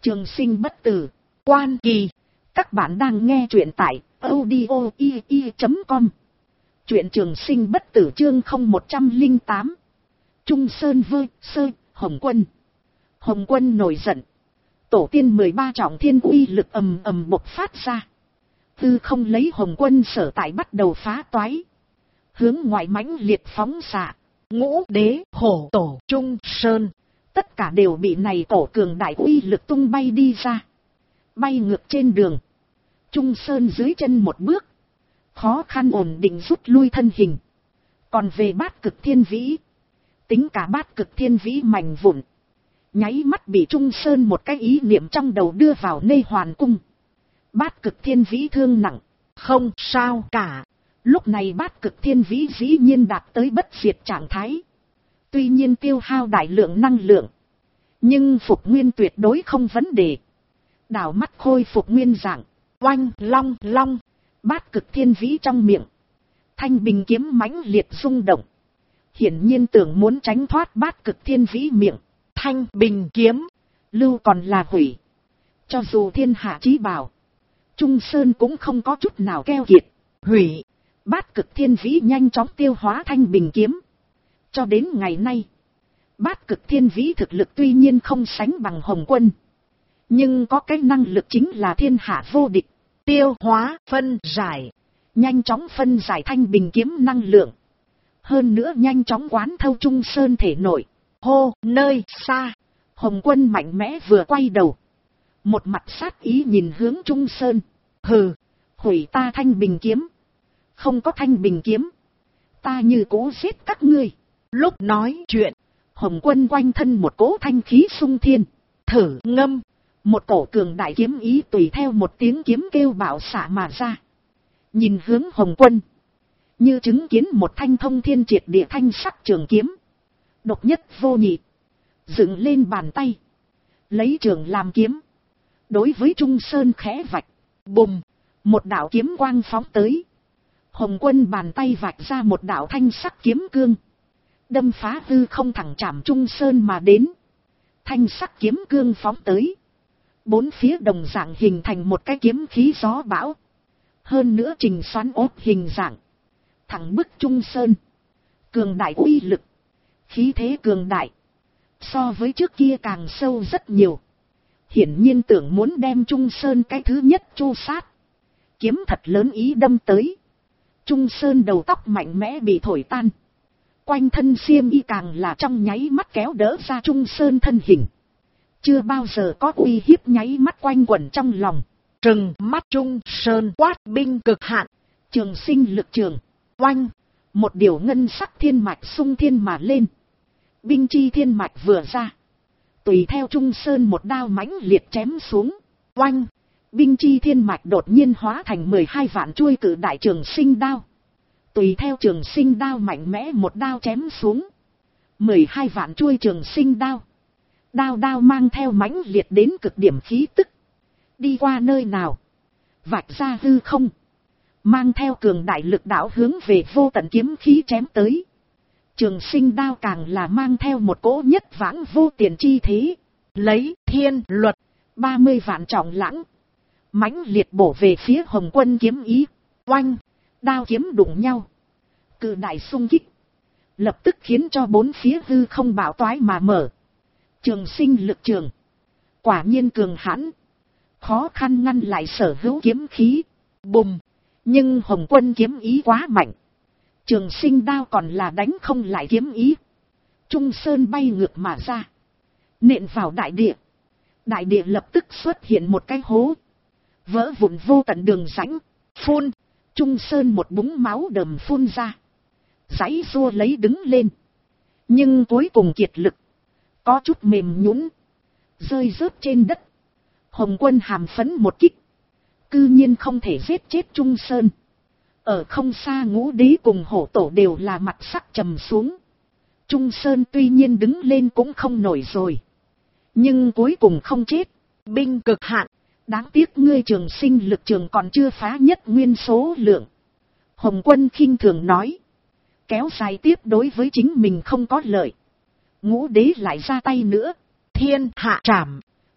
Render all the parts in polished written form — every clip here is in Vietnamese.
Trường sinh bất tử, Quan Kỳ. Các bạn đang nghe truyện tại audio.com. Truyện Trường sinh bất tử chương 0108. Trung Sơn Vơ Sơ, Hồng Quân. Hồng Quân nổi giận. Tổ tiên 13 trọng thiên uy lực ầm ầm bộc phát ra. Tư không lấy Hồng Quân sở tại bắt đầu phá toái. Hướng ngoại mãnh liệt phóng xạ. Ngũ đế, hổ tổ, Trung Sơn. Tất cả đều bị này tổ cường đại uy lực tung bay đi ra. Bay ngược trên đường. Trung Sơn dưới chân một bước. Khó khăn ổn định rút lui thân hình. Còn về Bát Cực Thiên Vĩ. Tính cả Bát Cực Thiên Vĩ mảnh vụn. Nháy mắt bị Trung Sơn một cái ý niệm trong đầu đưa vào Nê Hoàn Cung. Bát Cực Thiên Vĩ thương nặng. Không sao cả. Lúc này Bát Cực Thiên Vĩ dĩ nhiên đạt tới bất diệt trạng thái. Tuy nhiên tiêu hao đại lượng năng lượng. Nhưng phục nguyên tuyệt đối không vấn đề. Đảo mắt khôi phục nguyên dạng. Oanh long long. Bát Cực Thiên Vĩ trong miệng. Thanh bình kiếm mãnh liệt rung động. Hiển nhiên tưởng muốn tránh thoát Bát Cực Thiên Vĩ miệng. Thanh bình kiếm. Lưu còn là hủy. Cho dù thiên hạ chí bảo. Trung Sơn cũng không có chút nào keo kiệt. Hủy. Bát Cực Thiên Vĩ nhanh chóng tiêu hóa thanh bình kiếm. Cho đến ngày nay. Bát Cực Thiên Vĩ thực lực tuy nhiên không sánh bằng Hồng Quân. Nhưng có cái năng lực chính là thiên hạ vô địch. Tiêu hóa, phân giải. Nhanh chóng phân giải thanh bình kiếm năng lượng. Hơn nữa nhanh chóng quán thâu Trung Sơn thể nội. Hô, nơi xa. Hồng Quân mạnh mẽ vừa quay đầu. Một mặt sát ý nhìn hướng Trung Sơn. Hừ, hủy ta thanh bình kiếm. Không có thanh bình kiếm. Ta như cố giết các ngươi. Lúc nói chuyện. Hồng Quân quanh thân một cỗ thanh khí sung thiên. Thử ngâm. Một cổ cường đại kiếm ý tùy theo một tiếng kiếm kêu bạo xạ mà ra. Nhìn hướng Hồng Quân. Như chứng kiến một thanh thông thiên triệt địa thanh sắc trường kiếm. Độc nhất vô nhị. Dựng lên bàn tay. Lấy trường làm kiếm. Đối với Trung Sơn khẽ vạch. Bùm. Một đạo kiếm quang phóng tới. Hồng Quân bàn tay vạch ra một đạo thanh sắc kiếm cương. Đâm phá hư không thẳng chạm Trung Sơn mà đến. Thanh sắc kiếm cương phóng tới. Bốn phía đồng dạng hình thành một cái kiếm khí gió bão. Hơn nữa trình xoắn ốp hình dạng. Thẳng bức Trung Sơn. Cường đại uy lực. Khí thế cường đại. So với trước kia càng sâu rất nhiều. Hiển nhiên tưởng muốn đem Trung Sơn cái thứ nhất chu sát. Kiếm thật lớn ý đâm tới. Trung Sơn đầu tóc mạnh mẽ bị thổi tan. Quanh thân xiêm y càng là trong nháy mắt kéo đỡ ra Trung Sơn thân hình. Chưa bao giờ có uy hiếp nháy mắt quanh quẩn trong lòng. Trừng mắt Trung Sơn quát binh cực hạn. Trường sinh lực trường. Oanh. Một điều ngân sắc thiên mạch xung thiên mà lên. Binh chi thiên mạch vừa ra. Tùy theo Trung Sơn một đao mãnh liệt chém xuống. Oanh. Binh chi thiên mạch đột nhiên hóa thành 12 vạn chuôi cử đại trường sinh đao. Tùy theo trường sinh đao mạnh mẽ một đao chém xuống. 12 vạn chuôi trường sinh đao. Đao đao mang theo mãnh liệt đến cực điểm khí tức. Đi qua nơi nào. Vạch ra hư không. Mang theo cường đại lực đạo hướng về vô tận kiếm khí chém tới. Trường sinh đao càng là mang theo một cỗ nhất vãng vô tiền chi thế. Lấy thiên luật. 30 vạn trọng lãng. Mãnh liệt bổ về phía Hồng Quân kiếm ý. Oanh. Đao kiếm đụng nhau. Cự đại xung kích. Lập tức khiến cho bốn phía hư không bão toái mà mở. Trường sinh lực trường. Quả nhiên cường hãn. Khó khăn ngăn lại sở hữu kiếm khí. Bùm. Nhưng Hồng Quân kiếm ý quá mạnh. Trường sinh đao còn là đánh không lại kiếm ý. Trung Sơn bay ngược mà ra. Nện vào đại địa. Đại địa lập tức xuất hiện một cái hố. Vỡ vụn vô tận đường rãnh. Phun. Trung Sơn một búng máu đầm phun ra. Giãy giụa lấy đứng lên. Nhưng cuối cùng kiệt lực. Có chút mềm nhũn. Rơi rớt trên đất. Hồng Quân hàm phấn một kích. Cư nhiên không thể giết chết Trung Sơn. Ở không xa Ngũ Đế cùng Hổ Tổ đều là mặt sắc trầm xuống. Trung Sơn tuy nhiên đứng lên cũng không nổi rồi. Nhưng cuối cùng không chết. Binh cực hạn. Đáng tiếc ngươi trường sinh lực trường còn chưa phá nhất nguyên số lượng. Hồng Quân khinh thường nói. Kéo dài tiếp đối với chính mình không có lợi. Ngũ Đế lại ra tay nữa. Thiên hạ trảm.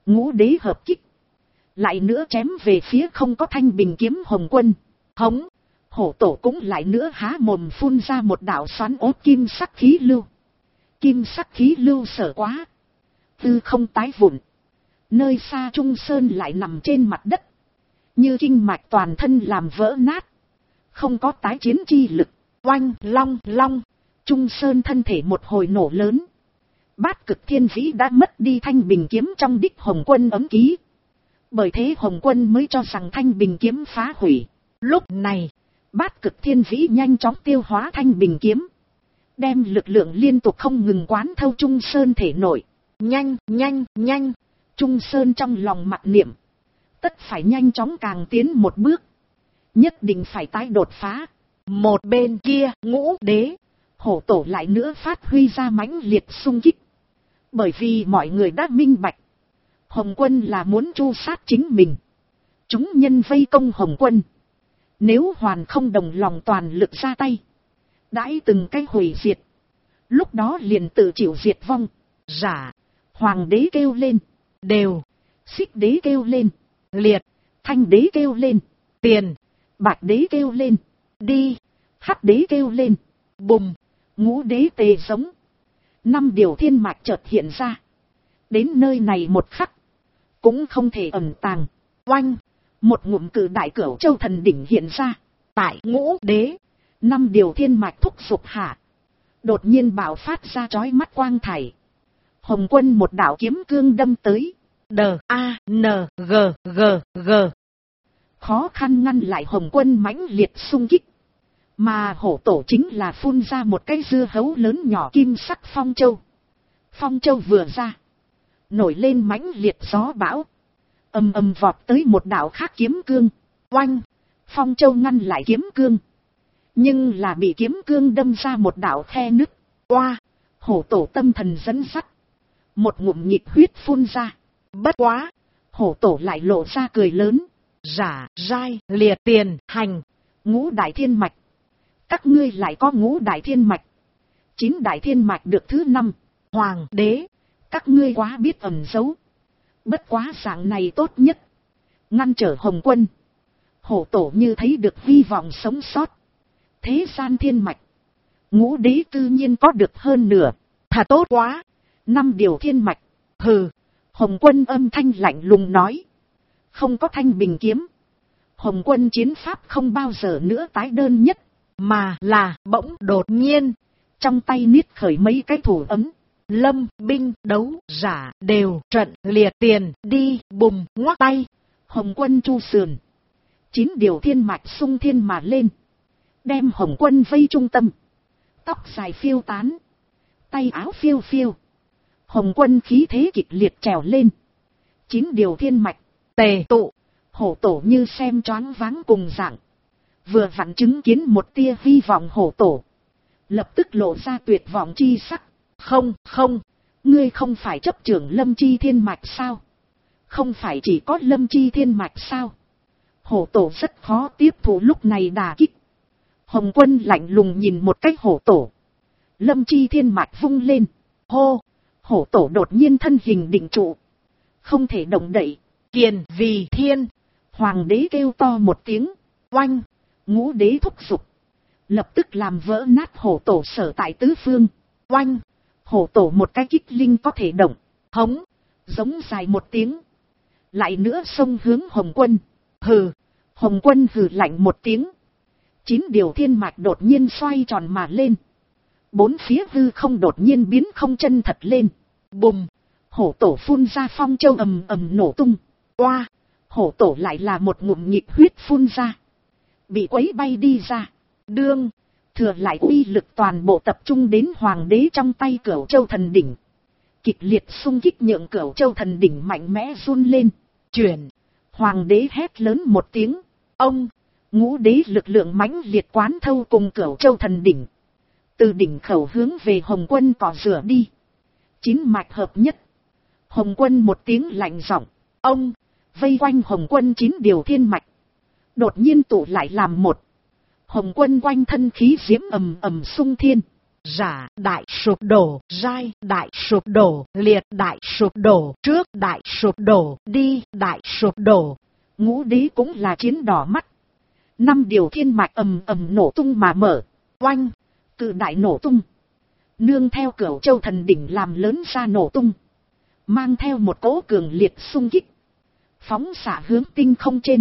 Ngũ đế hợp kích. Lại nữa chém về phía không có thanh bình kiếm Hồng Quân. Hống. Hổ tổ cũng lại nữa há mồm phun ra một đạo xoắn ốt kim sắc khí lưu. Kim sắc khí lưu sở quá. Tư không tái vụn. Nơi xa Trung Sơn lại nằm trên mặt đất. Như kinh mạch toàn thân làm vỡ nát. Không có tái chiến chi lực. Oanh long long. Trung Sơn thân thể một hồi nổ lớn. Bát Cực Thiên Vĩ đã mất đi thanh bình kiếm trong đích Hồng Quân ấm ký. Bởi thế Hồng Quân mới cho rằng thanh bình kiếm phá hủy. Lúc này, Bát Cực Thiên Vĩ nhanh chóng tiêu hóa thanh bình kiếm. Đem lực lượng liên tục không ngừng quán thâu Trung Sơn thể nội. Nhanh, nhanh, nhanh. Trung Sơn trong lòng mặc niệm. Tất phải nhanh chóng càng tiến một bước. Nhất định phải tái đột phá. Một bên kia, Ngũ đế. Hổ tổ lại nữa phát huy ra mãnh liệt xung kích. Bởi vì mọi người đã minh bạch. Hồng Quân là muốn tru sát chính mình. Chúng nhân vây công Hồng Quân. Nếu hoàn không đồng lòng toàn lực ra tay. Đãi từng cái hủy diệt. Lúc đó liền tự chịu diệt vong. Giả. Hoàng đế kêu lên. Đều. Xích đế kêu lên. Liệt. Thanh đế kêu lên. Tiền. Bạch đế kêu lên. Đi. Hắc đế kêu lên. Bùm. Ngũ đế tề giống. 5 điều thiên mạch chợt hiện ra. Đến nơi này một khắc. Cũng không thể ẩn tàng. Oanh. Một ngụm cử đại cửu châu thần đỉnh hiện ra. Tại Ngũ đế. 5 điều thiên mạch thúc giục hạ. Đột nhiên bạo phát ra chói mắt quang thải. Hồng Quân một đạo kiếm cương đâm tới. D-A-N-G-G-G. Khó khăn ngăn lại Hồng Quân mãnh liệt xung kích. Mà hổ tổ chính là phun ra một cái dưa hấu lớn nhỏ kim sắc phong châu. Phong châu vừa ra. Nổi lên mãnh liệt gió bão. Ầm ầm vọt tới một đạo khác kiếm cương. Oanh. Phong châu ngăn lại kiếm cương. Nhưng là bị kiếm cương đâm ra một đạo khe nứt. Oa. Hổ tổ tâm thần dẫn dắt. Một ngụm nhịp huyết phun ra. Bất quá. Hổ tổ lại lộ ra cười lớn. Giả, dai, liệt, tiền, hành. Ngũ đại thiên mạch. Các ngươi lại có ngũ đại thiên mạch. 9 đại thiên mạch được thứ 5. Hoàng đế. Các ngươi quá biết ẩn giấu. Bất quá dạng này tốt nhất. Ngăn trở Hồng Quân. Hổ tổ như thấy được hy vọng sống sót. Thế gian thiên mạch. Ngũ đế cư nhiên có được hơn nửa. Thà tốt quá. 5 điều thiên mạch. Hừ. Hồng Quân âm thanh lạnh lùng nói. Không có thanh bình kiếm. Hồng Quân chiến pháp không bao giờ nữa tái đơn nhất. Mà là bỗng đột nhiên. Trong tay niết khởi mấy cái thủ ấm. Lâm, binh, đấu, giả, đều, trận, liệt, tiền, đi, bùm, ngoắc tay. Hồng Quân chu sườn. 9 điều thiên mạch xung thiên mà lên. Đem Hồng Quân vây trung tâm. Tóc dài phiêu tán. Tay áo phiêu phiêu. Hồng Quân khí thế kịch liệt trèo lên. 9 điều thiên mạch. Tề tụ. Hổ tổ như xem choáng váng cùng dạng. Vừa vặn chứng kiến một tia hy vọng hổ tổ. Lập tức lộ ra tuyệt vọng chi sắc. Không, không. Ngươi không phải chấp trưởng Lâm Chi thiên mạch sao? Không phải chỉ có Lâm Chi thiên mạch sao? Hổ tổ rất khó tiếp thu lúc này đả kích. Hồng Quân lạnh lùng nhìn một cái hổ tổ. Lâm Chi thiên mạch vung lên. Hô. Hổ tổ đột nhiên thân hình định trụ. Không thể động đậy. Kiền vì thiên. Hoàng đế kêu to một tiếng. Oanh. Ngũ đế thúc giục. Lập tức làm vỡ nát hổ tổ sở tại tứ phương. Oanh. Hổ tổ một cái kích linh có thể động. Hống. Giống dài một tiếng. Lại nữa xông hướng Hồng Quân. Hừ. Hồng Quân hừ lạnh một tiếng. 9 điều thiên mạch đột nhiên xoay tròn mà lên. 4 phía hư không đột nhiên biến không chân thật lên. Bùm. Hổ tổ phun ra phong châu ầm ầm nổ tung. Oa. Hổ tổ lại là một ngụm nhịp huyết phun ra. Bị quấy bay đi ra. Đương. Thừa lại uy lực toàn bộ tập trung đến hoàng đế trong tay Cửu Châu thần đỉnh. Kịch liệt xung kích nhượng Cửu Châu thần đỉnh mạnh mẽ run lên. Chuyển. Hoàng đế hét lớn một tiếng. Ông. Ngũ đế lực lượng mãnh liệt quán thâu cùng Cửu Châu thần đỉnh. Từ đỉnh khẩu hướng về Hồng Quân cỏ rửa đi. 9 mạch hợp nhất. Hồng Quân một tiếng lạnh giọng. Ông. Vây quanh Hồng Quân 9 điều thiên mạch. Đột nhiên tụ lại làm một. Hồng Quân quanh thân khí diễm ầm ầm xung thiên. giả đại sụp đổ, giai đại sụp đổ, liệt đại sụp đổ, trước đại sụp đổ, đi đại sụp đổ. Ngũ đế cũng là chiến đỏ mắt. 5 điều thiên mạch ầm ầm nổ tung mà mở. Oanh, cự đại nổ tung. Nương theo Cửu Châu thần đỉnh làm lớn ra nổ tung. Mang theo một cỗ cường liệt xung kích. Phóng xạ hướng tinh không trên.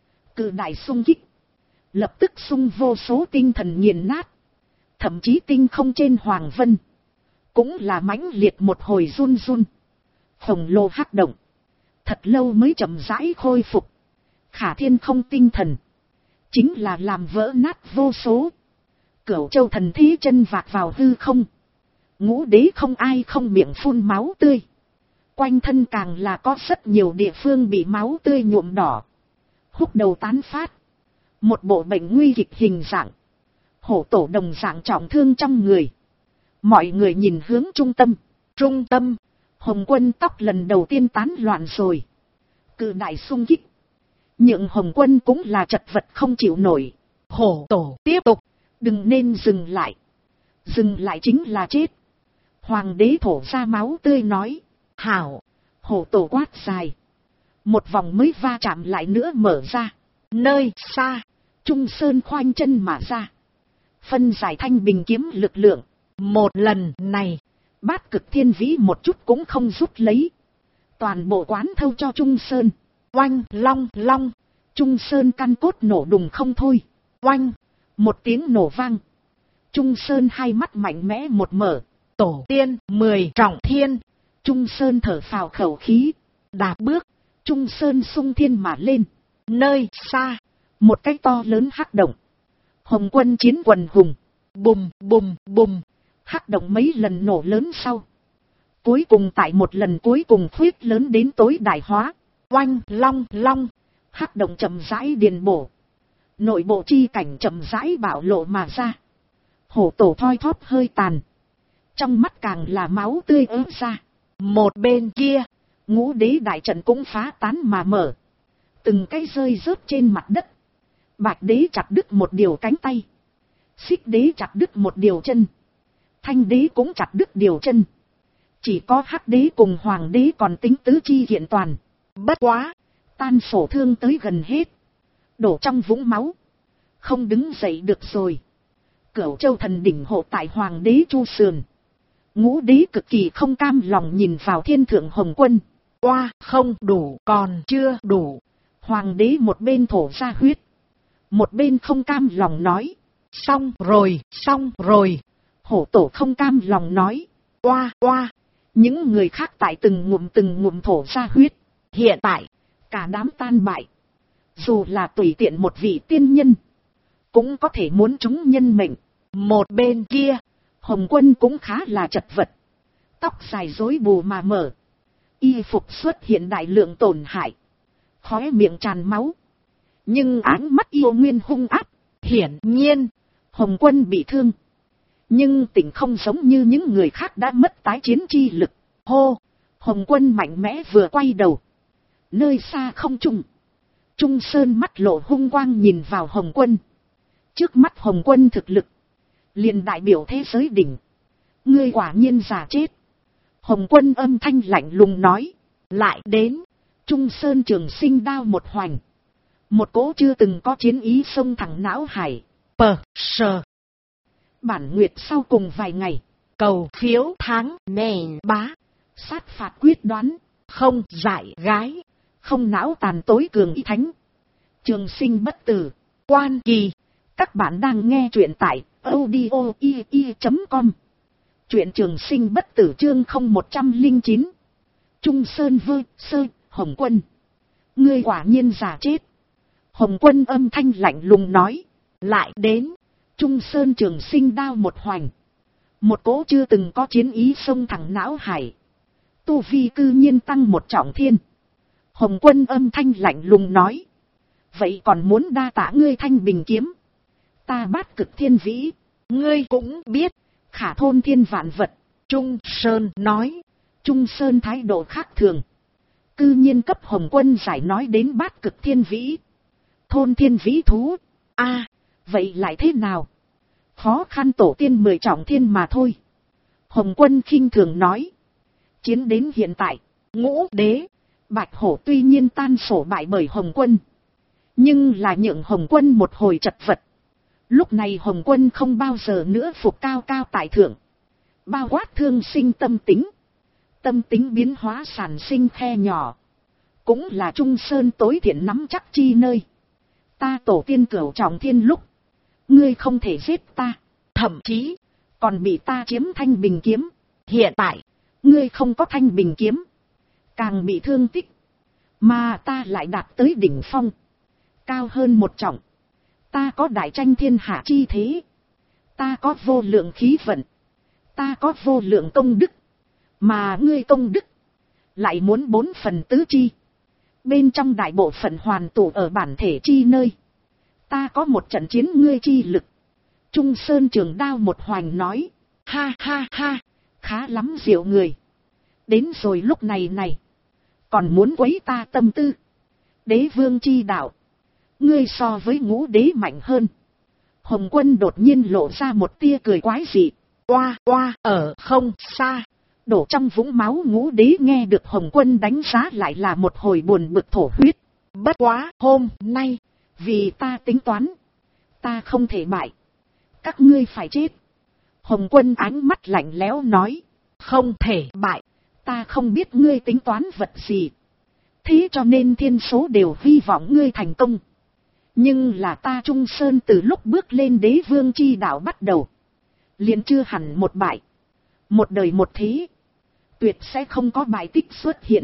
Cự đại xung kích. Lập tức xung vô số tinh thần nghiền nát. Thậm chí tinh không trên Hoàng Vân. Cũng là mãnh liệt một hồi run run. Khổng lồ hắc động. Thật lâu mới chậm rãi khôi phục. Khả thiên không tinh thần. Chính là làm vỡ nát vô số. Cửu Châu thần thí chân vạc vào hư không. Ngũ đế không ai không miệng phun máu tươi. Quanh thân càng là có rất nhiều địa phương bị máu tươi nhuộm đỏ. Húc đầu tán phát. Một bộ bệnh nguy kịch hình dạng. Hổ tổ đồng dạng trọng thương trong người. Mọi người nhìn hướng trung tâm. Trung tâm. Hồng Quân tóc lần đầu tiên tán loạn rồi. Cự đại xung kích. Nhượng Hồng Quân cũng là chật vật không chịu nổi. Hổ tổ tiếp tục. Đừng nên dừng lại. Dừng lại chính là chết. Hoàng đế thổ ra máu tươi nói. Hảo. Hổ tổ quát dài. Một vòng mới va chạm lại nữa mở ra. Nơi xa. Trung Sơn khoanh chân mà ra. Phân giải thanh bình kiếm lực lượng. Một lần này. Bát Cực Thiên Vĩ một chút cũng không rút lấy. Toàn bộ quán thâu cho Trung Sơn. Oanh long long. Trung Sơn căn cốt nổ đùng không thôi. Oanh. Một tiếng nổ vang. Trung Sơn hai mắt mạnh mẽ một mở. Tổ tiên 10 trọng thiên. Trung Sơn thở phào khẩu khí. Đạp bước. Trung Sơn xung thiên mà lên. Nơi xa. Một cái to lớn hắc động. Hồng Quân chiến quần hùng. Bùm bùm bùm. Hắc động mấy lần nổ lớn sau. Cuối cùng tại một lần cuối cùng khuyết lớn đến tối đại hóa. Oanh long long. Hắc động chậm rãi điền bổ. Nội bộ chi cảnh chậm rãi bạo lộ mà ra. Hổ tổ thoi thóp hơi tàn. Trong mắt càng là máu tươi ứa ra. Một bên kia. Ngũ đế đại trận cũng phá tán mà mở. Từng cái rơi rớt trên mặt đất. Bạch đế chặt đứt một điều cánh tay. Xích đế chặt đứt một điều chân. Thanh đế cũng chặt đứt điều chân. Chỉ có hắc đế cùng hoàng đế còn tính tứ chi hiện toàn. Bất quá. Tan sổ thương tới gần hết. Đổ trong vũng máu. Không đứng dậy được rồi. Cửu Châu thần đỉnh hộ tại hoàng đế Chu Sườn. Ngũ đế cực kỳ không cam lòng nhìn vào thiên thượng Hồng Quân. Oa không đủ, còn chưa đủ. Hoàng đế một bên thổ ra huyết. Một bên không cam lòng nói. Xong rồi, xong rồi. Hổ tổ không cam lòng nói. Oa oa. Những người khác tại từng ngụm thổ ra huyết. Hiện tại, cả đám tan bại. Dù là tùy tiện một vị tiên nhân. Cũng có thể muốn chúng nhân mệnh. Một bên kia. Hồng Quân cũng khá là chật vật. Tóc dài rối bù mà mở. Y phục xuất hiện đại lượng tổn hại. Khóe miệng tràn máu. Nhưng ánh mắt yêu nguyên hung ác. Hiển nhiên. Hồng Quân bị thương. Nhưng tỉnh không giống như những người khác đã mất tái chiến chi lực. Hô. Hồng Quân mạnh mẽ vừa quay đầu. Nơi xa không trung. Trung Sơn mắt lộ hung quang nhìn vào Hồng Quân. Trước mắt Hồng Quân thực lực. Liền đại biểu thế giới đỉnh. Ngươi quả nhiên giả chết. Hồng Quân âm thanh lạnh lùng nói. Lại đến. Trung Sơn trường sinh đao một hoành. Một cỗ chưa từng có chiến ý xông thẳng não hải. Sờ. Bản nguyệt sau cùng vài ngày. Cầu phiếu tháng nền bá. Sát phạt quyết đoán. Không dại gái. Không não tàn tối cường y thánh. Trường sinh bất tử. Quan kỳ. Các bạn đang nghe truyện tại audio.com. Truyện trường sinh bất tử chương 0109. Trung Sơn Sơ, Hồng Quân. Ngươi quả nhiên giả chết. Hồng Quân âm thanh lạnh lùng nói. Lại đến. Trung Sơn trường sinh đao một hoành. Một cỗ chưa từng có chiến ý xông thẳng não hải. Tu vi cư nhiên tăng một trọng thiên. Hồng Quân âm thanh lạnh lùng nói. Vậy còn muốn đa tạ ngươi thanh bình kiếm. Ta Bát Cực Thiên Vĩ. Ngươi cũng biết. Khả thôn thiên vạn vật. Trung Sơn nói. Trung Sơn thái độ khác thường. Cư nhiên cấp Hồng Quân giải nói đến Bát Cực Thiên Vĩ. Thôn thiên vĩ thú. Vậy lại thế nào? Khó khăn tổ tiên 10 trọng thiên mà thôi. Hồng Quân khinh thường nói. Chiến đến hiện tại, Ngũ Đế, Bạch Hổ tuy nhiên tan sổ bại bởi Hồng Quân. Nhưng là nhượng Hồng Quân một hồi chật vật. Lúc này Hồng Quân không bao giờ nữa phục cao cao tại thượng. Bao quát thương sinh tâm tính. Tâm tính biến hóa sản sinh khe nhỏ. Cũng là Trung Sơn tối thiện nắm chắc chi nơi. Ta tổ tiên cửu trọng thiên lúc. Ngươi không thể giết ta. Thậm chí còn bị ta chiếm thanh bình kiếm. Hiện tại, ngươi không có thanh bình kiếm. Càng bị thương tích. Mà ta lại đạt tới đỉnh phong. Cao hơn một trọng. Ta có đại tranh thiên hạ chi thế. Ta có vô lượng khí vận. Ta có vô lượng công đức. Mà ngươi công đức lại muốn 4/4 chi. Bên trong đại bộ phận hoàn tụ ở bản thể chi nơi. Ta có một trận chiến ngươi chi lực. Trung Sơn Trường Đao một hoành nói. Ha ha ha. Khá lắm diệu người. Đến rồi lúc này này. Còn muốn quấy ta tâm tư. Đế vương chi đạo. Ngươi so với Ngũ Đế mạnh hơn. Hồng Quân đột nhiên lộ ra một tia cười quái dị. Oa oa ở không xa. Đổ trong vũng máu Ngũ Đế nghe được Hồng Quân đánh giá lại là một hồi buồn bực thổ huyết. Bất quá hôm nay, vì ta tính toán, ta không thể bại. Các ngươi phải chết. Hồng Quân ánh mắt lạnh lẽo nói. Không thể bại. Ta không biết ngươi tính toán vật gì. Thế cho nên thiên số đều hy vọng ngươi thành công. Nhưng là ta Trung Sơn từ lúc bước lên đế vương chi đạo bắt đầu. Liền chưa hẳn một bại. Một đời một thế. Tuyệt sẽ không có bại tích xuất hiện.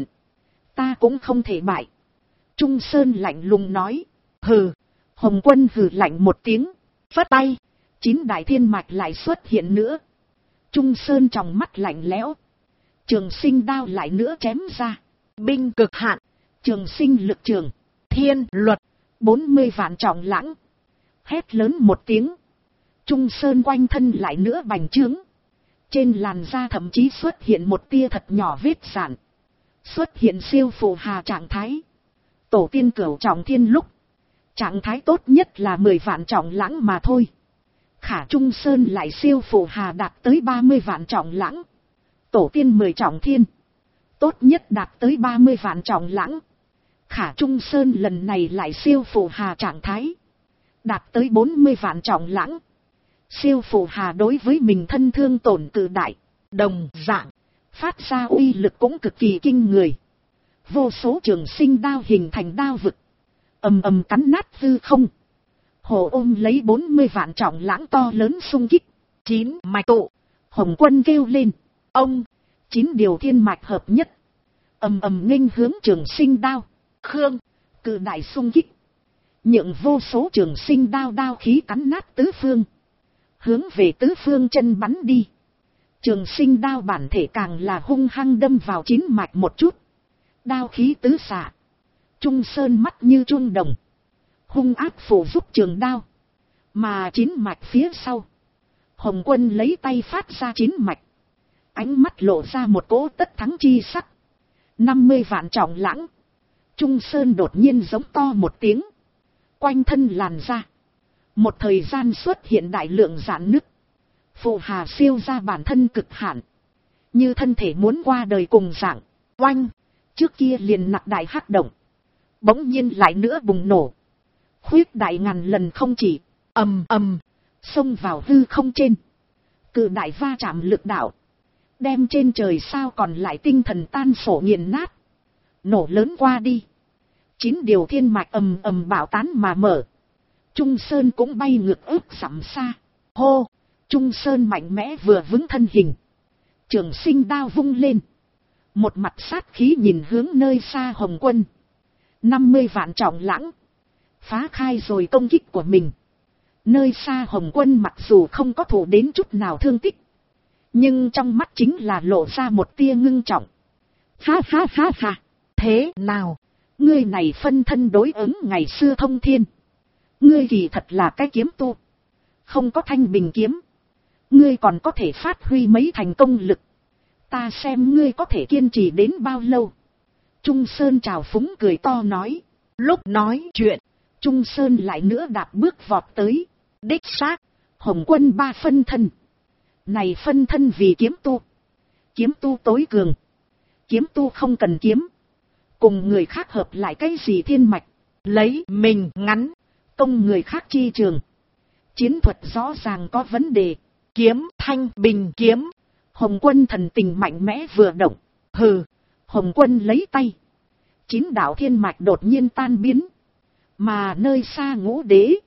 Ta cũng không thể bại. Trung Sơn lạnh lùng nói. Hừ. Hồng Quân hừ lạnh một tiếng. Phất tay. 9 đại thiên mạch lại xuất hiện nữa. Trung Sơn trong mắt lạnh lẽo. Trường sinh đao lại nữa chém ra. Binh cực hạn. Trường sinh lực trường. Thiên luật. 40 vạn trọng lãng. Hét lớn một tiếng. Trung Sơn quanh thân lại nữa bành trướng. Trên làn da thậm chí xuất hiện một tia thật nhỏ vết sạn. Xuất hiện siêu phù hà trạng thái. Tổ tiên cửu trọng thiên lúc. Trạng thái tốt nhất là 10 vạn trọng lãng mà thôi. Khả Trung Sơn lại siêu phù hà đạt tới 30 vạn trọng lãng. Tổ tiên 10 trọng thiên. Tốt nhất đạt tới 30 vạn trọng lãng. Khả Trung Sơn lần này lại siêu phù hà trạng thái. Đạt tới 40 vạn trọng lãng. Siêu phù hà đối với mình thân thương tổn cự đại. Đồng dạng. Phát ra uy lực cũng cực kỳ kinh người. Vô số trường sinh đao hình thành đao vực. Ầm ầm cắn nát hư không. Hồ ôm lấy 40 vạn trọng lãng to lớn xung kích. 9 mạch tụ. Hồng Quân kêu lên. Ông. 9 điều thiên mạch hợp nhất. Ầm ầm nghênh hướng trường sinh đao. Khương. Cự đại xung kích. Nhượng vô số trường sinh đao đao khí cắn nát tứ phương. Hướng về tứ phương chân bắn đi. Trường sinh đao bản thể càng là hung hăng đâm vào 9 mạch một chút. Đao khí tứ xạ. Trung Sơn mắt như chuông đồng. Hung áp phủ giúp trường đao. Mà 9 mạch phía sau. Hồng Quân lấy tay phát ra 9 mạch. Ánh mắt lộ ra một cỗ tất thắng chi sắc. 50 vạn trọng lãng. Trung Sơn đột nhiên giống to một tiếng. Quanh thân làn ra. Một thời gian xuất hiện đại lượng rạn nứt. Phù hà siêu ra bản thân cực hạn. Như thân thể muốn qua đời cùng dạng. Oanh. Trước kia liền nặc đại hắc động. Bỗng nhiên lại nữa bùng nổ. Khuyết đại ngàn lần không chỉ. Ầm ầm. Xông vào hư không trên. Cự đại va chạm lực đạo. Đem trên trời sao còn lại tinh thần tan sổ nghiền nát. Nổ lớn qua đi. 9 điều thiên mạch ầm ầm bạo tán mà mở. Trung Sơn cũng bay ngược ước dặm xa. Hô. Trung Sơn mạnh mẽ vừa vững thân hình. Trường sinh đao vung lên. Một mặt sát khí nhìn hướng nơi xa Hồng Quân. 50 vạn trọng lãng. Phá khai rồi công kích của mình. Nơi xa Hồng Quân mặc dù không có thủ đến chút nào thương tích. Nhưng trong mắt chính là lộ ra một tia ngưng trọng. Ha ha ha ha. Thế nào? Ngươi này phân thân đối ứng ngày xưa thông thiên. Ngươi thì thật là cái kiếm tu. Không có thanh bình kiếm. Ngươi còn có thể phát huy mấy thành công lực. Ta xem ngươi có thể kiên trì đến bao lâu. Trung Sơn trào phúng cười to nói. Lúc nói chuyện. Trung Sơn lại nữa đạp bước vọt tới. Đích xác. Hồng Quân 3 phân thân. Này phân thân vì kiếm tu. Kiếm tu tối cường. Kiếm tu không cần kiếm. Cùng người khác hợp lại cái gì thiên mạch. Lấy mình ngắn. Công người khác chi trường. Chiến thuật rõ ràng có vấn đề. Kiếm Thanh Bình kiếm. Hồng Quân thần tình mạnh mẽ vừa động. Hừ. Hồng Quân lấy tay. 9 đạo thiên mạch đột nhiên tan biến. Mà nơi xa Ngũ Đế,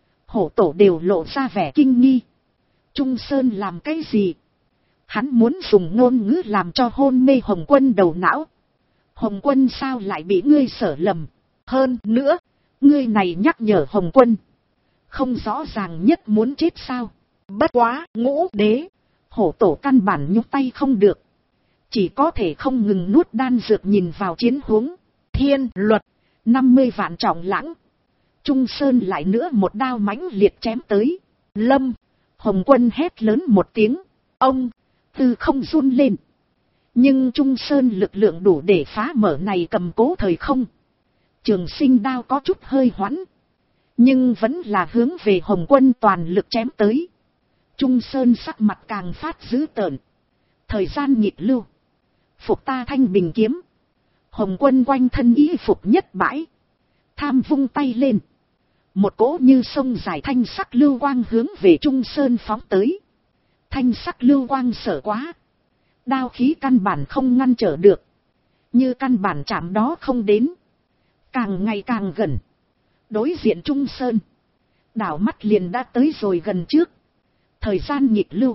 Hổ Tổ đều lộ ra vẻ kinh nghi. Trung Sơn làm cái gì? Hắn muốn dùng ngôn ngữ làm cho hôn mê Hồng Quân đầu não. Hồng Quân sao lại bị ngươi sở lầm? Hơn nữa, ngươi này nhắc nhở Hồng Quân. Không rõ ràng nhất muốn chết sao? Bất quá, Ngũ Đế, Hổ Tổ căn bản nhúc tay không được. Chỉ có thể không ngừng nuốt đan dược nhìn vào chiến huống. Thiên luật, 50 vạn trọng lãng. Trung Sơn lại nữa một đao mãnh liệt chém tới. Lâm, Hồng Quân hét lớn một tiếng. Ông, tư không run lên. Nhưng Trung Sơn lực lượng đủ để phá mở này cầm cố thời không. Trường Sinh đao có chút hơi hoãn. Nhưng vẫn là hướng về Hồng Quân toàn lực chém tới. Trung Sơn sắc mặt càng phát dữ tợn. Thời gian nhịp lưu. Phục ta Thanh Bình kiếm. Hồng Quân quanh thân y phục nhất bãi. Tham vung tay lên. Một cỗ như sông dài thanh sắc lưu quang hướng về Trung Sơn phóng tới. Thanh sắc lưu quang sợ quá. Đao khí căn bản không ngăn trở được. Như căn bản chạm đó không đến. Càng ngày càng gần. Đối diện Trung Sơn. Đảo mắt liền đã tới rồi gần trước. Thời gian nhịp lưu.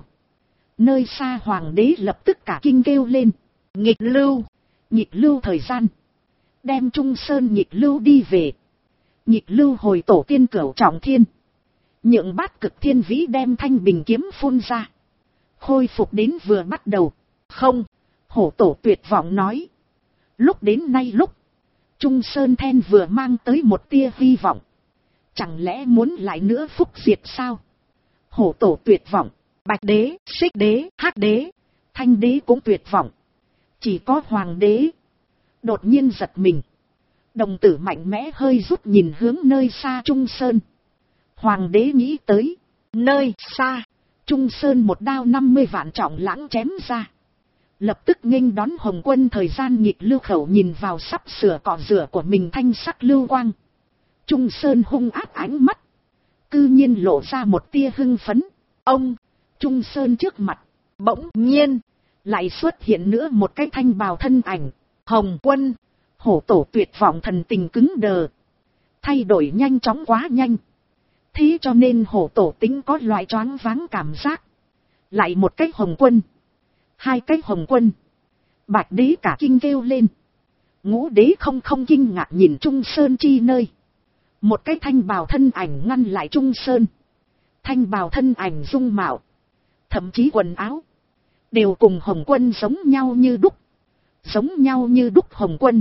Nơi xa Hoàng đế lập tức cả kinh kêu lên. Nghịch lưu. Nhịp lưu thời gian. Đem Trung Sơn nhịp lưu đi về. Nhịp lưu hồi tổ tiên cửu trọng thiên. Nhượng bát cực thiên vĩ đem Thanh Bình kiếm phun ra. Khôi phục đến vừa bắt đầu. Không. Hổ tổ tuyệt vọng nói. Lúc đến nay lúc. Trung Sơn then vừa mang tới một tia hy vọng. Chẳng lẽ muốn lại nữa phúc diệt sao? Hổ tổ tuyệt vọng. Bạch đế, Xích đế, Hắc đế. Thanh đế cũng tuyệt vọng. Chỉ có Hoàng đế. Đột nhiên giật mình. Đồng tử mạnh mẽ hơi rút nhìn hướng nơi xa Trung Sơn. Hoàng đế nghĩ tới. Nơi xa. Trung Sơn một đao 50 vạn trọng lãng chém ra. Lập tức nghênh đón Hồng Quân thời gian nhịp lưu khẩu nhìn vào sắp sửa cỏ rửa của mình thanh sắc lưu quang. Trung Sơn hung ác ánh mắt. Cư nhiên lộ ra một tia hưng phấn. Ông. Trung Sơn trước mặt. Bỗng nhiên. Lại xuất hiện nữa một cái thanh bào thân ảnh. Hồng Quân. Hổ tổ tuyệt vọng thần tình cứng đờ. Thay đổi nhanh chóng quá nhanh. Thế cho nên hổ tổ tính có loại choáng váng cảm giác. Lại một cái Hồng Quân. Hai cái Hồng Quân. Bạch đế cả kinh kêu lên. Ngũ đế không kinh ngạc nhìn Trung Sơn chi nơi. Một cái thanh bào thân ảnh ngăn lại Trung Sơn. Thanh bào thân ảnh dung mạo. Thậm chí quần áo. Đều cùng Hồng Quân giống nhau như đúc. Giống nhau như đúc Hồng Quân.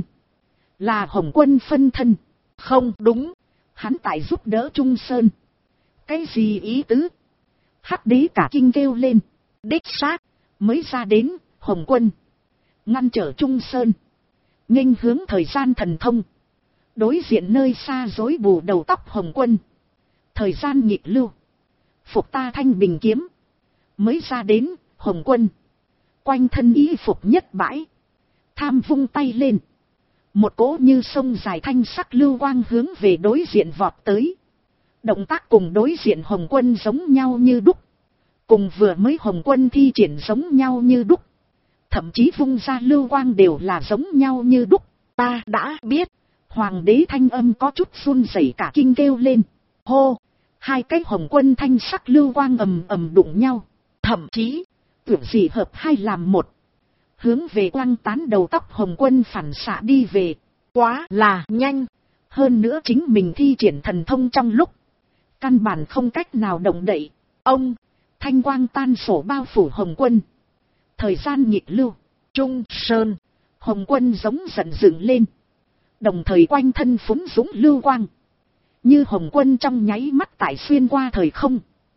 Là Hồng Quân phân thân. Không đúng. Hắn tại giúp đỡ Trung Sơn. Cái gì ý tứ? Hắc đế cả kinh kêu lên. Đích xác. Mới ra đến, Hồng Quân. Ngăn trở Trung Sơn. Nghênh hướng thời gian thần thông. Đối diện nơi xa rối bù đầu tóc Hồng Quân. Thời gian nhịp lưu. Phục ta Thanh Bình kiếm. Mới ra đến, Hồng Quân. Quanh thân y phục nhất bãi. Tham vung tay lên. Một cỗ như sông dài thanh sắc lưu quang hướng về đối diện vọt tới. Động tác cùng đối diện Hồng Quân giống nhau như đúc. Cùng vừa mới Hồng Quân thi triển giống nhau như đúc. Thậm chí vung ra lưu quang đều là giống nhau như đúc. Ta đã biết. Hoàng đế thanh âm có chút run rẩy cả kinh kêu lên. Hô. Hai cái Hồng Quân thanh sắc lưu quang ầm đụng nhau. Thậm chí. Tưởng gì hợp hai làm một. Hướng về quang tán đầu tóc Hồng Quân phản xạ đi về. Quá là nhanh. Hơn nữa chính mình thi triển thần thông trong lúc. Căn bản không cách nào động đậy. Ông. Thanh quang tan sổ bao phủ Hồng Quân. Thời gian nhịp lưu. Trung Sơn. Hồng Quân giống giận dựng lên. Đồng thời quanh thân phúng dũng lưu quang. Như Hồng Quân trong nháy mắt tại xuyên qua thời không.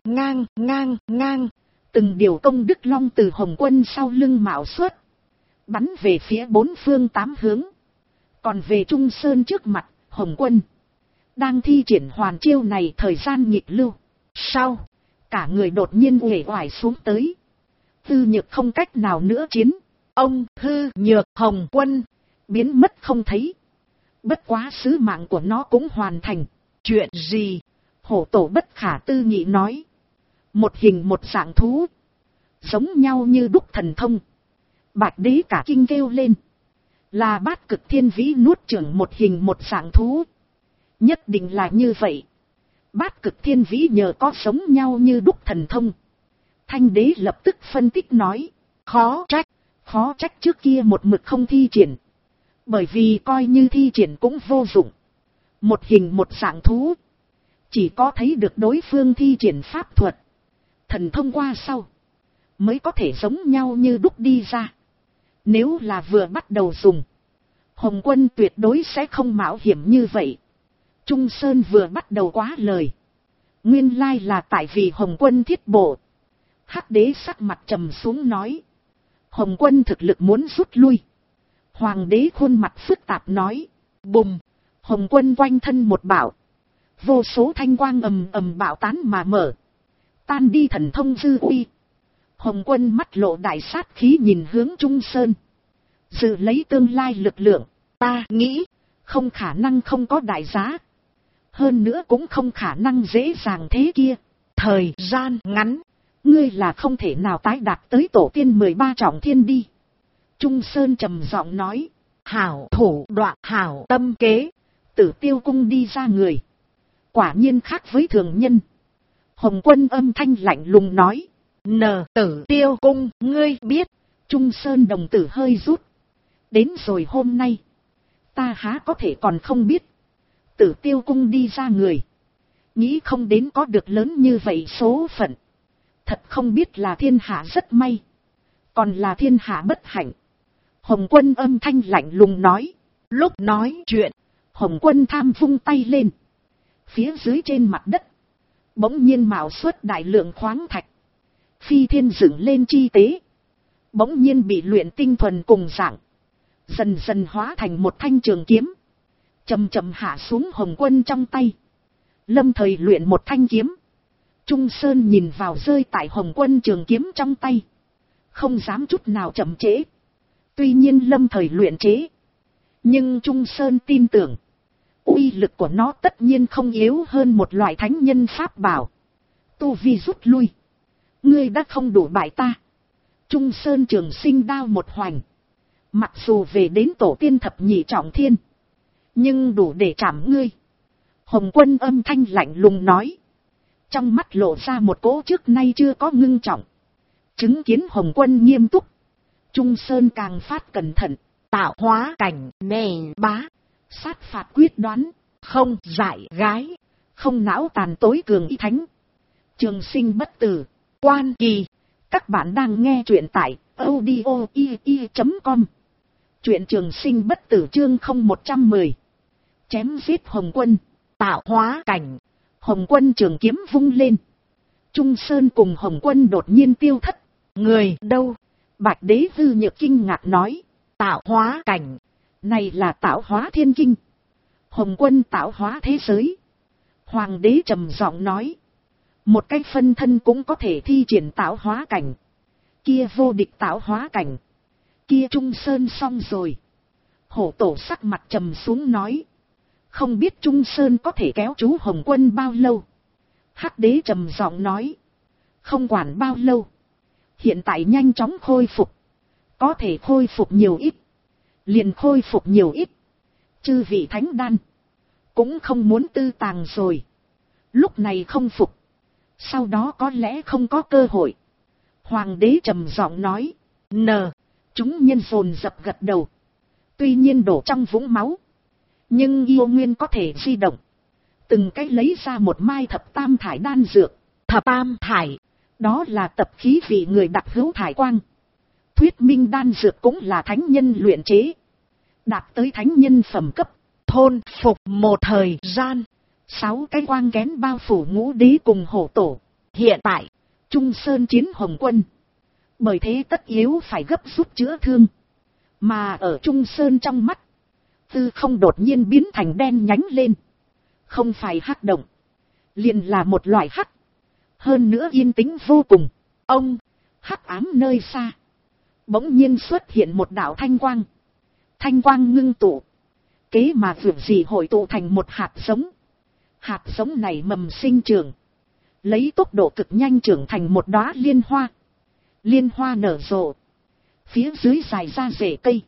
Ngang. Từng điều công đức long từ Hồng Quân sau lưng mạo xuất. Bắn về phía bốn phương tám hướng. Còn về Trung Sơn trước mặt, Hồng Quân đang thi triển hoàn chiêu này thời gian nhịp lưu. Sau. Cả người đột nhiên uể oải xuống tới. Hư Nhược không cách nào nữa chiến. Ông Hư Nhược Hồng Quân biến mất không thấy. Bất quá sứ mạng của nó cũng hoàn thành. Chuyện gì? Hổ Tổ bất khả tư nghị nói. Một hình một dạng thú, giống nhau như đúc thần thông. Bạch Đế cả kinh kêu lên. Là Bát Cực Thiên Vĩ nuốt chửng một hình một dạng thú. Nhất định là như vậy. Bát Cực Thiên Vĩ nhờ có sống nhau như đúc thần thông. Thanh Đế lập tức phân tích nói. Khó trách trước kia một mực không thi triển. Bởi vì coi như thi triển cũng vô dụng. Một hình một dạng thú, chỉ có thấy được đối phương thi triển pháp thuật, thần thông qua sau, mới có thể giống nhau như đúc đi ra. Nếu là vừa bắt đầu dùng, Hồng Quân tuyệt đối sẽ không mạo hiểm như vậy. Trung Sơn vừa bắt đầu quá lời. Nguyên lai là tại vì Hồng Quân thiết bộ. Hắc Đế sắc mặt trầm xuống nói. Hồng Quân thực lực muốn rút lui. Hoàng Đế khuôn mặt phức tạp nói. Bùng! Hồng Quân quanh thân một bạo. Vô số thanh quang ầm ầm bạo tán mà mở. Tan đi thần thông dư uy. Hồng Quân mắt lộ đại sát khí nhìn hướng Trung Sơn. Dự lấy tương lai lực lượng. Ta nghĩ không khả năng không có đại giá. Hơn nữa cũng không khả năng dễ dàng thế kia. Thời gian ngắn, ngươi là không thể nào tái đạt tới tổ tiên 13 trọng thiên đi. Trung Sơn trầm giọng nói. Hảo thủ đoạn, hảo tâm kế. Tử Tiêu Cung đi ra người, quả nhiên khác với thường nhân. Hồng Quân âm thanh lạnh lùng nói. Tử Tiêu Cung, ngươi biết. Trung Sơn đồng tử hơi rút. Đến rồi hôm nay, ta há có thể còn không biết. Tử Tiêu Cung đi ra người, nghĩ không đến có được lớn như vậy số phận. Thật không biết là thiên hạ rất may, còn là thiên hạ bất hạnh. Hồng Quân âm thanh lạnh lùng nói. Lúc nói chuyện, Hồng Quân tham vung tay lên. Phía dưới trên mặt đất, bỗng nhiên mạo xuất đại lượng khoáng thạch. Phi thiên dựng lên chi tế, bỗng nhiên bị luyện tinh thuần cùng dạng. Dần dần hóa thành một thanh trường kiếm. Chầm chầm hạ xuống Hồng Quân trong tay. Lâm thời luyện một thanh kiếm. Trung Sơn nhìn vào rơi tại Hồng Quân trường kiếm trong tay, không dám chút nào chậm trễ. Tuy nhiên lâm thời luyện chế, nhưng Trung Sơn tin tưởng, uy lực của nó tất nhiên không yếu hơn một loại thánh nhân pháp bảo. Tu vi rút lui, ngươi đã không đủ bại ta. Trung Sơn trường sinh đao một hoành, mặc dù về đến tổ tiên thập nhị trọng thiên, nhưng đủ để chạm ngươi. Hồng Quân âm thanh lạnh lùng nói, trong mắt lộ ra một cỗ trước nay chưa có ngưng trọng. Chứng kiến Hồng Quân nghiêm túc, Trung Sơn càng phát cẩn thận. Tạo hóa cảnh nền bá, sát phạt quyết đoán, không dại gái, không não tàn tối cường y thánh, trường sinh bất tử, quan kỳ. Các bạn đang nghe truyện tại audio.com. Truyện trường sinh bất tử chương 0110. Chém giết Hồng Quân. Tạo hóa cảnh. Hồng Quân trường kiếm vung lên. Trung Sơn cùng Hồng Quân đột nhiên tiêu thất. Người đâu? Bạch Đế Hư Nhược kinh ngạc nói. Tạo hóa cảnh. Này là tạo hóa thiên kinh. Hồng Quân tạo hóa thế giới. Hoàng đế trầm giọng nói. Một cái phân thân cũng có thể thi triển tạo hóa cảnh. Kia vô địch tạo hóa cảnh. Kia Trung Sơn xong rồi. Hổ Tổ sắc mặt trầm xuống nói. Không biết Trung Sơn có thể kéo chú Hồng Quân bao lâu. Hắc Đế trầm giọng nói. Không quản bao lâu. Hiện tại nhanh chóng khôi phục. Có thể khôi phục nhiều ít, liền khôi phục nhiều ít. Chư vị thánh đan cũng không muốn tư tàng rồi. Lúc này không phục, sau đó có lẽ không có cơ hội. Hoàng đế trầm giọng nói. Chúng nhân dồn dập gật đầu. Tuy nhiên đổ trong vũng máu, nhưng yêu nguyên có thể di động. Từng cách lấy ra một mai thập tam thải đan dược. Thập tam thải, đó là tập khí vị người đặc hữu thải quang. Thuyết minh đan dược cũng là thánh nhân luyện chế, đạt tới thánh nhân phẩm cấp. Thôn phục một thời gian, 6 cái quang kén bao phủ Ngũ Đế cùng Hổ Tổ. Hiện tại Trung Sơn chiến Hồng Quân, bởi thế tất yếu phải gấp rút chữa thương. Mà ở Trung Sơn trong mắt, tư không đột nhiên biến thành đen nhánh lên. Không phải hắc động, liền là một loại hắc. hơn nữa yên tĩnh vô cùng. Ông, hắc ám nơi xa, bỗng nhiên xuất hiện một đạo thanh quang. Thanh quang ngưng tụ, kế mà vượt gì hội tụ thành một hạt giống. Hạt giống này mầm sinh trưởng, lấy tốc độ cực nhanh trưởng thành một đóa liên hoa. Liên hoa nở rộ, phía dưới dài ra rễ cây,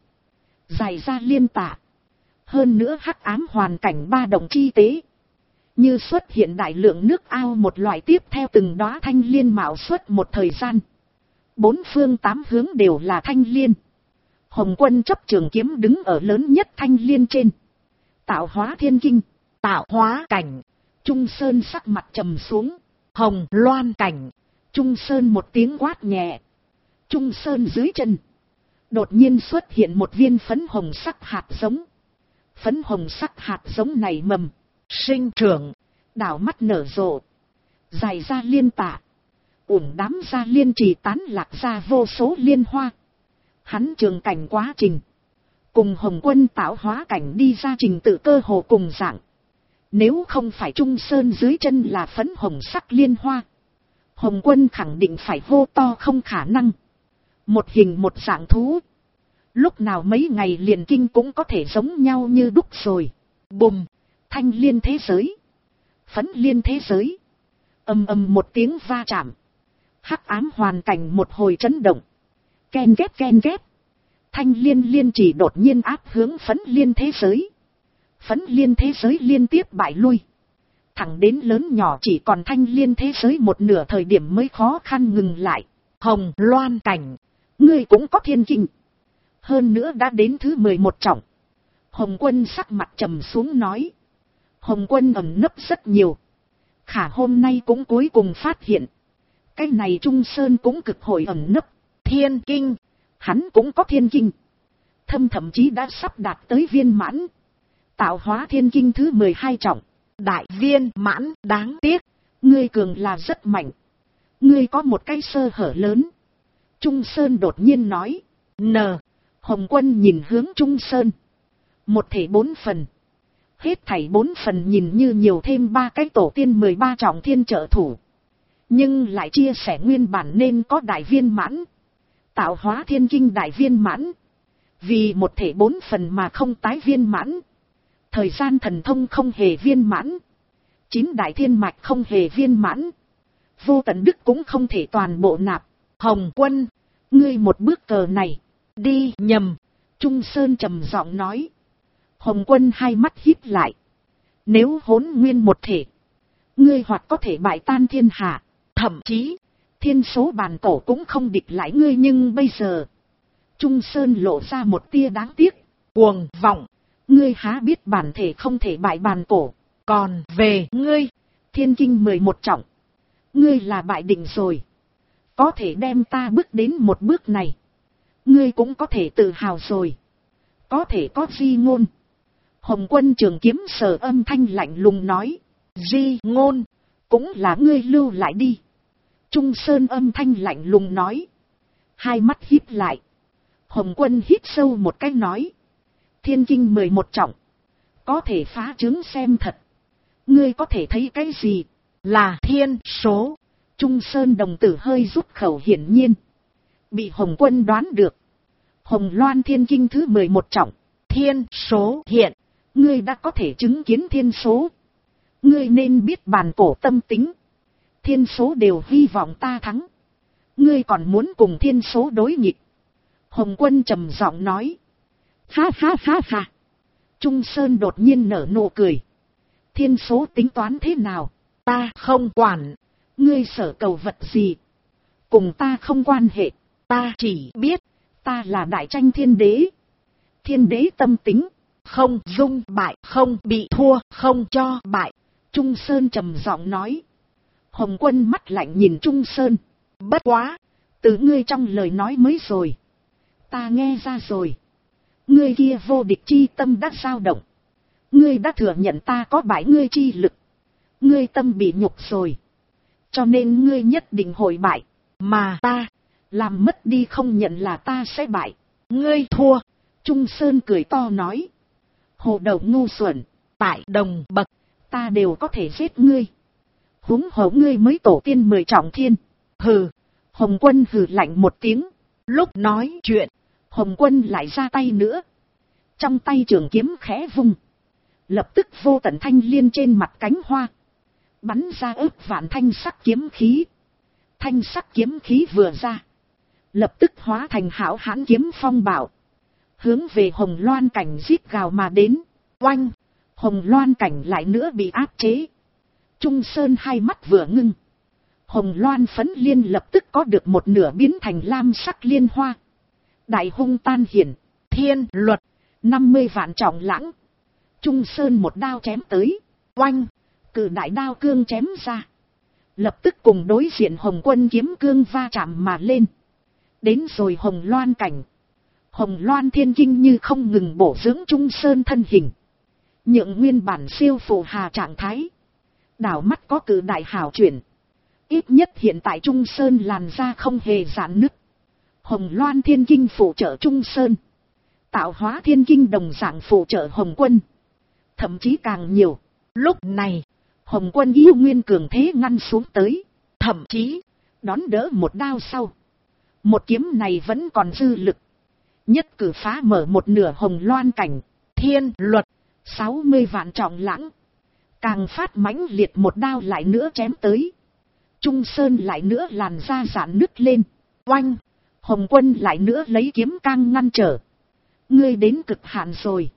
dài ra liên tạ. Hơn nữa hắc ám hoàn cảnh ba động chi tế, như xuất hiện đại lượng nước ao một loại tiếp theo từng đóa thanh liên mạo xuất một thời gian. Bốn phương tám hướng đều là thanh liên. Hồng Quân chấp trường kiếm đứng ở lớn nhất thanh liên trên. Tạo hóa thiên kinh, tạo hóa cảnh. Trung Sơn sắc mặt trầm xuống. Hồng Loan cảnh. Trung Sơn một tiếng quát nhẹ. Trung Sơn dưới chân đột nhiên xuất hiện một viên phấn hồng sắc hạt giống. Phấn hồng sắc hạt giống này mầm sinh trưởng, đảo mắt nở rộ, dài ra liên tạ, ủng đám ra liên trì tán lạc ra vô số liên hoa. Hắn trường cảnh quá trình, cùng Hồng Quân tạo hóa cảnh đi ra trình tự cơ hồ cùng dạng. Nếu không phải Trung Sơn dưới chân là phấn hồng sắc liên hoa, Hồng Quân khẳng định phải hô to không khả năng. Một hình một dạng thú, lúc nào mấy ngày liền kinh cũng có thể giống nhau như đúc rồi. Bùm, thanh liên thế giới, phấn liên thế giới, ầm ầm một tiếng va chạm. Hắc ám hoàn cảnh một hồi chấn động. Ken ghép. Thanh liên liên chỉ đột nhiên áp hướng phấn liên thế giới. Phấn liên thế giới liên tiếp bại lui, thẳng đến lớn nhỏ chỉ còn thanh liên thế giới một nửa thời điểm mới khó khăn ngừng lại. Hồng Loan cảnh, ngươi cũng có thiên kinh, hơn nữa đã đến thứ 11 trọng. Hồng Quân sắc mặt trầm xuống nói. Hồng Quân ẩn nấp rất nhiều, khả hôm nay cũng cuối cùng phát hiện, cái này Trung Sơn cũng cực hồi ẩn nấp. Thiên kinh, hắn cũng có thiên kinh, thậm chí đã sắp đạt tới viên mãn. Tạo hóa thiên kinh thứ 12 trọng, đại viên mãn. Đáng tiếc, ngươi cường là rất mạnh, ngươi có một cái sơ hở lớn. Trung Sơn đột nhiên nói. Hồng Quân nhìn hướng Trung Sơn. Một thể 4 phần. Hết thảy 4 phần nhìn như nhiều thêm 3 cái tổ tiên 13 trọng thiên trợ thủ, nhưng lại chia sẻ nguyên bản nên có đại viên mãn. Tạo hóa thiên kinh đại viên mãn, vì một thể 4 phần mà không tái viên mãn. Thời gian thần thông không hề viên mãn, 9 đại thiên mạch không hề viên mãn, vô tận đức cũng không thể toàn bộ nạp. Hồng Quân, ngươi một bước cờ này đi nhầm. Trung Sơn trầm giọng nói. Hồng Quân hai mắt híp lại. Nếu hỗn nguyên một thể, ngươi hoặc có thể bại tan thiên hạ, thậm chí thiên số bàn cổ cũng không địch lại ngươi, nhưng bây giờ. Trung Sơn lộ ra một tia đáng tiếc. Cuồng vọng, ngươi há biết bản thể không thể bại bàn cổ. Còn về ngươi, thiên kinh 11 trọng, ngươi là bại định rồi. Có thể đem ta bước đến một bước này, ngươi cũng có thể tự hào rồi. Có thể có di ngôn. Hồng Quân trường kiếm sờ âm thanh lạnh lùng nói. Di ngôn, cũng là ngươi lưu lại đi. Trung Sơn âm thanh lạnh lùng nói. Hai mắt híp lại. Hồng Quân hít sâu một cái nói. Thiên kinh 11 trọng, có thể phá trướng xem thật. Ngươi có thể thấy cái gì? Là thiên số. Trung Sơn đồng tử hơi rút khẩu, hiển nhiên bị Hồng Quân đoán được. Hồng Loan thiên kinh thứ 11 trọng, thiên số hiện. Ngươi đã có thể chứng kiến thiên số. Ngươi nên biết bàn cổ tâm tính. Thiên số đều hy vọng ta thắng, ngươi còn muốn cùng thiên số đối nghịch. Hồng Quân trầm giọng nói. Ha ha ha ha. Trung Sơn đột nhiên nở nụ cười. Thiên số tính toán thế nào, ta không quản. Ngươi sở cầu vật gì, cùng ta không quan hệ. Ta chỉ biết, ta là đại tranh thiên đế. Thiên đế tâm tính, không dung bại, không bị thua, không cho bại. Trung Sơn trầm giọng nói. Hồng Quân mắt lạnh nhìn Trung Sơn. Bất quá, từ ngươi trong lời nói mới rồi, ta nghe ra rồi. Ngươi kia vô địch chi tâm đã dao động. Ngươi đã thừa nhận ta có bại ngươi chi lực. Ngươi tâm bị nhục rồi, cho nên ngươi nhất định hội bại. Mà ta, làm mất đi không nhận là ta sẽ bại. Ngươi thua. Trung Sơn cười to nói. Hồ đầu ngu xuẩn, tại đồng bậc, ta đều có thể giết ngươi. Huống hồ ngươi mới tổ tiên 10 trọng thiên. Hừ. Hồng Quân hừ lạnh một tiếng. Lúc nói chuyện, Hồng Quân lại ra tay nữa. Trong tay trường kiếm khẽ vung. Lập tức vô tận thanh liên trên mặt cánh hoa. Bắn ra ước vạn thanh sắc kiếm khí. Thanh sắc kiếm khí vừa ra. Lập tức hóa thành hão hãn kiếm phong bạo. Hướng về Hồng Loan Cảnh giết gào mà đến. Oanh! Hồng Loan Cảnh lại nữa bị áp chế. Trung Sơn hai mắt vừa ngưng. Hồng Loan phấn liên lập tức có được một nửa biến thành lam sắc liên hoa. Đại hung tan hiển. Thiên luật. 50 vạn trọng lãng. Trung Sơn một đao chém tới. Oanh! Cự đại đao cương chém ra. Lập tức cùng đối diện Hồng Quân kiếm cương va chạm mà lên. Đến rồi Hồng Loan Cảnh. Hồng Loan Thiên Kinh như không ngừng bổ dưỡng Trung Sơn thân hình. Nhượng nguyên bản siêu phù hà trạng thái. Đảo mắt có cự đại hảo chuyển. Ít nhất hiện tại Trung Sơn làn da không hề giãn nứt. Hồng Loan Thiên Kinh phụ trợ Trung Sơn. Tạo hóa Thiên Kinh đồng dạng phụ trợ Hồng Quân. Thậm chí càng nhiều. Lúc này, Hồng Quân yêu nguyên cường thế ngăn xuống tới. thậm chí, Đón đỡ một đao sau. Một kiếm này vẫn còn dư lực. Nhất cử phá mở một nửa Hồng Loan Cảnh. thiên luật. 60 vạn trọng lãng. Càng phát mãnh liệt một đao lại nữa chém tới. Trung Sơn lại nữa làn da giãn nứt lên. Oanh! Hồng Quân lại nữa lấy kiếm cang ngăn trở. Ngươi đến cực hạn rồi.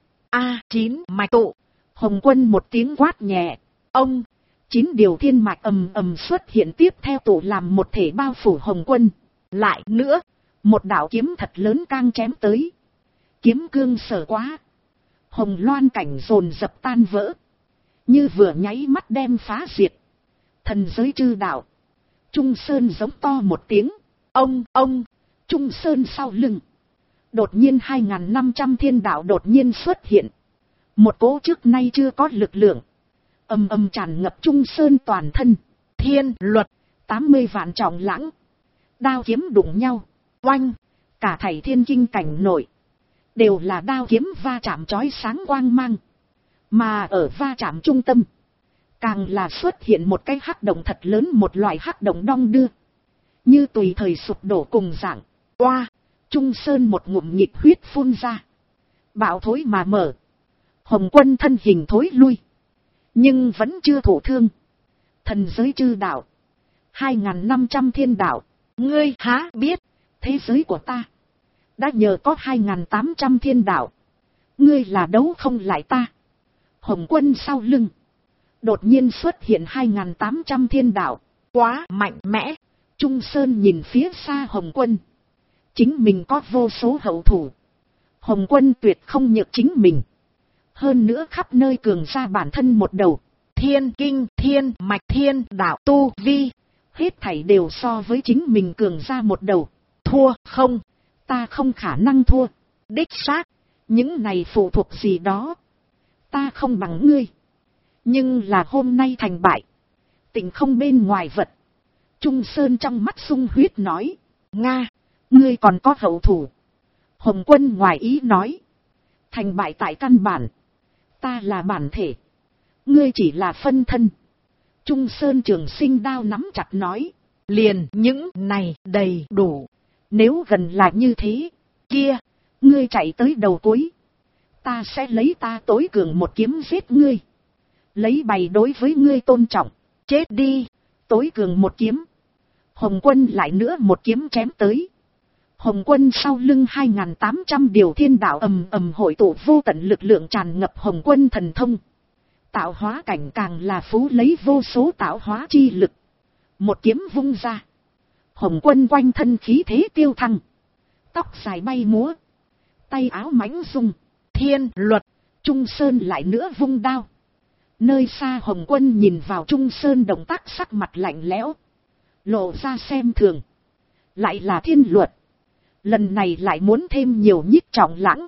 A9 mạch tụ. Hồng Quân một tiếng quát nhẹ. Ông! 9 điều thiên mạch ầm ầm xuất hiện tiếp theo tụ làm một thể bao phủ Hồng Quân. Lại nữa, một đạo kiếm thật lớn cang chém tới. Kiếm cương sở quá. Hồng Loan Cảnh dồn dập tan vỡ. Như vừa nháy mắt đem phá diệt. Thần giới chư đạo. Trung Sơn giống to một tiếng. ông! Trung Sơn sau lưng. Đột nhiên 2.500 thiên đạo đột nhiên xuất hiện. Một cỗ trước nay chưa có lực lượng. Ầm ầm tràn ngập Trung Sơn toàn thân. Thiên luật. 80 vạn trọng lãng. Đao kiếm đụng nhau. Oanh! Cả thảy thiên kinh cảnh nội. Đều là đao kiếm va chạm chói sáng quang mang. Mà ở va chạm trung tâm. Càng là xuất hiện một cái hắc động thật lớn, một loại hắc động đong đưa. Như tùy thời sụp đổ cùng dạng. Oa! Trung Sơn một ngụm nhịp huyết phun ra. Bạo thối mà mở. Hồng Quân thân hình thối lui. Nhưng vẫn chưa thổ thương. Thần giới chư đạo. 2.500 thiên đạo. Ngươi há biết. Thế giới của ta. Đã nhờ có 2.800 thiên đạo. Ngươi là đấu không lại ta. Hồng Quân sau lưng. Đột nhiên xuất hiện 2.800 thiên đạo. Quá mạnh mẽ. Trung Sơn nhìn phía xa Hồng Quân. Chính mình có vô số hậu thủ. Hồng Quân tuyệt không nhược chính mình. Hơn nữa khắp nơi cường ra bản thân một đầu. Thiên kinh, thiên mạch, thiên đạo, tu vi. Hết thảy đều so với chính mình cường ra một đầu. Thua không? Ta không khả năng thua. Đích xác. Những này phụ thuộc gì đó. Ta không bằng ngươi. Nhưng là hôm nay thành bại. Tình không bên ngoài vật. Trung Sơn trong mắt sung huyết nói. Nga, ngươi còn có hậu thủ. Hồng Quân ngoài ý nói. Thành bại tại căn bản. Ta là bản thể. Ngươi chỉ là phân thân. Trung Sơn Trường Sinh đao nắm chặt nói. liền những này đầy đủ. Nếu gần là như thế. Kia, ngươi chạy tới đầu cuối. Ta sẽ lấy ta tối cường một kiếm giết ngươi. Lấy bày đối với ngươi tôn trọng. chết đi. Tối cường một kiếm. Hồng Quân lại nữa một kiếm chém tới. Hồng Quân sau lưng 2.800 điều thiên đạo ầm ầm hội tụ vô tận lực lượng tràn ngập Hồng Quân thần thông. Tạo hóa cảnh càng là phú lấy vô số tạo hóa chi lực. Một kiếm vung ra. Hồng Quân quanh thân khí thế tiêu thăng. Tóc dài bay múa. Tay áo mãnh rung. Thiên luật. Trung Sơn lại nữa vung đao. Nơi xa Hồng Quân nhìn vào Trung Sơn động tác sắc mặt lạnh lẽo. Lộ ra xem thường. Lại là thiên luật. Lần này lại muốn thêm nhiều nhích trọng lãng.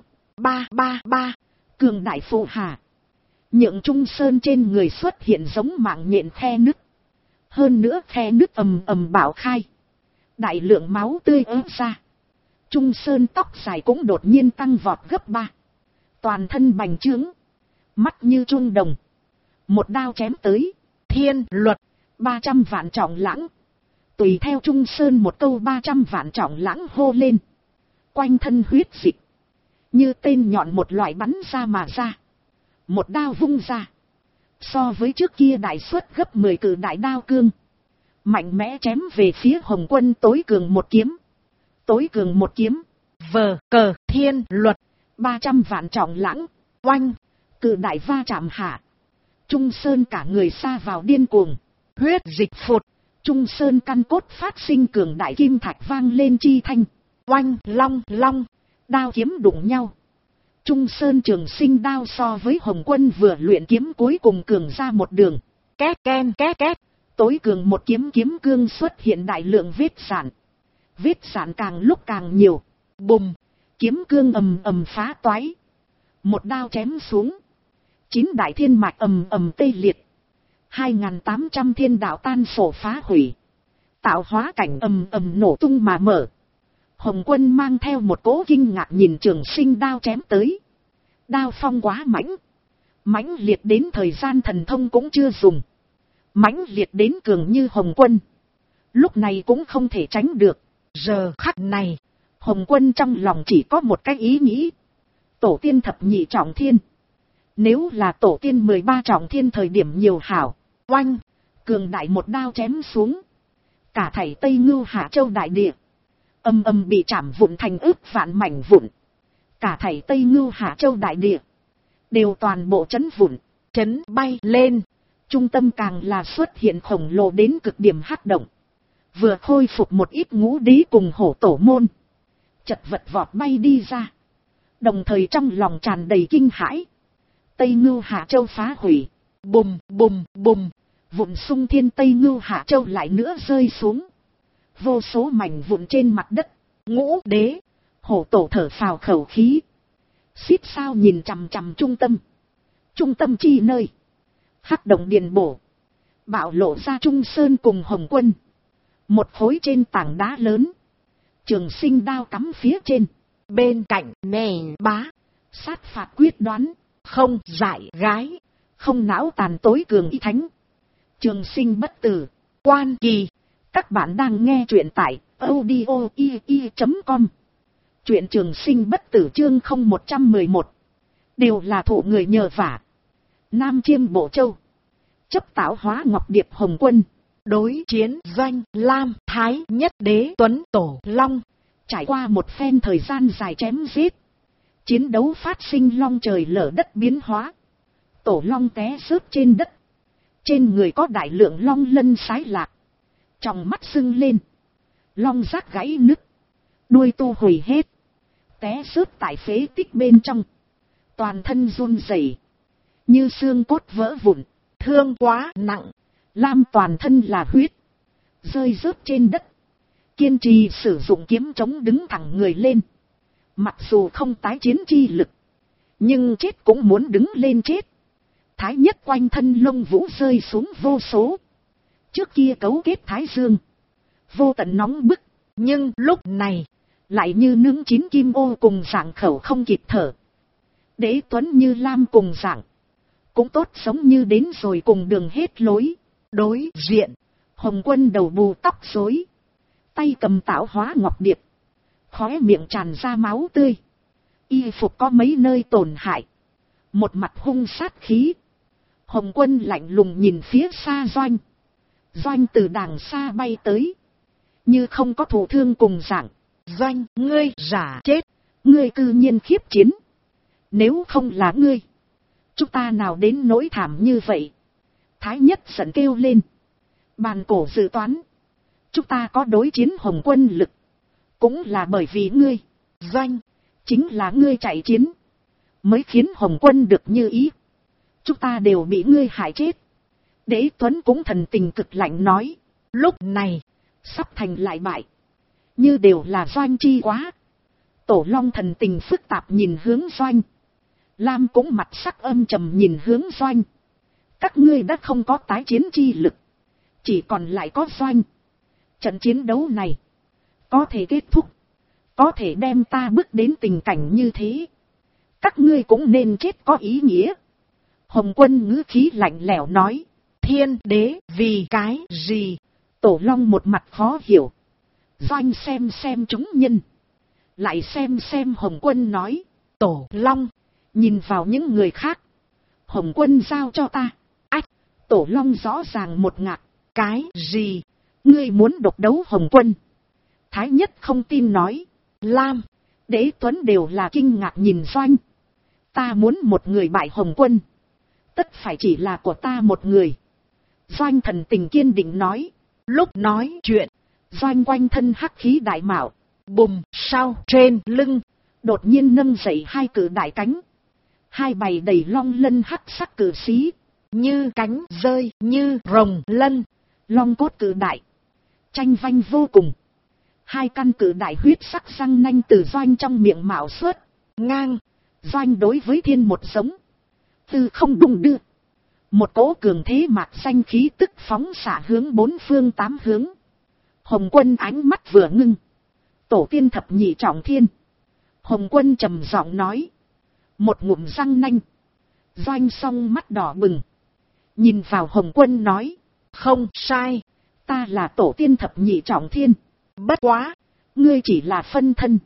Ba. Cường đại phụ hà. Nhượng Trung Sơn trên người xuất hiện giống mạng nhện khe nứt. Hơn nữa khe nứt ầm ầm bạo khai. Đại lượng máu tươi ớt ra. Trung Sơn tóc dài cũng đột nhiên tăng vọt gấp 3. Toàn thân bành trướng. Mắt như chuông đồng. Một đao chém tới. Thiên luật. 300 vạn trọng lãng. Tùy theo Trung Sơn một câu 300 vạn trọng lãng hô lên. Quanh thân huyết dịch. Như tên nhọn một loại bắn ra mà ra. Một đao vung ra. So với trước kia đại suất gấp 10 cự đại đao cương. Mạnh mẽ chém về phía Hồng Quân tối cường một kiếm. Tối cường một kiếm. Vờ cờ thiên luật. 300 vạn trọng lãng. Oanh. Cự đại va chạm hạ. Trung Sơn cả người sa vào điên cuồng. Huyết dịch phụt. Trung Sơn căn cốt phát sinh cường đại kim thạch vang lên chi thanh. Oanh long long. Đao kiếm đụng nhau. Trung Sơn trường sinh đao so với Hồng Quân vừa luyện kiếm cuối cùng cường ra một đường. Két ken két két. Tối cường một kiếm kiếm cương xuất hiện đại lượng vết sạn. Vết sạn càng lúc càng nhiều. Bùm. Kiếm cương ầm ầm phá toái. Một đao chém xuống. 9 đại thiên mạch ầm ầm tê liệt. 2.800 thiên đạo tan sổ phá hủy. Tạo hóa cảnh ầm ầm nổ tung mà mở. Hồng Quân mang theo một cỗ kinh ngạc nhìn trường sinh đao chém tới. Đao phong quá mãnh. Mãnh liệt đến thời gian thần thông cũng chưa dùng. Mãnh liệt đến cường như Hồng Quân. Lúc này cũng không thể tránh được. Giờ khắc này, Hồng Quân trong lòng chỉ có một cái ý nghĩ. Tổ tiên thập nhị trọng thiên. Nếu là tổ tiên 13 trọng thiên thời điểm nhiều hảo. Oanh. Cường đại một đao chém xuống. Cả thảy Tây Ngưu Hạ Châu đại địa. Âm âm bị chảm vụn thành ức vạn mảnh vụn. Cả thảy Tây Ngưu Hạ Châu đại địa. Đều toàn bộ chấn vụn. chấn bay lên. Trung tâm càng là xuất hiện khổng lồ đến cực điểm hắc động. Vừa khôi phục một ít ngũ đế cùng hổ tổ môn. Chật vật vọt bay đi ra. Đồng thời trong lòng tràn đầy kinh hãi. Tây Ngưu Hạ Châu phá hủy. Bùm bùm bùm. Vụn sung thiên Tây Ngưu Hạ Châu lại nữa rơi xuống. Vô số mảnh vụn trên mặt đất. Ngũ đế, hổ tổ thở phào khẩu khí. Xít sao nhìn chằm chằm trung tâm. Trung tâm chi nơi. Hắc động điền bổ. Bạo lộ ra Trung Sơn cùng Hồng Quân. Một khối trên tảng đá lớn. Trường sinh đao cắm phía trên. Bên cạnh nền bá. Sát phạt quyết đoán. Không dại gái. Không não tàn tối cường y thánh. Trường sinh bất tử. Quan kỳ. Các bạn đang nghe truyện tại audio.com. Truyện trường sinh bất tử chương 0111. Đều là thụ người nhờ vả. Nam Chiêm Bộ Châu. Chấp tạo hóa ngọc điệp Hồng Quân. Đối chiến doanh Lam Thái Nhất Đế Tuấn Tổ Long. Trải qua một phen thời gian dài chém giết. Chiến đấu phát sinh long trời lở đất biến hóa. Tổ long té rớt trên đất. Trên người có đại lượng long lân sái lạc. Trong mắt sưng lên. Long rác gãy nứt. Đuôi tu hủy hết. Té rớt tại phế tích bên trong. Toàn thân run rẩy, như xương cốt vỡ vụn. Thương quá nặng. Lam toàn thân là huyết. Rơi rớt trên đất. Kiên trì sử dụng kiếm chống đứng thẳng người lên. Mặc dù không tái chiến chi lực. Nhưng chết cũng muốn đứng lên chết. Thái Nhất quanh thân lông vũ rơi xuống vô số. Trước kia cấu kết Thái Dương. Vô tận nóng bức. Nhưng lúc này. Lại như nướng chín kim ô cùng dạng khẩu không kịp thở. Đế Tuấn như Lam cùng dạng. Cũng tốt sống như đến rồi cùng đường hết lối. Đối diện. Hồng Quân đầu bù tóc rối. Tay cầm tạo hóa ngọc điệp. Khóe miệng tràn ra máu tươi. Y phục có mấy nơi tổn hại. Một mặt hung sát khí. Hồng Quân lạnh lùng nhìn phía xa Doanh. Doanh từ đàng xa bay tới. Như không có thụ thương cùng dạng. Doanh, ngươi giả chết. Ngươi cư nhiên khiếp chiến. Nếu không là ngươi. Chúng ta nào đến nỗi thảm như vậy. Thái Nhất giận kêu lên. Bàn cổ dự toán. Chúng ta có đối chiến Hồng Quân lực. Cũng là bởi vì ngươi. Doanh. Chính là ngươi chạy chiến. Mới khiến Hồng Quân được như ý. Chúng ta đều bị ngươi hại chết. Đế Tuấn cũng thần tình cực lạnh nói. Lúc này. Sắp thành lại bại. Như đều là Doanh chi quá. Tổ Long thần tình phức tạp nhìn hướng Doanh. Lam cũng mặt sắc âm trầm nhìn hướng Doanh. Các ngươi đã không có tái chiến chi lực. Chỉ còn lại có Doanh. Trận chiến đấu này. Có thể kết thúc. Có thể đem ta bước đến tình cảnh như thế. Các ngươi cũng nên chết có ý nghĩa. Hồng Quân ngữ khí lạnh lẽo nói. Thiên đế vì cái gì? Tổ Long một mặt khó hiểu. Doanh xem chúng nhân. Lại xem Hồng Quân nói. Tổ Long nhìn vào những người khác. Hồng Quân giao cho ta. Ách, Tổ Long rõ ràng một ngạc. Cái gì? Ngươi muốn độc đấu Hồng Quân? Thái Nhất không tin nói. Lam, Đế Tuấn đều là kinh ngạc nhìn Doanh. Ta muốn một người bại Hồng Quân. Tất phải chỉ là của ta một người. Doanh thần tình kiên định nói. Lúc nói chuyện, Doanh quanh thân hắc khí đại mạo. bùm sau trên lưng, đột nhiên nâng dậy hai cử đại cánh. Hai bầy đầy long lân hắc sắc cử xí. như cánh rơi, như rồng lân. Long cốt cử đại. Tranh vanh vô cùng. Hai căn cử đại huyết sắc răng nanh từ Doanh trong miệng mạo xuất. Ngang. Doanh đối với thiên một giống. Tư không đung đưa. Một cỗ cường thế mạc xanh khí tức phóng xạ hướng bốn phương tám hướng. Hồng Quân ánh mắt vừa ngưng. Tổ tiên thập nhị trọng thiên. Hồng Quân trầm giọng nói. Một ngụm răng nanh. Doanh song mắt đỏ bừng. Nhìn vào Hồng Quân nói. Không sai. Ta là tổ tiên thập nhị trọng thiên. Bất quá. Ngươi chỉ là phân thân.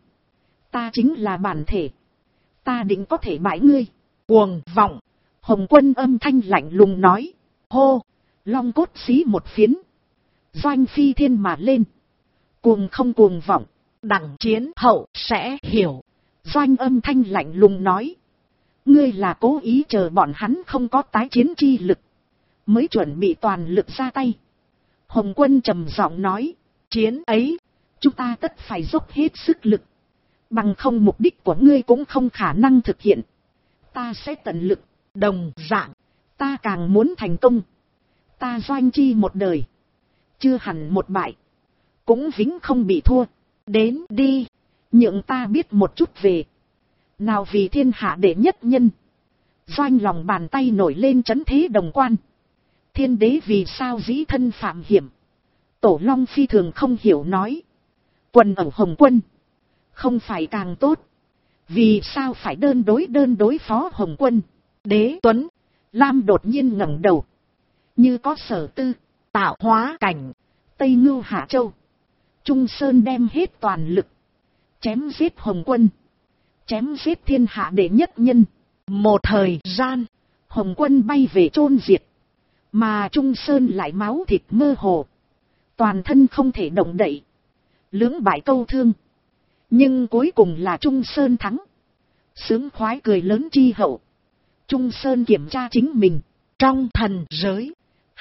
Ta chính là bản thể. Ta định có thể bãi ngươi. Cuồng vọng. Hồng Quân âm thanh lạnh lùng nói. Hô. Long cốt xí một phiến. Doanh phi thiên mà lên. Cuồng không cuồng vọng. Đẳng chiến hậu sẽ hiểu. Doanh âm thanh lạnh lùng nói. Ngươi là cố ý chờ bọn hắn không có tái chiến chi lực. Mới chuẩn bị toàn lực ra tay. Hồng Quân trầm giọng nói. Chiến ấy. Chúng ta tất phải dốc hết sức lực. Bằng không mục đích của ngươi cũng không khả năng thực hiện. Ta sẽ tận lực. Đồng dạng. Ta càng muốn thành công. Ta Doanh chi một đời. Chưa hẳn một bại. Cũng vĩnh không bị thua. Đến đi. Nhượng ta biết một chút về. Nào vì thiên hạ đệ nhất nhân. Doanh lòng bàn tay nổi lên trấn thế đồng quan. Thiên đế vì sao dĩ thân phạm hiểm. Tổ Long phi thường không hiểu nói. Quần ở Hồng Quân. Không phải càng tốt. Vì sao phải đơn đối phó Hồng Quân. Đế Tuấn. Lam đột nhiên ngẩng đầu. Như có sở tư. Tạo hóa cảnh. Tây Ngưu Hạ Châu. Trung Sơn đem hết toàn lực. Chém giết Hồng Quân. Chém giết thiên hạ đệ nhất nhân. Một thời gian. Hồng Quân bay về chôn diệt. Mà Trung Sơn lại máu thịt mơ hồ. Toàn thân không thể động đậy. Lưỡng bại câu thương. Nhưng cuối cùng là Trung Sơn thắng. Sướng khoái cười lớn chi hậu. Trung Sơn kiểm tra chính mình. Trong thần giới.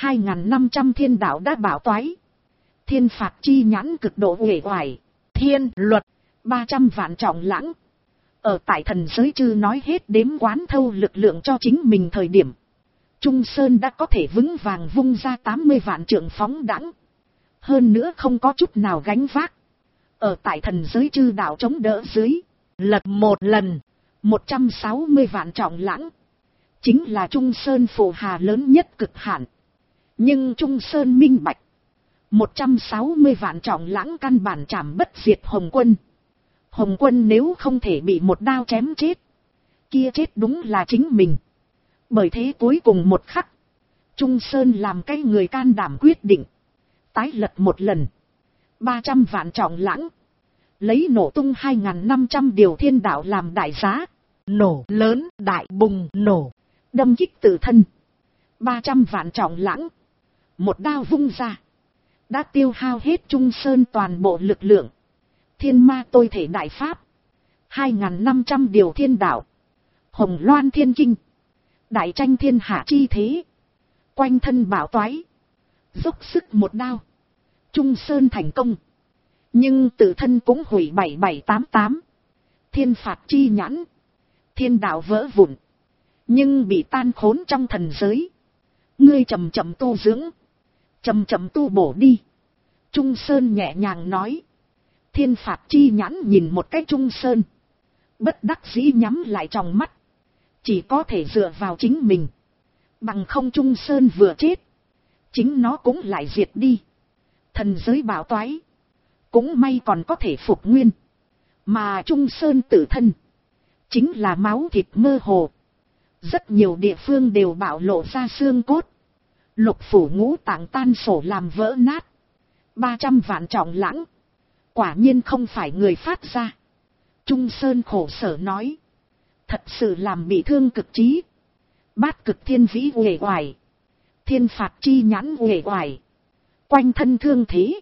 2.500 thiên đạo đã bảo toái. Thiên phạt chi nhãn cực độ uể oải. Thiên luật. 300 vạn trọng lãng. Ở tại thần giới chư nói hết đếm quán thâu lực lượng cho chính mình thời điểm. Trung Sơn đã có thể vững vàng vung ra 80 vạn trượng phóng đãng. Hơn nữa không có chút nào gánh vác. Ở tại thần giới chư đạo chống đỡ dưới. Lật một lần. 160 vạn trọng lãng. Chính là Trung Sơn phù hà lớn nhất cực hạn. Nhưng Trung Sơn minh bạch. 160 vạn trọng lãng căn bản chảm bất diệt Hồng Quân. Hồng Quân nếu không thể bị một đao chém chết. Kia chết đúng là chính mình. Bởi thế cuối cùng một khắc. Trung Sơn làm cái người can đảm quyết định. Tái lật một lần. 300 vạn trọng lãng. Lấy nổ tung 2.500 điều thiên đạo làm đại giá. Nổ lớn đại bùng nổ. Đâm kích tự thân. 300 vạn trọng lãng. Một đao vung ra. Đã tiêu hao hết Trung Sơn toàn bộ lực lượng. Thiên ma tôi thể đại pháp. 2.500 điều thiên đạo. Hồng Loan thiên kinh. Đại tranh thiên hạ chi thế. Quanh thân bảo toái. Dốc sức một đao. Trung Sơn thành công. Nhưng tự thân cũng hủy 7788. Thiên phạt chi nhãn. Thiên đạo vỡ vụn. Nhưng bị tan khốn trong thần giới. Ngươi chậm chậm tu dưỡng. Chậm chậm tu bổ đi. Trung Sơn nhẹ nhàng nói. Thiên phạt chi nhãn nhìn một cái Trung Sơn. Bất đắc dĩ nhắm lại tròng mắt. Chỉ có thể dựa vào chính mình. Bằng không Trung Sơn vừa chết. Chính nó cũng lại diệt đi. Thần giới bảo toái. Cũng may còn có thể phục nguyên. Mà Trung Sơn tự thân. Chính là máu thịt mơ hồ. Rất nhiều địa phương đều bạo lộ ra xương cốt. Lục phủ ngũ tạng tan sổ làm vỡ nát. 300 vạn trọng lãng. Quả nhiên không phải người phát ra. Trung Sơn khổ sở nói. Thật sự làm bị thương cực trí. Bát cực thiên vĩ uể oải. Thiên phạt chi nhãn uể oải. Quanh thân thương thế.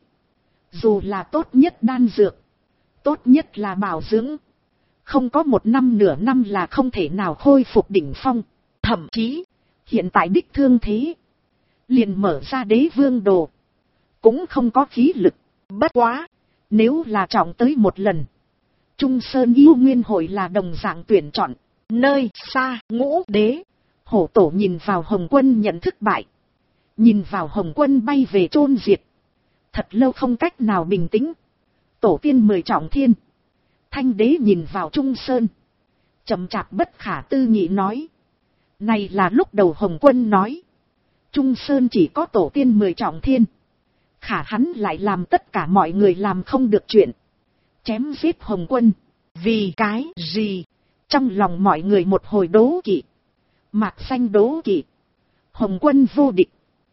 Dù là tốt nhất đan dược. Tốt nhất là bảo dưỡng. Không có 1 năm nửa năm là không thể nào khôi phục đỉnh phong. Thậm chí. Hiện tại đích thương thế. Liền mở ra đế vương đồ. Cũng không có khí lực. Bất quá. Nếu là trọng tới một lần. Trung Sơn yêu nguyên hội là đồng dạng tuyển chọn. Nơi xa ngũ đế. Hổ tổ nhìn vào Hồng Quân nhận thức bại. Nhìn vào Hồng Quân bay về chôn diệt. Thật lâu không cách nào bình tĩnh. Tổ tiên 10 trọng thiên. Thanh đế nhìn vào Trung Sơn. Chậm chạp bất khả tư nghị nói. Này là lúc đầu Hồng Quân nói. Trung Sơn chỉ có tổ tiên 10 trọng thiên. Khả hắn lại làm tất cả mọi người làm không được chuyện. Chém giết Hồng Quân. Vì cái gì? Trong lòng mọi người một hồi đố kỵ. Mạc xanh đố kỵ. Hồng Quân vô địch.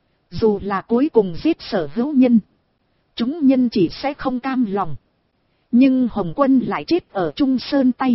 Dù là cuối cùng giết sở hữu nhân. Chúng nhân chỉ sẽ không cam lòng. Nhưng Hồng Quân lại chết ở Trung Sơn tay.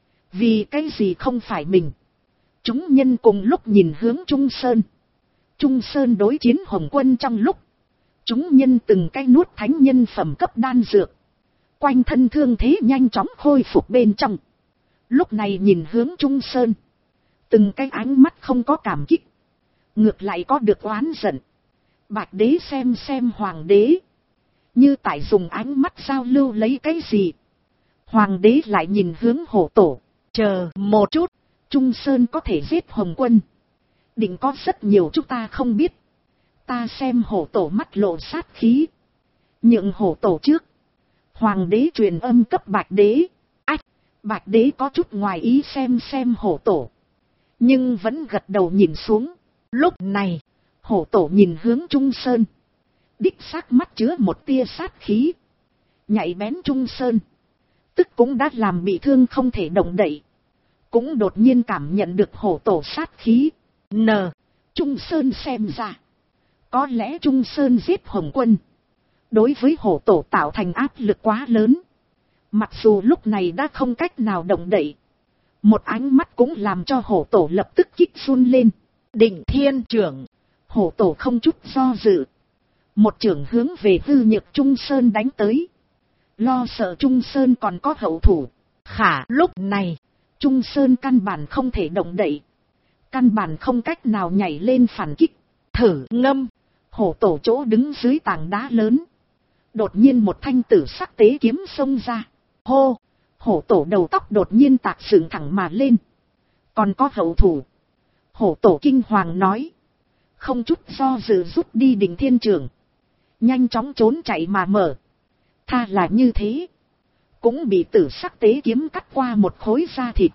Vì cái gì không phải mình. Chúng nhân cùng lúc nhìn hướng Trung Sơn. Trung Sơn đối chiến Hồng Quân trong lúc. Chúng nhân từng cái nuốt thánh nhân phẩm cấp đan dược. Quanh thân thương thế nhanh chóng khôi phục bên trong. Lúc này nhìn hướng Trung Sơn. Từng cái ánh mắt không có cảm kích. Ngược lại có được oán giận. Bạch đế xem hoàng đế. Như tại dùng ánh mắt giao lưu lấy cái gì. Hoàng đế lại nhìn hướng hổ tổ. Chờ một chút. Trung Sơn có thể giết Hồng Quân. Định có rất nhiều chúng ta không biết. Ta xem hổ tổ mắt lộ sát khí. Nhượng hổ tổ trước. Hoàng đế truyền âm cấp bạch đế. Ách, bạch đế có chút ngoài ý xem hổ tổ. Nhưng vẫn gật đầu nhìn xuống. Lúc này, hổ tổ nhìn hướng Trung Sơn. Đích xác mắt chứa một tia sát khí. Nhạy bén Trung Sơn. Tức cũng đã làm bị thương không thể động đậy. Cũng đột nhiên cảm nhận được hổ tổ sát khí. Trung Sơn xem ra. Có lẽ Trung Sơn giết Hồng Quân. Đối với hổ tổ tạo thành áp lực quá lớn. Mặc dù lúc này đã không cách nào động đậy. Một ánh mắt cũng làm cho hổ tổ lập tức kích run lên. Định thiên trưởng. Hổ tổ không chút do dự. Một trưởng hướng về hư nhược Trung Sơn đánh tới. Lo sợ Trung Sơn còn có hậu thủ. Khả lúc này. Trung Sơn căn bản không thể động đậy. Căn bản không cách nào nhảy lên phản kích. Thử ngâm. Hổ tổ chỗ đứng dưới tảng đá lớn. Đột nhiên một thanh tử sắc tế kiếm xông ra. Hô. Hổ tổ đầu tóc đột nhiên tạc dựng thẳng mà lên. Còn có hậu thủ. Hổ tổ kinh hoàng nói. Không chút do dự rút đi Định thiên trưởng. Nhanh chóng trốn chạy mà mở. Tha là như thế. Cũng bị tử sắc tế kiếm cắt qua một khối da thịt.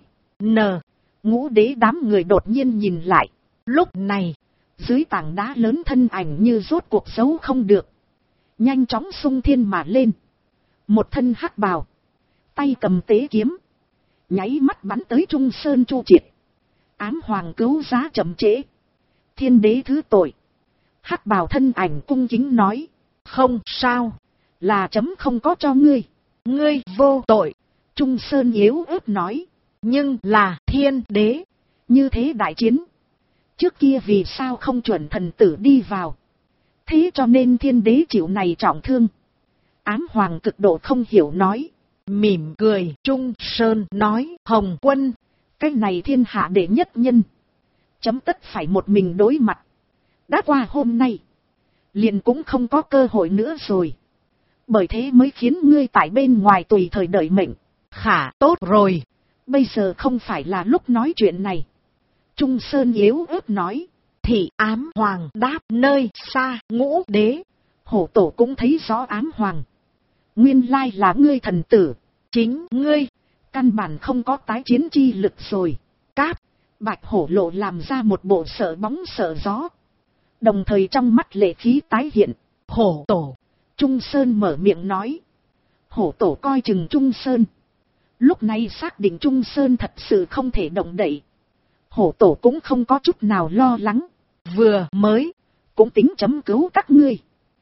Ngũ đế đám người đột nhiên nhìn lại. Lúc này, dưới tảng đá lớn thân ảnh như rốt cuộc giấu không được. Nhanh chóng xung thiên mà lên. Một thân hắc bào. Tay cầm tế kiếm. Nháy mắt bắn tới Trung Sơn Chu Triệt. Ám hoàng cứu giá chậm trễ. Thiên đế thứ tội. Hắc bào thân ảnh cung kính nói. Không sao. Là chấm không có cho ngươi. Ngươi vô tội. Trung Sơn yếu ớt nói. Nhưng là thiên đế. Như thế đại chiến. Trước kia vì sao không chuẩn thần tử đi vào. Thế cho nên thiên đế chịu này trọng thương. Ám hoàng cực độ không hiểu nói. Mỉm cười Trung Sơn nói. Hồng Quân. Cái này thiên hạ đệ nhất nhân. Chấm tất phải một mình đối mặt. Đã qua hôm nay. Liền cũng không có cơ hội nữa rồi. Bởi thế mới khiến ngươi tại bên ngoài tùy thời đợi mệnh. Khả tốt rồi. Bây giờ không phải là lúc nói chuyện này. Trung Sơn yếu ớt nói. Thì ám hoàng đáp nơi xa ngũ đế. Hổ tổ cũng thấy rõ ám hoàng. Nguyên lai là ngươi thần tử. Chính ngươi. Căn bản không có tái chiến chi lực rồi. Cáp. Bạch hổ lộ làm ra một bộ sợ bóng sợ gió. Đồng thời trong mắt lệ khí tái hiện. Hổ tổ. Trung Sơn mở miệng nói. Hổ tổ coi chừng Trung Sơn. Lúc này xác định Trung Sơn thật sự không thể động đậy. Hổ tổ cũng không có chút nào lo lắng. Vừa mới. cũng tính chấm cứu các ngươi.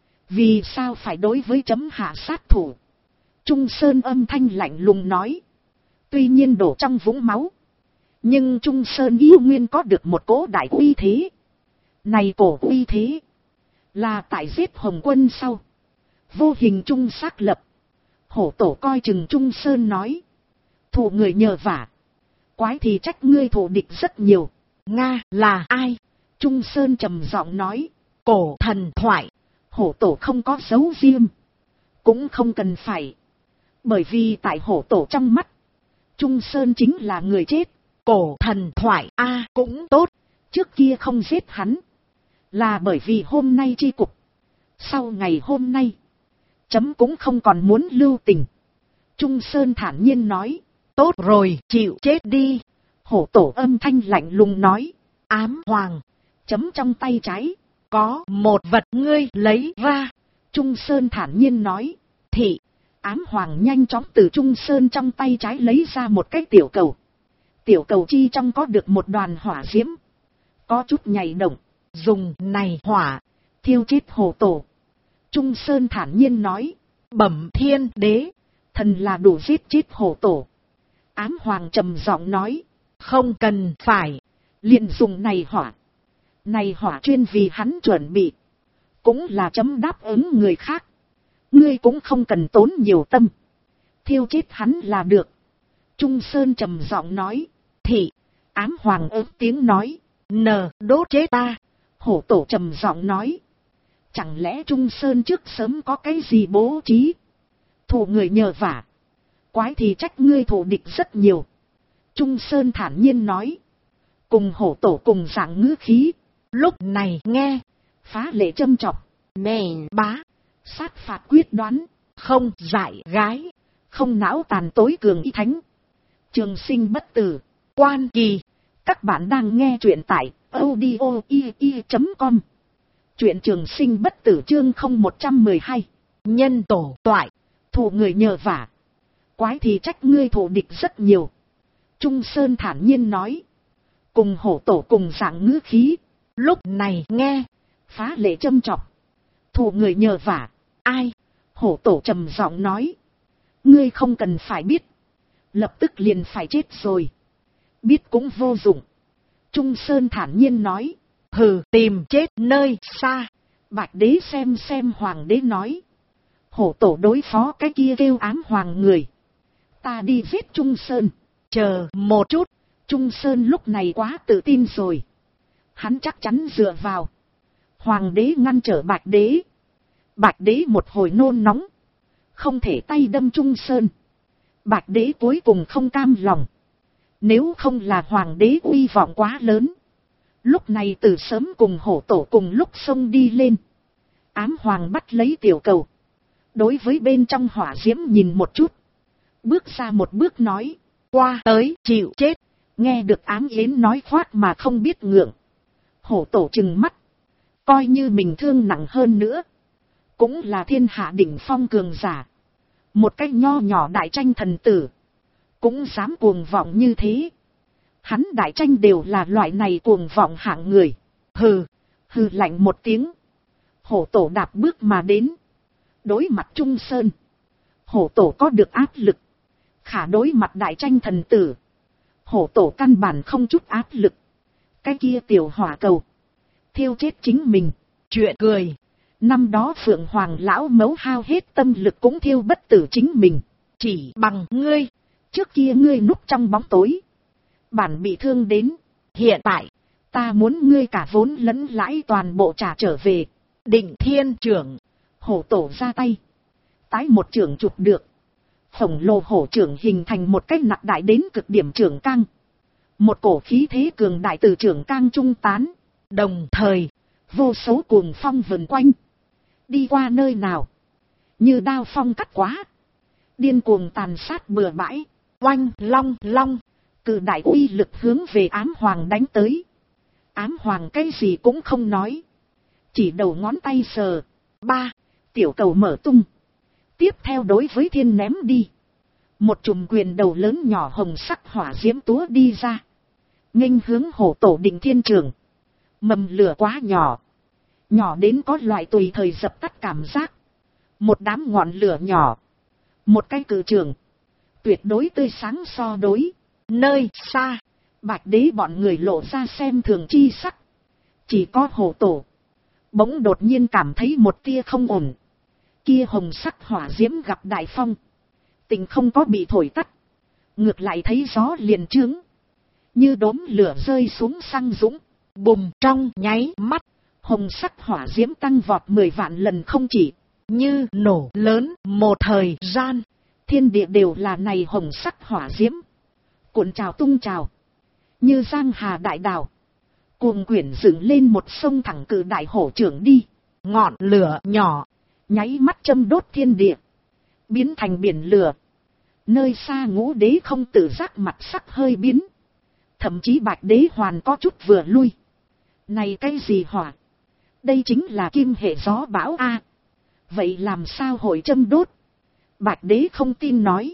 Vì sao phải đối với chấm hạ sát thủ? Trung Sơn âm thanh lạnh lùng nói. Tuy nhiên đổ trong vũng máu, nhưng Trung Sơn yêu nguyên có được một cỗ đại uy thế. Này cổ uy thế, là tại giết Hồng Quân sau, vô hình trung xác lập. Hổ tổ coi chừng Trung Sơn nói. Thù người nhờ vả, quái thì trách ngươi thù địch rất nhiều. Nga là ai? Trung Sơn trầm giọng nói. Cổ thần thoại. Hổ tổ không có giấu riêng, cũng không cần phải. Bởi vì tại hổ tổ trong mắt, Trung Sơn chính là người chết. Cổ thần thoại cũng tốt. Trước kia không giết hắn, là bởi vì hôm nay chi cục. Sau ngày hôm nay, chấm cũng không còn muốn lưu tình. Trung Sơn thản nhiên nói. Tốt rồi, chịu chết đi. Hổ tổ âm thanh lạnh lùng nói. Ám hoàng. Chấm trong tay trái có một vật, ngươi lấy ra. Trung Sơn thản nhiên nói. Thị. Ám hoàng nhanh chóng từ Trung Sơn trong tay trái lấy ra một cái tiểu cầu. Tiểu cầu chi trong có được một đoàn hỏa diễm, có chút nhảy động. Dùng này hỏa thiêu chết hổ tổ. Trung Sơn thản nhiên nói. Bẩm thiên đế, thần là đủ giết chết hổ tổ. Ám hoàng trầm giọng nói. Không cần phải. Liền dùng này hỏa. Này hỏa chuyên vì hắn chuẩn bị, cũng là chấm đáp ứng người khác. Ngươi cũng không cần tốn nhiều tâm, thiêu chết hắn là được. Trung Sơn trầm giọng nói. Thị. Ám hoàng ớt tiếng nói. Đốt chết ta. Hổ tổ trầm giọng nói. Chẳng lẽ Trung Sơn trước sớm có cái gì bố trí? Thù người nhờ vả, quái thì trách ngươi thù địch rất nhiều. Trung Sơn thản nhiên nói. Cùng hổ tổ cùng dạng ngữ khí. Lúc này nghe phá lệ châm chọc, mềm bá, sát phạt quyết đoán, không dại gái, không não tàn tối cường y thánh, trường sinh bất tử, quan kỳ. Các bạn đang nghe truyện tại audio.com. Truyện trường sinh bất tử chương 0112. Nhân tổ toại. Thù người nhờ vả, quái thì trách ngươi thù địch rất nhiều. Trung Sơn thản nhiên nói. Cùng hổ tổ cùng dạng ngữ khí. Lúc này nghe phá lệ châm chọc, thù người nhờ vả. Ai? Hổ tổ trầm giọng nói. Ngươi không cần phải biết, lập tức liền phải chết rồi. Biết cũng vô dụng. Trung Sơn thản nhiên nói. Hừ, tìm chết nơi xa. Bạch đế xem hoàng đế nói. Hổ tổ đối phó cái kia kêu ám hoàng người, ta đi giết Trung Sơn. Chờ một chút. Trung Sơn lúc này quá tự tin rồi, hắn chắc chắn dựa vào. Hoàng đế ngăn trở Bạch đế. Bạch đế một hồi nôn nóng, không thể tay đâm Trung Sơn. Bạch đế cuối cùng không cam lòng. Nếu không là hoàng đế uy vọng quá lớn, lúc này từ sớm cùng hổ tổ cùng lúc xông đi lên. Ám hoàng bắt lấy tiểu cầu, đối với bên trong hỏa diễm nhìn một chút, bước ra một bước nói. Qua tới chịu chết. Nghe được ám yến nói khoác mà không biết ngượng. Hổ tổ trừng mắt, coi như mình thương nặng hơn nữa, cũng là thiên hạ đỉnh phong cường giả. Một cái nho nhỏ đại tranh thần tử, cũng dám cuồng vọng như thế. Hắn đại tranh đều là loại này cuồng vọng hạng người. Hừ, hừ lạnh một tiếng. Hổ tổ đạp bước mà đến. Đối mặt Trung Sơn, hổ tổ có được áp lực. Khả đối mặt đại tranh thần tử, hổ tổ căn bản không chút áp lực. Cái kia tiểu hỏa cầu, thiêu chết chính mình. Chuyện cười. Năm đó Phượng Hoàng lão mấu hao hết tâm lực cũng thiêu bất tử chính mình. Chỉ bằng ngươi. Trước kia ngươi núp trong bóng tối, bản bị thương đến. Hiện tại, ta muốn ngươi cả vốn lẫn lãi toàn bộ trả trở về. Định Thiên trưởng. Hổ tổ ra tay, tái một trưởng chụp được. Khổng lồ hổ trưởng hình thành một cái nặng đại đến cực điểm trưởng cang. Một cổ khí thế cường đại từ trưởng cang trung tán. Đồng thời, vô số cuồng phong vần quanh. Đi qua nơi nào, như đao phong cắt quá, điên cuồng tàn sát bừa bãi. Oanh long long, cự đại uy lực hướng về ám hoàng đánh tới. Ám hoàng cái gì cũng không nói, chỉ đầu ngón tay sờ. Ba, tiểu cầu mở tung. Tiếp theo đối với thiên ném đi. Một chùm quyền đầu lớn nhỏ hồng sắc hỏa diễm túa đi ra, nghênh hướng hổ tổ Định Thiên trưởng. Mầm lửa quá nhỏ, Nhỏ đến có loại tùy thời dập tắt cảm giác. Một đám ngọn lửa nhỏ. Một cái cự trường. Tuyệt đối tươi sáng so đối. Nơi xa, Bạch Đế bọn người lộ ra xem thường chi sắc. Chỉ có Hổ Tổ. Bỗng đột nhiên cảm thấy một tia không ổn. Kia hồng sắc hỏa diễm gặp đại phong. Tình không có bị thổi tắt. Ngược lại thấy gió liền trướng. Như đốm lửa rơi xuống xăng dũng. bùng trong nháy mắt, Hồng sắc hỏa diễm tăng vọt 10 vạn lần không chỉ. như nổ lớn một thời gian. Thiên địa đều là này hồng sắc hỏa diễm. Cuộn trào tung trào. Như giang hà đại đào. Cuồng quyển dựng lên một sông thẳng cử đại hổ trưởng đi. Ngọn lửa nhỏ, Nháy mắt châm đốt thiên địa. Biến thành biển lửa. Nơi xa Ngũ Đế không tự giác mặt sắc hơi biến. Thậm chí Bạch Đế hoàn có chút vừa lui. Này cái gì hỏa? Đây chính là kim hệ gió bão A. Vậy làm sao hội châm đốt? Bạch Đế không tin nói.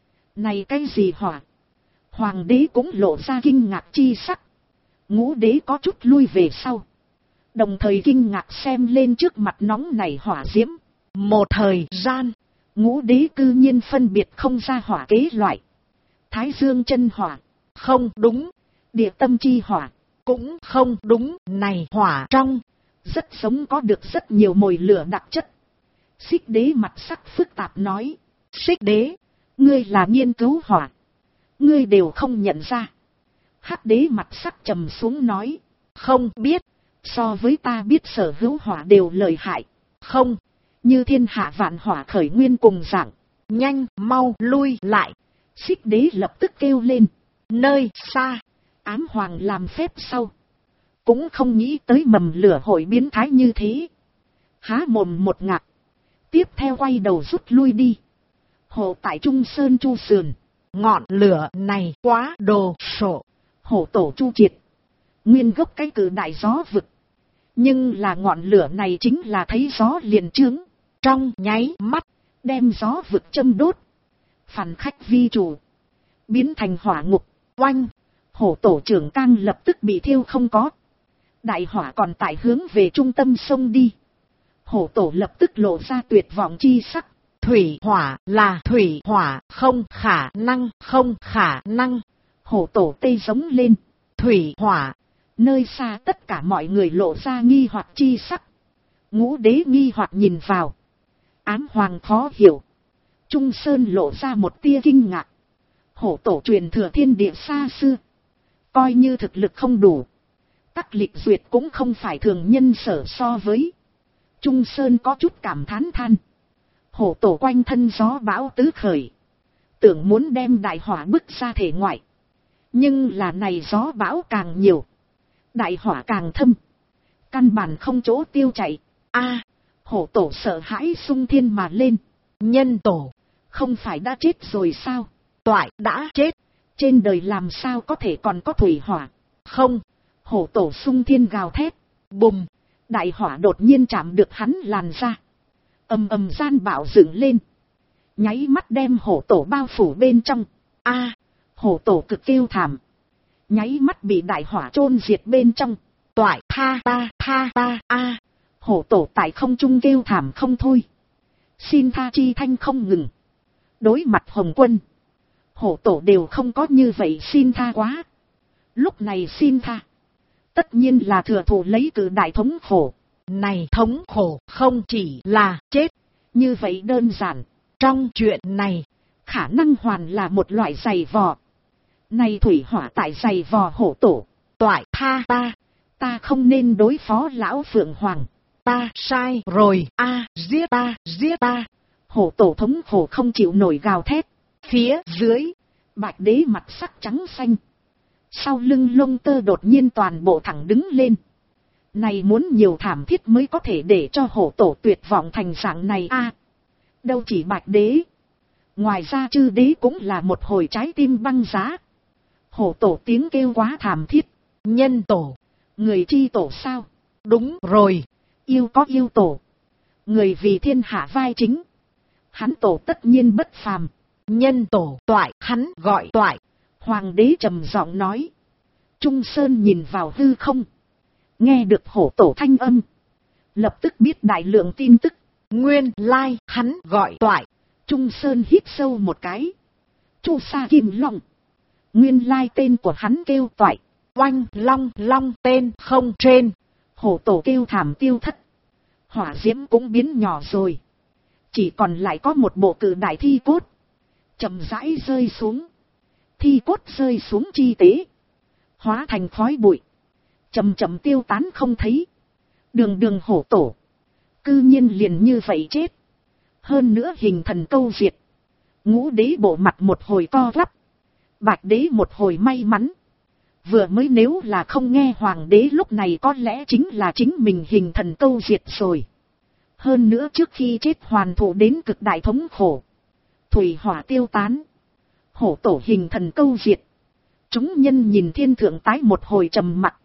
Này cái gì hỏa? Hoàng đế cũng lộ ra kinh ngạc chi sắc. Ngũ Đế có chút lui về sau. Đồng thời kinh ngạc xem lên trước mặt nóng này hỏa diễm. một thời gian, Ngũ Đế cư nhiên phân biệt không ra hỏa kế loại. Thái Dương chân hỏa. không đúng, Địa tâm chi hỏa. cũng không đúng, này hỏa trong, Rất giống có được rất nhiều mồi lửa đặc chất. Xích Đế mặt sắc phức tạp nói. Xích Đế, Ngươi là nghiên cứu hỏa. Ngươi đều không nhận ra. Hắc Đế mặt sắc trầm xuống nói. không biết, So với ta biết sở hữu hỏa đều lợi hại. không, Như thiên hạ vạn hỏa khởi nguyên cùng dạng. nhanh mau lui lại, Xích Đế lập tức kêu lên. nơi xa, Ám Hoàng làm phép sau. Cũng không nghĩ tới mầm lửa hội biến thái như thế. Há mồm một ngạc. Tiếp theo quay đầu rút lui đi. Hồ tại Trung Sơn Chu Sườn. ngọn lửa này quá đồ sộ, Hổ Tổ Chu Triệt. Nguyên gốc cái cử đại gió vực. Nhưng là ngọn lửa này chính là thấy gió liền trướng. trong nháy mắt, Đem gió vực châm đốt. Phản khách vi chủ. Biến thành hỏa ngục. oanh, Hổ Tổ trưởng Cang lập tức bị thiêu không có. Đại hỏa còn tại hướng về trung tâm sông đi. Hổ Tổ lập tức lộ ra tuyệt vọng chi sắc. thủy hỏa là thủy hỏa, không khả năng, không khả năng, Hổ Tổ tê giống lên. thủy hỏa, Nơi xa tất cả mọi người lộ ra nghi hoặc chi sắc. Ngũ Đế nghi hoặc nhìn vào. Ám Hoàng khó hiểu. Trung Sơn lộ ra một tia kinh ngạc. Hổ Tổ truyền thừa thiên địa xa xưa. Coi như thực lực không đủ. Tắc lịch duyệt cũng không phải thường nhân sở so với. Trung Sơn có chút cảm thán than. Hổ Tổ quanh thân gió bão tứ khởi. Tưởng muốn đem đại hỏa bức ra thể ngoại. Nhưng là này gió bão càng nhiều. Đại hỏa càng thâm. Căn bản không chỗ tiêu chạy. a, Hổ Tổ sợ hãi xung thiên mà lên. nhân tổ, Không phải đã chết rồi sao? toại đã chết, Trên đời làm sao có thể còn có thủy hỏa? không, Hổ Tổ xung thiên gào thét. bùng, Đại hỏa đột nhiên chạm được hắn làn ra. Ầm ầm gian bạo dựng lên. Nháy mắt đem Hổ Tổ bao phủ bên trong. a, Hổ Tổ cực kêu thảm. Nháy mắt bị đại hỏa chôn diệt bên trong. toại tha ta, a, Hổ Tổ tại không trung kêu thảm không thôi. Xin tha chi thanh không ngừng. Đối mặt Hồng Quân, Hổ Tổ đều không có như vậy xin tha quá. Lúc này xin tha, tất nhiên là thừa thụ lấy cử đại thống khổ. này thống khổ không chỉ là chết, Như vậy đơn giản, trong chuyện này, khả năng hoàn là một loại giày vò. Này thủy hỏa tại giày vò Hổ Tổ. toại tha Ta không nên đối phó lão Phượng Hoàng. ta sai rồi, a, giết ta, Hổ Tổ thống khổ không chịu nổi gào thét. phía dưới, Bạch Đế mặt sắc trắng xanh. Sau lưng lông tơ đột nhiên toàn bộ thẳng đứng lên. Này muốn nhiều thảm thiết mới có thể để cho Hổ Tổ tuyệt vọng thành dạng này a. Đâu chỉ Bạch Đế. Ngoài ra Chư Đế cũng là một hồi trái tim băng giá. Hổ Tổ tiếng kêu quá thảm thiết. nhân tổ, Người chi tổ sao? đúng rồi, Yêu có yêu tổ. Người vì thiên hạ vai chính. Hắn tổ tất nhiên bất phàm. nhân tổ toại, hắn gọi toại, Hoàng đế trầm giọng nói. Trung Sơn nhìn vào hư không. Nghe được Hổ Tổ thanh âm. Lập tức biết đại lượng tin tức. Nguyên lai hắn gọi Toại. Trung Sơn hít sâu một cái. Chu Sa Kim Long. Nguyên lai tên của hắn kêu Toại. Oanh long long tên không trên. Hổ tổ kêu thảm tiêu thất. Hỏa diễm cũng biến nhỏ rồi. Chỉ còn lại có một bộ cự đại thi cốt. Chậm rãi rơi xuống. Thi cốt rơi xuống chi tế. Hóa thành khói bụi. Chậm chậm tiêu tán không thấy. Đường hổ tổ. Cư nhiên liền như vậy chết. Hơn nữa hình thần câu diệt. Ngũ đế bộ mặt một hồi co quắp. Bạch đế một hồi may mắn. Vừa mới nếu là không nghe hoàng đế lúc này có lẽ chính là chính mình hình thần câu diệt rồi. Hơn nữa trước khi chết hoàn thụ đến cực đại thống khổ. Thủy hỏa tiêu tán. Hổ tổ hình thần câu diệt. Chúng nhân nhìn thiên thượng tái một hồi trầm mặc.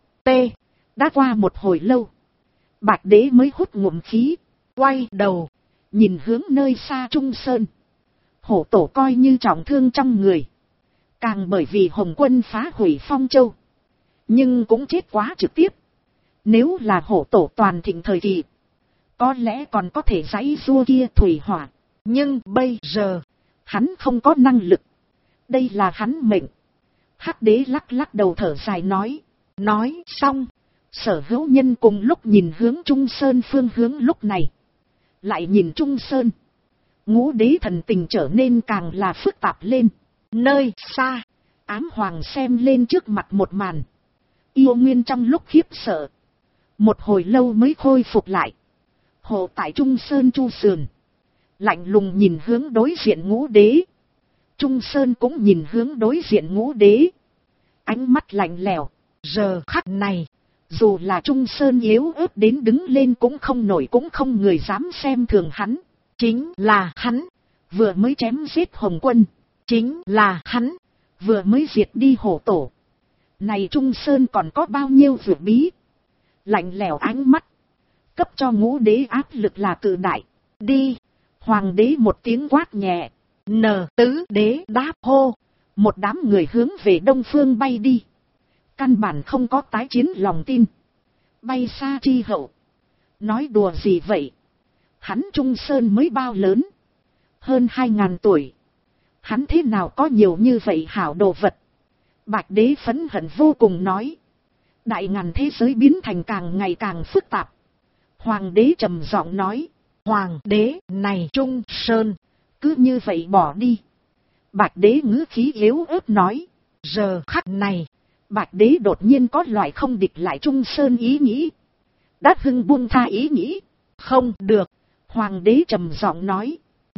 Đã qua một hồi lâu. Bạch đế mới hút ngụm khí. Quay đầu. Nhìn hướng nơi xa Trung Sơn. Hổ tổ coi như trọng thương trong người. Càng bởi vì Hồng quân phá hủy Phong Châu. Nhưng cũng chết quá trực tiếp. Nếu là hổ tổ toàn thịnh thời kỳ. Có lẽ còn có thể giãy giụa kia thủy hỏa. Nhưng bây giờ. Hắn không có năng lực. Đây là hắn mệnh. Hắc đế lắc lắc đầu thở dài nói. Nói xong. Sở Hữu Nhân cùng lúc nhìn hướng Trung Sơn phương hướng lúc này. Lại nhìn Trung Sơn. Ngũ đế thần tình trở nên càng là phức tạp lên. Nơi xa. Ám hoàng xem lên trước mặt một màn. Yêu Nguyên trong lúc khiếp sợ. Một hồi lâu mới khôi phục lại. Hộ tại Trung Sơn Chu Sườn. Lạnh lùng nhìn hướng đối diện ngũ đế. Trung Sơn cũng nhìn hướng đối diện ngũ đế. Ánh mắt lạnh lẽo. Giờ khắc này. Dù là Trung Sơn yếu ớt đến đứng lên cũng không nổi cũng không người dám xem thường hắn. Chính là hắn. Vừa mới chém giết Hồng quân. Chính là hắn. Vừa mới diệt đi hổ tổ. Này Trung Sơn còn có bao nhiêu vượt bí. Lạnh lẽo ánh mắt. Cấp cho ngũ đế áp lực là cự đại. Đi. Hoàng đế một tiếng quát nhẹ. Tứ đế đáp hô. Một đám người hướng về đông phương bay đi. Căn bản không có tái chiến lòng tin. Bay xa chi hậu. Nói đùa gì vậy? Hắn Trung Sơn mới bao lớn. Hơn 2000 tuổi. Hắn thế nào có nhiều như vậy hảo đồ vật? Bạch đế phẫn hận vô cùng nói. Đại ngàn thế giới biến thành càng ngày càng phức tạp. Hoàng đế trầm giọng nói. Hoàng đế này Trung Sơn. Cứ như vậy bỏ đi. Bạch đế ngữ khí yếu ớt nói. Giờ khắc này. Bạch đế đột nhiên có loại không địch lại Trung Sơn ý nghĩ. Đã hưng buông tha ý nghĩ. Không được. Hoàng đế trầm giọng nói.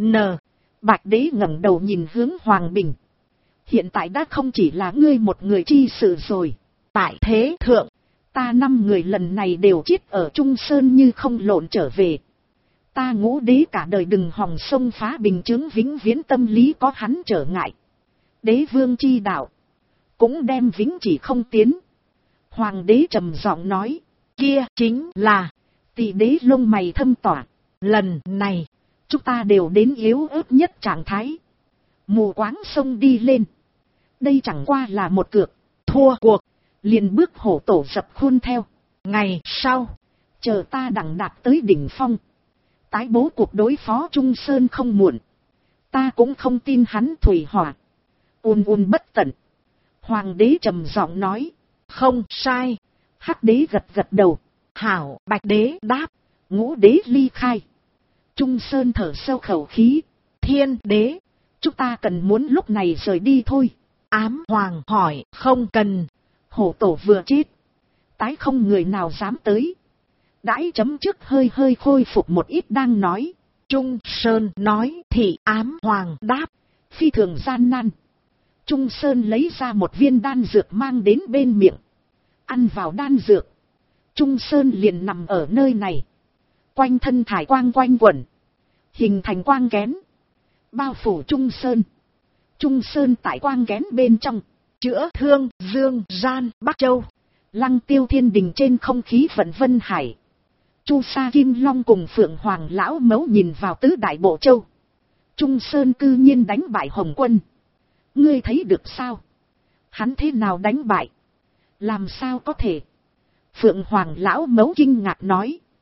Bạch đế ngẩng đầu nhìn hướng Hoàng Bình. Hiện tại đã không chỉ là ngươi một người chi sự rồi. Tại thế thượng. Ta 5 người lần này đều chết ở Trung Sơn như không lộn trở về. Ta ngũ đế cả đời đừng hòng xông phá bình chướng vĩnh viễn tâm lý có hắn trở ngại. Đế vương chi đạo. Cũng đem vĩnh chỉ không tiến. Hoàng đế trầm giọng nói. Kia chính là. Tỷ đế lông mày thâm tỏa. Lần này. Chúng ta đều đến yếu ớt nhất trạng thái. Mù quáng sông đi lên. Đây chẳng qua là một cược. Thua cuộc. Liền bước hổ tổ dập khuôn theo. Ngày sau. Chờ ta đẳng đạt tới đỉnh phong. Tái bố cuộc đối phó Trung Sơn không muộn. Ta cũng không tin hắn thủy hỏa. Ùn bất tận. Hoàng đế trầm giọng nói. Không sai. Hắc đế gật gật đầu. Hảo. Bạch đế đáp. Ngũ đế ly khai. Trung Sơn thở sâu khẩu khí. Thiên đế. Chúng ta cần muốn lúc này rời đi thôi. Ám hoàng hỏi. Không cần. Hổ tổ vừa chết. Tái không người nào dám tới. Đãi chấm trước hơi khôi phục một ít đang nói. Trung Sơn nói thì ám hoàng đáp. Phi thường gian nan. Trung Sơn lấy ra một viên đan dược mang đến bên miệng. Ăn vào đan dược. Trung Sơn liền nằm ở nơi này. Quanh thân thải quang quanh quẩn. Hình thành quang kén. Bao phủ Trung Sơn. Trung Sơn tại quang kén bên trong. Chữa thương, dương, gian, Bắc Châu. Lăng Tiêu Thiên Đình trên không khí vận vân hải. Chu Sa Kim Long cùng Phượng Hoàng lão mấu nhìn vào tứ đại bộ châu. Trung Sơn cư nhiên đánh bại Hồng quân. Ngươi thấy được sao? Hắn thế nào đánh bại? Làm sao có thể? Phượng Hoàng lão mấu kinh ngạc nói.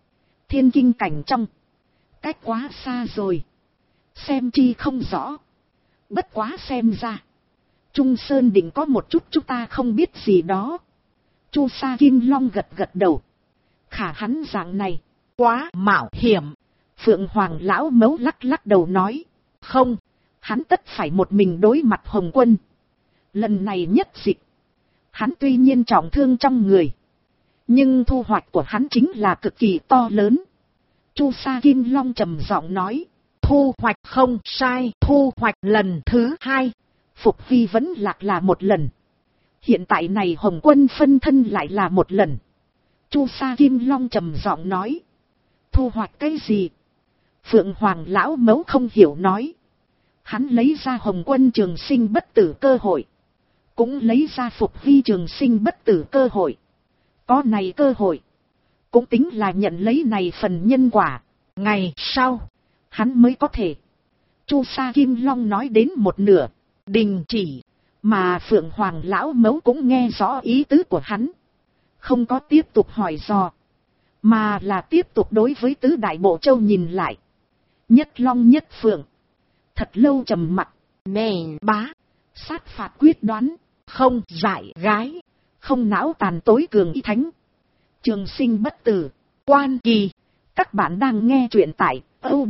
Thiên kinh cảnh trong. Cách quá xa rồi. Xem chi không rõ. Bất quá xem ra. Trung Sơn định có một chút chúng ta không biết gì đó. Chu Sa Kim Long gật gật đầu. Khả hắn dạng này. Quá mạo hiểm. Phượng Hoàng lão mấu lắc lắc đầu nói. Không. Hắn tất phải một mình đối mặt Hồng Quân. Lần này nhất dịch. Hắn tuy nhiên trọng thương trong người. Nhưng thu hoạch của hắn chính là cực kỳ to lớn. Chu Sa Kim Long trầm giọng nói. Thu hoạch không sai. Thu hoạch lần thứ 2. Phục vi vẫn lạc là một lần. Hiện tại này Hồng Quân phân thân lại là một lần. Chu Sa Kim Long trầm giọng nói. Thu hoạch cái gì? Phượng Hoàng lão mấu không hiểu nói. Hắn lấy ra Hồng Quân trường sinh bất tử cơ hội. Cũng lấy ra Phục vi trường sinh bất tử cơ hội. Có này cơ hội. Cũng tính là nhận lấy này phần nhân quả. Ngày sau. Hắn mới có thể. Chu Sa Kim Long nói đến một nửa. Đình chỉ. Mà Phượng Hoàng lão mấu cũng nghe rõ ý tứ của hắn. Không có tiếp tục hỏi dò. Mà là tiếp tục đối với tứ đại bộ châu nhìn lại. Nhất Long nhất Phượng. Thật lâu trầm mặc. Mèn bá. Sát phạt quyết đoán. Không dại gái. Không não tàn tối cường y thánh. Trường sinh bất tử. Quan kỳ. Các bạn đang nghe truyện tại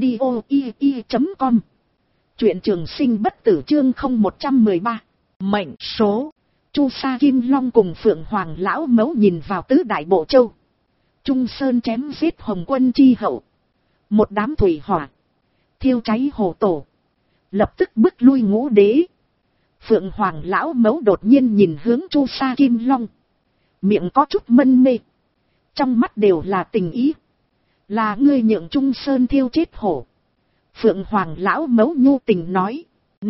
audio.com. Truyện trường sinh bất tử chương 0113. Mệnh số. Chu Sa Kim Long cùng Phượng Hoàng lão mấu nhìn vào tứ đại bộ châu. Trung Sơn chém giết Hồng Quân chi hậu. Một đám thủy hỏa. Thiêu cháy hồ tổ. Lập tức bước lui Ngũ Đế. Phượng Hoàng lão mấu đột nhiên nhìn hướng Chu Sa Kim Long. Miệng có chút mân mê. Trong mắt đều là tình ý. Là ngươi nhượng Trung Sơn thiêu chết hổ. Phượng Hoàng lão mấu nhu tình nói.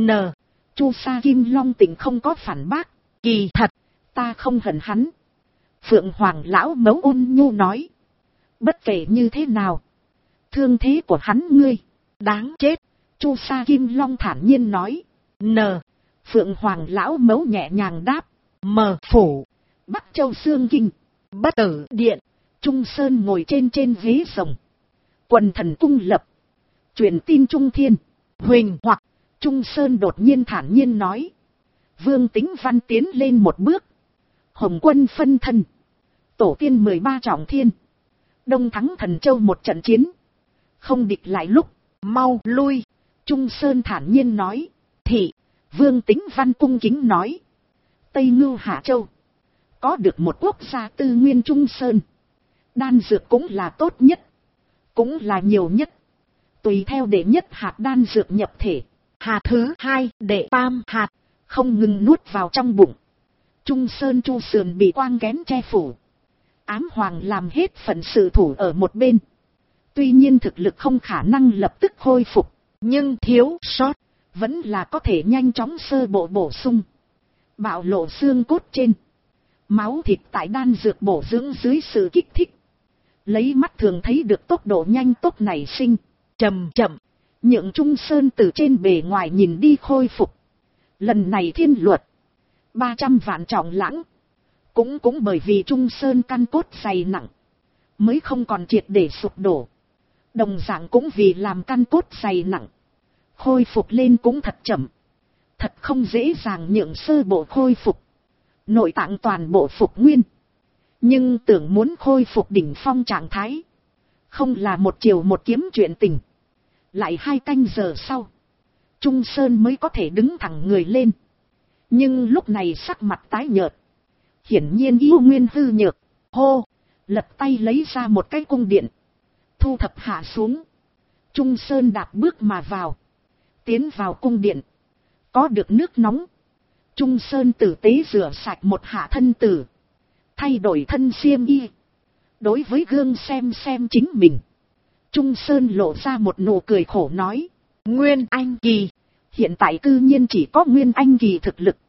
Chu Sa Kim Long tình không có phản bác. Kỳ thật. Ta không hận hắn. Phượng Hoàng lão mấu ôn nhu nói. Bất kể như thế nào. Thương thế của hắn ngươi. Đáng chết. Chu Sa Kim Long thản nhiên nói. Phượng Hoàng lão mấu nhẹ nhàng đáp. Phủ. Bắc Châu Xương Kinh. Bất tử điện. Trung Sơn ngồi trên ghế rồng. Quần thần cung lập. Truyền tin Trung Thiên. Huỳnh hoặc. Trung Sơn đột nhiên thản nhiên nói. Vương Tính Văn tiến lên một bước. Hồng Quân phân thân. Tổ tiên 13 trọng thiên. Đông thắng Thần Châu một trận chiến. Không địch lại lúc. Mau lui. Trung Sơn thản nhiên nói. Thị. Vương Tính Văn cung kính nói. Tây Ngưu Hạ Châu. Có được một quốc gia tư nguyên Trung Sơn. Đan dược cũng là tốt nhất. Cũng là nhiều nhất. Tùy theo đệ nhất hạt đan dược nhập thể. Hạt thứ 2 đệ tam hạt. Không ngừng nuốt vào trong bụng. Trung Sơn Chu sườn bị quang kén che phủ. Ám Hoàng làm hết phận sự thủ ở một bên. Tuy nhiên thực lực không khả năng lập tức khôi phục. Nhưng thiếu sót. Vẫn là có thể nhanh chóng sơ bộ bổ sung. Bạo lộ xương cốt trên. Máu thịt tại đan dược bổ dưỡng dưới sự kích thích. Lấy mắt thường thấy được tốc độ nhanh tốc nảy sinh. Chậm. Nhượng Trung Sơn từ trên bề ngoài nhìn đi khôi phục. Lần này thiên luật. 300 vạn trọng lãng. Cũng bởi vì Trung Sơn căn cốt dày nặng. Mới không còn triệt để sụp đổ. Đồng dạng cũng vì làm căn cốt dày nặng. Khôi phục lên cũng thật chậm. Thật không dễ dàng nhượng sơ bộ khôi phục. Nội tạng toàn bộ phục nguyên. Nhưng tưởng muốn khôi phục đỉnh phong trạng thái. Không là một chiều một kiếm chuyện tình. Lại 2 canh giờ sau. Trung Sơn mới có thể đứng thẳng người lên. Nhưng lúc này sắc mặt tái nhợt. Hiển nhiên yêu nguyên hư nhược. Hô. Lật tay lấy ra một cái cung điện. Thu thập hạ xuống. Trung Sơn đạp bước mà vào. Tiến vào cung điện. Có được nước nóng. Trung Sơn tử tế rửa sạch một hạ thân tử. Thay đổi thân xiêm y. Đối với gương xem chính mình. Trung Sơn lộ ra một nụ cười khổ nói. Nguyên Anh kỳ. Hiện tại cư nhiên chỉ có Nguyên Anh kỳ thực lực.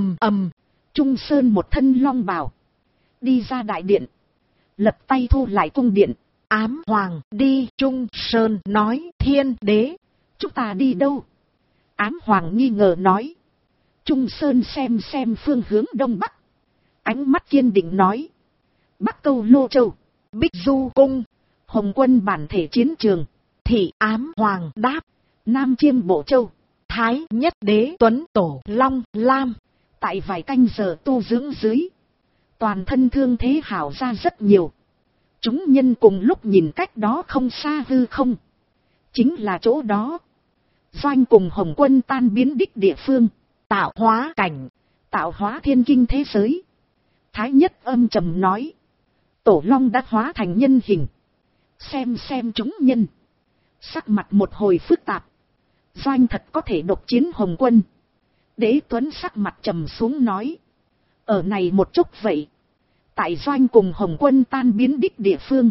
Trung Sơn một thân long bào. Đi ra đại điện. Lật tay thu lại cung điện. Ám Hoàng đi. Trung Sơn nói. Thiên đế. Chúng ta đi đâu? Ám Hoàng nghi ngờ nói. Trung Sơn xem phương hướng đông bắc. Ánh mắt kiên định nói. Bắc Câu Lô Châu. Bích Du Cung. Hồng quân bản thể chiến trường. Thị ám hoàng đáp. Nam Chiêm Bộ Châu. Thái nhất đế tuấn tổ long lam. Tại vài canh giờ tu dưỡng dưới, toàn thân thương thế hảo ra rất nhiều. Chúng nhân cùng lúc nhìn cách đó không xa hư không. Chính là chỗ đó. Doanh cùng Hồng quân tan biến đích địa phương. Tạo hóa cảnh. Tạo hóa thiên kinh thế giới. Thái nhất âm trầm nói. Tổ long đã hóa thành nhân hình. Xem chúng nhân. Sắc mặt một hồi phức tạp. Doanh thật có thể độc chiến Hồng quân. Đế Tuấn sắc mặt trầm xuống nói. Ở này một chút vậy. Tại Doanh cùng Hồng quân tan biến đích địa phương.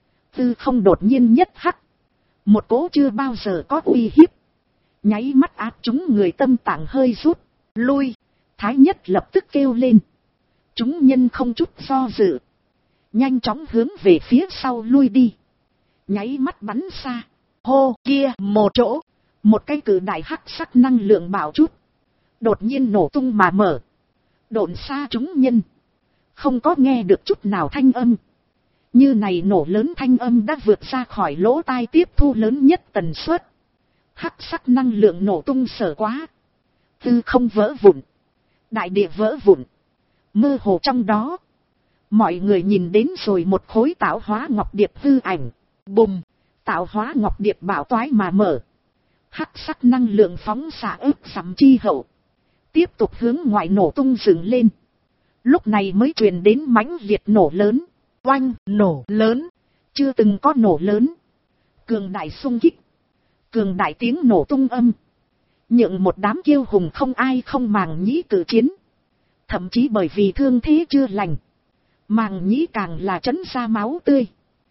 Tư không đột nhiên nhất hắc. Một cỗ chưa bao giờ có uy hiếp. Nháy mắt áp chúng người tâm tạng hơi rút. Lui. Thái nhất lập tức kêu lên. Chúng nhân không chút do dự. Nhanh chóng hướng về phía sau lui đi. Nháy mắt bắn xa. Hô kia một chỗ. Một cái cử đại hắc sắc năng lượng bạo chút. Đột nhiên nổ tung mà mở. Độn xa chúng nhân. Không có nghe được chút nào thanh âm. Như này nổ lớn thanh âm đã vượt ra khỏi lỗ tai tiếp thu lớn nhất tần suất. Hắc sắc năng lượng nổ tung sở quá. Tư không vỡ vụn. Đại địa vỡ vụn. Mơ hồ trong đó. Mọi người nhìn đến rồi một khối tạo hóa ngọc điệp hư ảnh. Bùm. Tạo hóa ngọc điệp bảo toái mà mở. Hắc sắc năng lượng phóng xạ ức sắm chi hậu. Tiếp tục hướng ngoại nổ tung dựng lên. Lúc này mới truyền đến mãnh liệt nổ lớn. Oanh nổ lớn. Chưa từng có nổ lớn. Cường đại xung kích. Cường đại tiếng nổ tung âm. Nhượng một đám kiêu hùng không ai không màng nhĩ cử chiến. Thậm chí bởi vì thương thế chưa lành. Màng nhĩ càng là trấn ra máu tươi.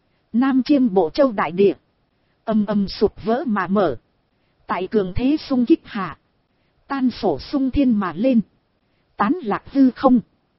Nam Chiêm Bộ Châu đại địa. Âm âm sụt vỡ mà mở. Tại cường thế xung kích hạ. Tan sổ sung thiên mà lên. Tán lạc hư không.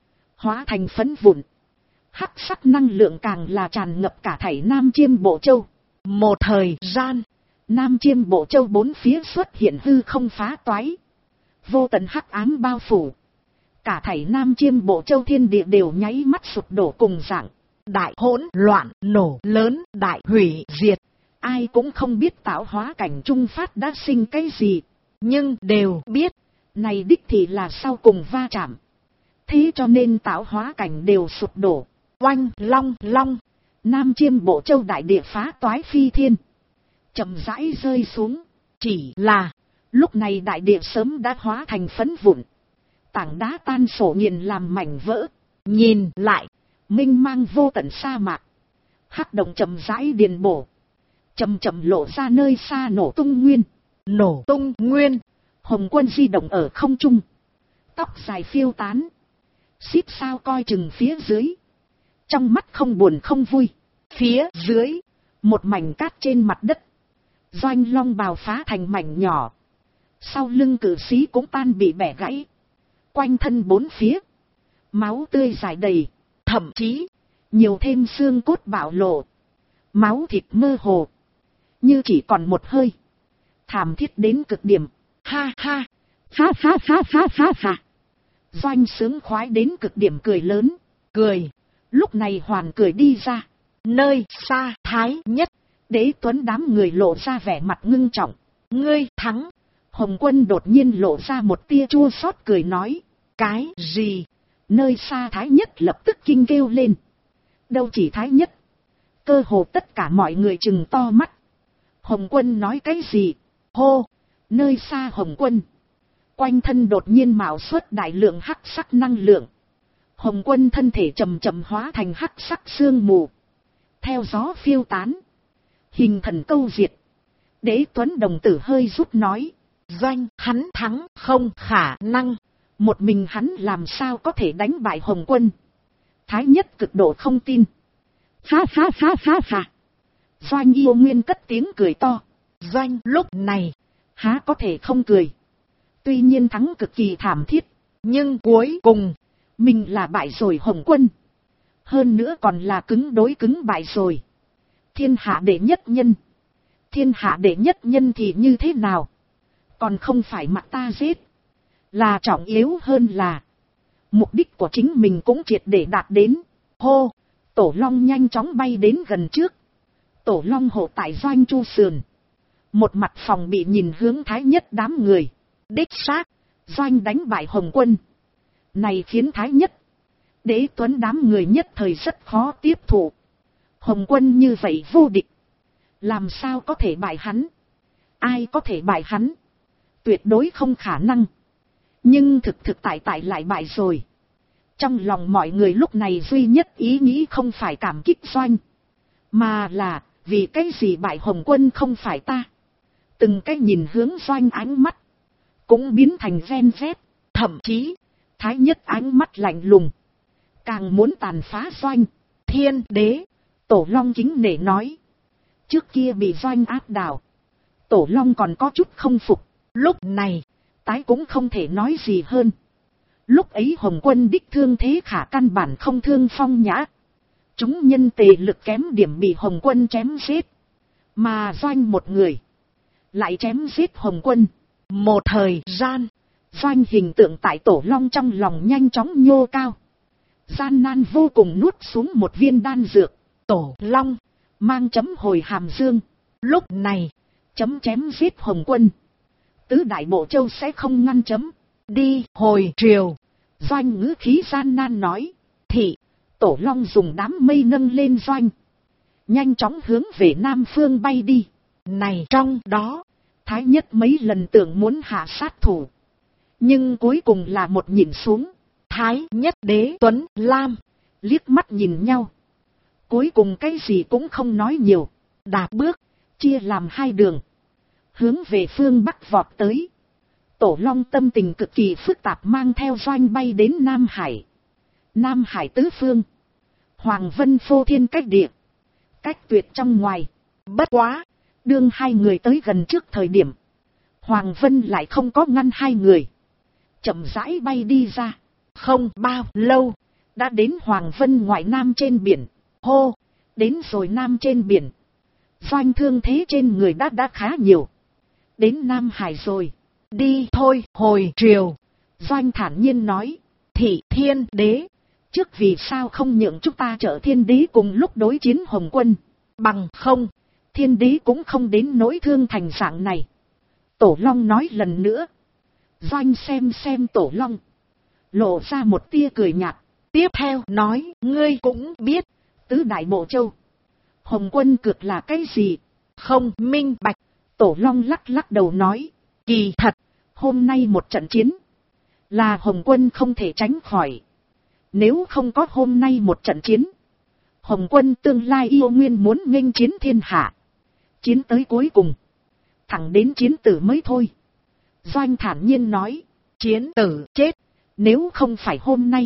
Hóa thành phấn vụn. Hắc sắc năng lượng càng là tràn ngập cả thảy Nam Chiêm Bộ Châu. Một thời gian. Nam Chiêm Bộ Châu bốn phía xuất hiện hư không phá toái. Vô tận hắc ám bao phủ. Cả thảy Nam Chiêm Bộ Châu thiên địa đều nháy mắt sụp đổ cùng dạng. Đại hỗn loạn nổ lớn đại hủy diệt. Ai cũng không biết tạo hóa cảnh trung phát đã sinh cái gì. Nhưng đều biết. Này đích thì là sau cùng va chạm. Thế cho nên tạo hóa cảnh đều sụp đổ. Oanh long long. Nam Chiêm Bộ Châu đại địa phá toái phi thiên. Chậm rãi rơi xuống. Chỉ là. Lúc này đại địa sớm đã hóa thành phấn vụn. Tảng đá tan sổ nghiền làm mảnh vỡ. Nhìn lại. Minh mang vô tận sa mạc. Hắc động chậm rãi điền bổ. Chậm chậm lộ ra nơi xa nổ tung nguyên. Nổ tung nguyên. Hồng quân di động ở không trung. Tóc dài phiêu tán. Xít sao coi chừng phía dưới. Trong mắt không buồn không vui. Phía dưới. Một mảnh cát trên mặt đất. Doanh long bào phá thành mảnh nhỏ. Sau lưng cử sĩ cũng tan bị bẻ gãy. Quanh thân bốn phía. Máu tươi dài đầy. Thậm chí. Nhiều thêm xương cốt bạo lộ. Máu thịt mơ hồ. Như chỉ còn một hơi. Thảm thiết đến cực điểm. Ha ha. Ha ha ha ha ha ha. Doanh sướng khoái đến cực điểm cười lớn. Cười. Lúc này hoàn cười đi ra. Nơi xa Thái nhất. Đế Tuấn đám người lộ ra vẻ mặt ngưng trọng. Ngươi thắng. Hồng quân đột nhiên lộ ra một tia chua xót cười nói. Cái gì? Nơi xa Thái nhất lập tức kinh kêu lên. Đâu chỉ Thái nhất. Cơ hồ tất cả mọi người trừng to mắt. Hồng quân nói cái gì? Hô! Nơi xa Hồng quân. Quanh thân đột nhiên mạo xuất đại lượng hắc sắc năng lượng. Hồng quân thân thể chậm chậm hóa thành hắc sắc sương mù. Theo gió phiêu tán. Hình thần câu diệt. Đế Tuấn đồng tử hơi rút nói. Doanh hắn thắng không khả năng. Một mình hắn làm sao có thể đánh bại Hồng quân. Thái nhất cực độ không tin. Ha ha ha ha ha. Doanh yêu nguyên cất tiếng cười to. Doanh lúc này. Há có thể không cười. Tuy nhiên thắng cực kỳ thảm thiết. Nhưng cuối cùng. Mình là bại rồi Hồng quân. Hơn nữa còn là cứng đối cứng bại rồi. Thiên hạ đệ nhất nhân. Thiên hạ đệ nhất nhân thì như thế nào? Còn không phải mặt ta giết. Là trọng yếu hơn là. Mục đích của chính mình cũng triệt để đạt đến. Hô! Tổ long nhanh chóng bay đến gần trước. Tổ Long hộ tại doanh chu sườn. Một mặt phòng bị nhìn hướng Thái Nhất đám người. Đích xác, doanh đánh bại Hồng Quân. Này khiến Thái Nhất, Đế Tuấn đám người nhất thời rất khó tiếp thụ. Hồng Quân như vậy vô địch, làm sao có thể bại hắn? Ai có thể bại hắn? Tuyệt đối không khả năng. Nhưng thực tại lại bại rồi. Trong lòng mọi người lúc này duy nhất ý nghĩ không phải cảm kích doanh, mà là vì cái gì bại Hồng Quân không phải ta. Từng cái nhìn hướng doanh ánh mắt cũng biến thành ven vét. Thậm chí Thái Nhất ánh mắt lạnh lùng, càng muốn tàn phá doanh. Thiên Đế, Tổ Long kính nể nói. Trước kia bị doanh áp đảo, Tổ Long còn có chút không phục. Lúc này tái cũng không thể nói gì hơn. Lúc ấy Hồng Quân đích thương thế khả căn bản không thương Phong Nhã. Chúng nhân tề lực kém điểm bị Hồng Quân chém giết. Mà doanh một người lại chém giết Hồng Quân. Một thời gian, doanh hình tượng tại Tổ Long trong lòng nhanh chóng nhô cao. Gian nan vô cùng nuốt xuống một viên đan dược. Tổ Long mang chấm hồi hàm dương. Lúc này chấm chém giết Hồng Quân, tứ đại bộ châu sẽ không ngăn chấm đi hồi triều. Doanh ngữ khí gian nan nói. Thị Tổ Long dùng đám mây nâng lên doanh, nhanh chóng hướng về Nam Phương bay đi. Này trong đó, Thái Nhất mấy lần tưởng muốn hạ sát thủ, nhưng cuối cùng là một nhìn xuống. Thái Nhất, Đế Tuấn, Lam liếc mắt nhìn nhau, cuối cùng cái gì cũng không nói nhiều, đạp bước chia làm hai đường, hướng về phương Bắc vọt tới. Tổ Long tâm tình cực kỳ phức tạp mang theo doanh bay đến Nam Hải. Nam Hải tứ phương, Hoàng Vân phô thiên cách địa, cách tuyệt trong ngoài. Bất quá, đương hai người tới gần trước thời điểm, Hoàng Vân lại không có ngăn hai người, chậm rãi bay đi ra. Không bao lâu, đã đến Hoàng Vân ngoại nam trên biển. Hô, đến rồi nam trên biển. Doanh thương thế trên người đã khá nhiều. Đến Nam Hải rồi. Đi thôi, hồi triều. Doanh thản nhiên nói. Thị Thiên Đế, trước vì sao không nhượng chúng ta trợ Thiên Đế cùng lúc đối chiến Hồng Quân? Bằng không, Thiên Đế cũng không đến nỗi thương thành dạng này. Tổ Long nói lần nữa. Doanh xem Tổ Long, lộ ra một tia cười nhạt. Tiếp theo nói, ngươi cũng biết, tứ đại bộ châu, Hồng Quân cược là cái gì? Không minh bạch. Tổ Long lắc đầu nói. Kỳ thật, hôm nay một trận chiến, là Hồng Quân không thể tránh khỏi. Nếu không có hôm nay một trận chiến, Hồng Quân tương lai yêu nguyên muốn nghênh chiến thiên hạ. Chiến tới cuối cùng, thẳng đến chiến tử mới thôi. Doanh thản nhiên nói. Chiến tử chết, nếu không phải hôm nay,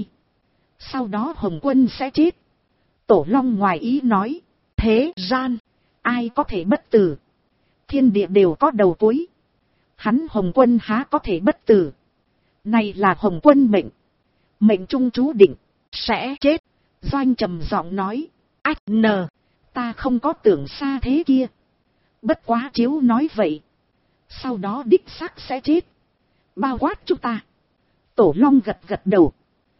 sau đó Hồng Quân sẽ chết. Tổ Long ngoài ý nói. Thế gian, ai có thể bất tử? Thiên địa đều có đầu cuối. Hắn Hồng Quân há có thể bất tử? Này là Hồng Quân mệnh. Mệnh trung chú định, sẽ chết. Doanh trầm giọng nói. Ách nờ, ta không có tưởng xa thế kia. Bất quá chiếu nói vậy, sau đó đích xác sẽ chết, bao quát chúng ta. Tổ Long gật đầu.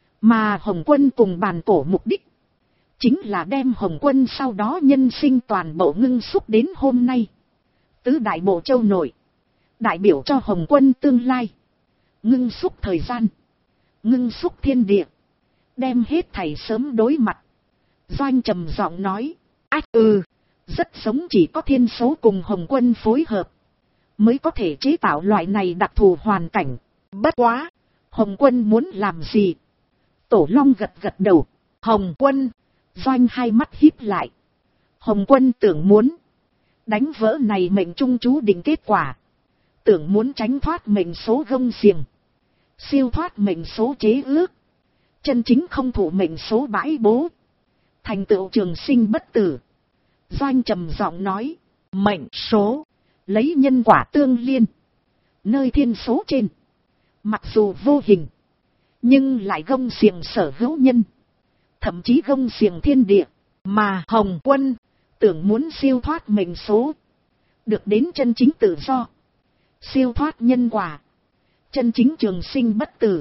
Mà Hồng Quân cùng bàn cổ mục đích, chính là đem Hồng Quân sau đó nhân sinh toàn bộ ngưng xúc đến hôm nay. Tứ đại bộ châu nội, đại biểu cho Hồng Quân tương lai. Ngưng xúc thời gian, ngưng xúc thiên địa, đem hết thảy sớm đối mặt. Doanh trầm giọng nói. Ách rất giống chỉ có thiên số cùng Hồng Quân phối hợp, mới có thể chế tạo loại này đặc thù hoàn cảnh. Bất quá, Hồng Quân muốn làm gì? Tổ Long gật đầu. Hồng Quân. Doanh hai mắt híp lại. Hồng Quân tưởng muốn đánh vỡ này mệnh trung chú định kết quả, tưởng muốn tránh thoát mệnh số gông xiềng, siêu thoát mệnh số chế ước, chân chính không thủ mệnh số bãi bố, thành tựu trường sinh bất tử. Doanh trầm giọng nói. Mệnh số, lấy nhân quả tương liên, nơi thiên số trên, mặc dù vô hình, nhưng lại gông xiềng sở hữu nhân, thậm chí gông xiềng thiên địa. Mà Hồng Quân tưởng muốn siêu thoát mệnh số, được đến chân chính tự do, siêu thoát nhân quả, chân chính trường sinh bất tử.